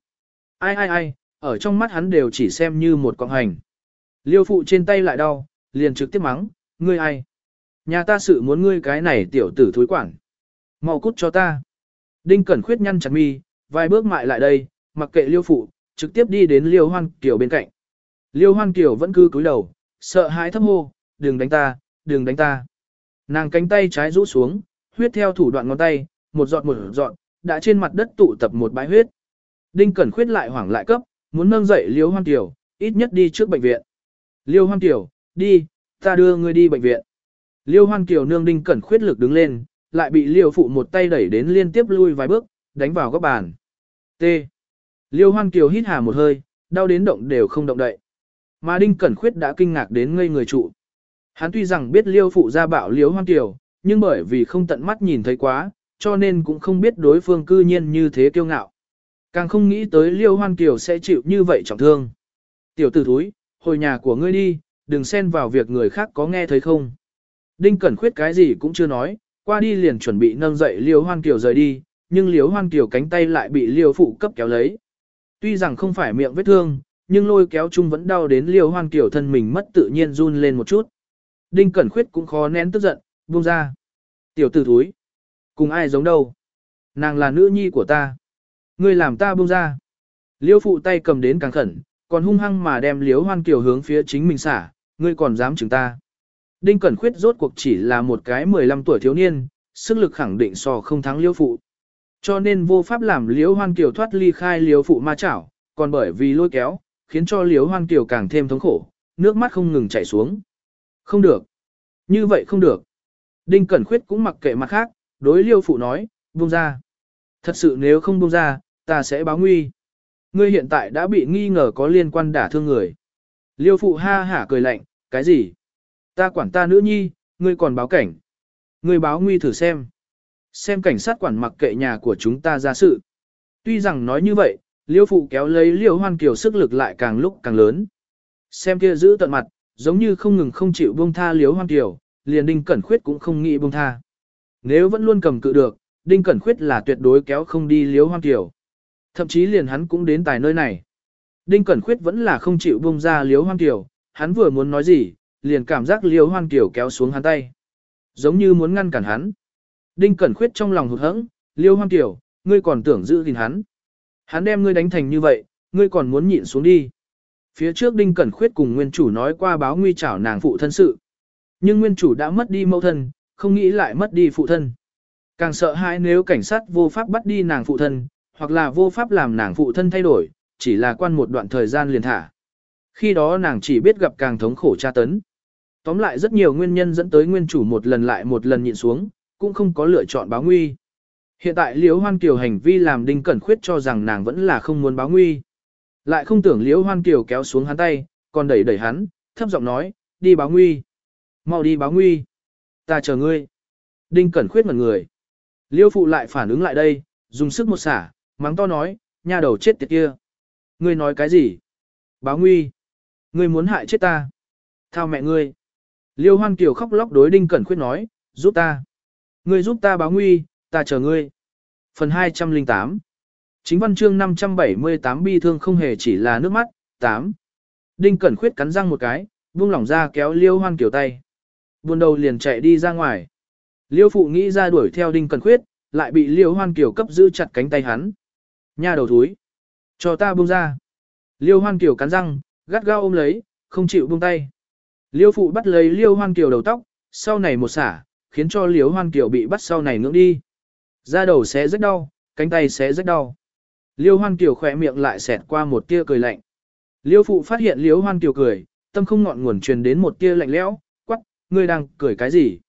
Ai, ở trong mắt hắn đều chỉ xem như một quạng hành. Liêu phụ trên tay lại đau, liền trực tiếp mắng, ngươi ai? Nhà ta sự muốn ngươi cái này tiểu tử thối quản. Mau cút cho ta. Đinh Cẩn Khuyết nhăn chặt mi, vài bước mại lại đây, mặc kệ Liêu phụ, trực tiếp đi đến Liêu Hoan Kiều bên cạnh. Liêu Hoan Kiều vẫn cứ cúi đầu, sợ hãi thấp hô, đừng đánh ta, đừng đánh ta. Nàng cánh tay trái rũ xuống, huyết theo thủ đoạn ngón tay, một giọt, đã trên mặt đất tụ tập một bãi huyết. Đinh Cẩn Khuyết lại hoảng lại cấp, muốn nâng dậy Liêu Hoan Kiều, ít nhất đi trước bệnh viện. Liêu Hoan Kiều, đi, ta đưa ngươi đi bệnh viện. Liêu Hoan Kiều nương Đinh Cẩn Khuyết lực đứng lên, lại bị Liêu phụ một tay đẩy đến liên tiếp lui vài bước, đánh vào góc bàn. T. Liêu Hoan Kiều hít hà một hơi, đau đến động đều không động đậy. Mà Đinh Cẩn Khuyết đã kinh ngạc đến ngây người trụ. Hắn tuy rằng biết Liêu phụ ra bạo Liêu Hoan Kiều, nhưng bởi vì không tận mắt nhìn thấy quá, cho nên cũng không biết đối phương cư nhiên như thế kiêu ngạo. Càng không nghĩ tới Liêu Hoan Kiều sẽ chịu như vậy trọng thương. Tiểu tử thúi, hồi nhà của ngươi đi, đừng xen vào việc người khác có nghe thấy không. Đinh Cẩn Khuyết cái gì cũng chưa nói, qua đi liền chuẩn bị nâng dậy Liêu Hoan Kiều rời đi, nhưng Liêu Hoan Kiều cánh tay lại bị Liêu phụ cấp kéo lấy. Tuy rằng không phải miệng vết thương, nhưng lôi kéo chung vẫn đau đến Liêu Hoan Kiều thân mình mất tự nhiên run lên một chút. Đinh Cẩn Khuyết cũng khó nén tức giận, buông ra. Tiểu tử thúi, cùng ai giống đâu? Nàng là nữ nhi của ta. Ngươi làm ta buông ra. Liêu phụ tay cầm đến càng khẩn, còn hung hăng mà đem Liêu Hoan Kiều hướng phía chính mình xả, ngươi còn dám chừng ta. Đinh Cẩn Khuyết rốt cuộc chỉ là một cái 15 tuổi thiếu niên, sức lực khẳng định so không thắng Liêu phụ. Cho nên vô pháp làm Liêu Hoan Kiều thoát ly khai Liêu phụ ma chảo, còn bởi vì lôi kéo, khiến cho Liêu Hoan Kiều càng thêm thống khổ, nước mắt không ngừng chảy xuống. Không được. Như vậy không được. Đinh Cẩn Khuyết cũng mặc kệ mặt khác, đối Liêu phụ nói, buông ra. Thật sự nếu không buông ra, ta sẽ báo nguy. Ngươi hiện tại đã bị nghi ngờ có liên quan đả thương người. Liêu phụ ha hả cười lạnh, cái gì? Ta quản ta nữ nhi, ngươi còn báo cảnh. Ngươi báo nguy thử xem. Xem cảnh sát quản mặc kệ nhà của chúng ta ra sự. Tuy rằng nói như vậy, Liêu phụ kéo lấy Liêu Hoan Kiều sức lực lại càng lúc càng lớn. Xem kia giữ tận mặt, giống như không ngừng không chịu buông tha Liêu Hoan Kiều, liền Đinh Cẩn Khuyết cũng không nghĩ buông tha. Nếu vẫn luôn cầm cự được, Đinh Cẩn Khuyết là tuyệt đối kéo không đi Liêu Hoan Kiều. Thậm chí liền hắn cũng đến tài nơi này. Đinh Cẩn Khuyết vẫn là không chịu buông ra Liêu Hoan Kiều, hắn vừa muốn nói gì, liền cảm giác Liêu Hoan Kiều kéo xuống hắn tay. Giống như muốn ngăn cản hắn. Đinh Cẩn Khuyết trong lòng hụt hẫng, Liêu Hoan Kiều, ngươi còn tưởng giữ gìn hắn. Hắn đem ngươi đánh thành như vậy, ngươi còn muốn nhịn xuống đi. Phía trước Đinh Cẩn Khuyết cùng nguyên chủ nói qua báo nguy trảo nàng phụ thân sự. Nhưng nguyên chủ đã mất đi mẫu thân, không nghĩ lại mất đi phụ thân. Càng sợ hãi nếu cảnh sát vô pháp bắt đi nàng phụ thân, hoặc là vô pháp làm nàng phụ thân thay đổi, chỉ là quan một đoạn thời gian liền thả. Khi đó nàng chỉ biết gặp càng thống khổ tra tấn. Tóm lại rất nhiều nguyên nhân dẫn tới nguyên chủ một lần lại một lần nhịn xuống, cũng không có lựa chọn báo nguy. Hiện tại Liễu Hoan Kiều hành vi làm Đinh Cẩn Khuyết cho rằng nàng vẫn là không muốn báo nguy. Lại không tưởng Liễu Hoan Kiều kéo xuống hắn tay, còn đẩy đẩy hắn, thấp giọng nói, đi báo nguy. Mau đi báo nguy. Ta chờ ngươi. Đinh Cẩn Khuyết ngẩn người. Liêu phụ lại phản ứng lại đây, dùng sức một xả, mắng to nói, nha đầu chết tiệt kia. Ngươi nói cái gì? Báo nguy. Ngươi muốn hại chết ta. Thao mẹ ngươi. Liêu Hoan Kiều khóc lóc đối Đinh Cẩn Khuyết nói, giúp ta. Ngươi giúp ta báo nguy, ta chờ ngươi. Phần 208. Chính văn chương 578 bi thương không hề chỉ là nước mắt. 8. Đinh Cẩn Khuyết cắn răng một cái, buông lỏng ra kéo Liêu Hoan Kiều tay. Buồn đầu liền chạy đi ra ngoài. Liêu phụ nghĩ ra đuổi theo Đinh Cẩn Khuyết, lại bị Liêu Hoan Kiều cấp giữ chặt cánh tay hắn. Nha đầu thúi. Cho ta buông ra. Liêu Hoan Kiều cắn răng, gắt gao ôm lấy, không chịu buông tay. Liêu phụ bắt lấy Liêu Hoan Kiều đầu tóc, sau này một xả, khiến cho Liêu Hoan Kiều bị bắt sau này ngưỡng đi. Da đầu xé rất đau, cánh tay xé rất đau. Liêu Hoan Kiều khỏe miệng lại xẹt qua một tia cười lạnh. Liêu phụ phát hiện Liêu Hoan Kiều cười, tâm không ngọn nguồn truyền đến một tia lạnh lẽo, quắc, ngươi đang cười cái gì?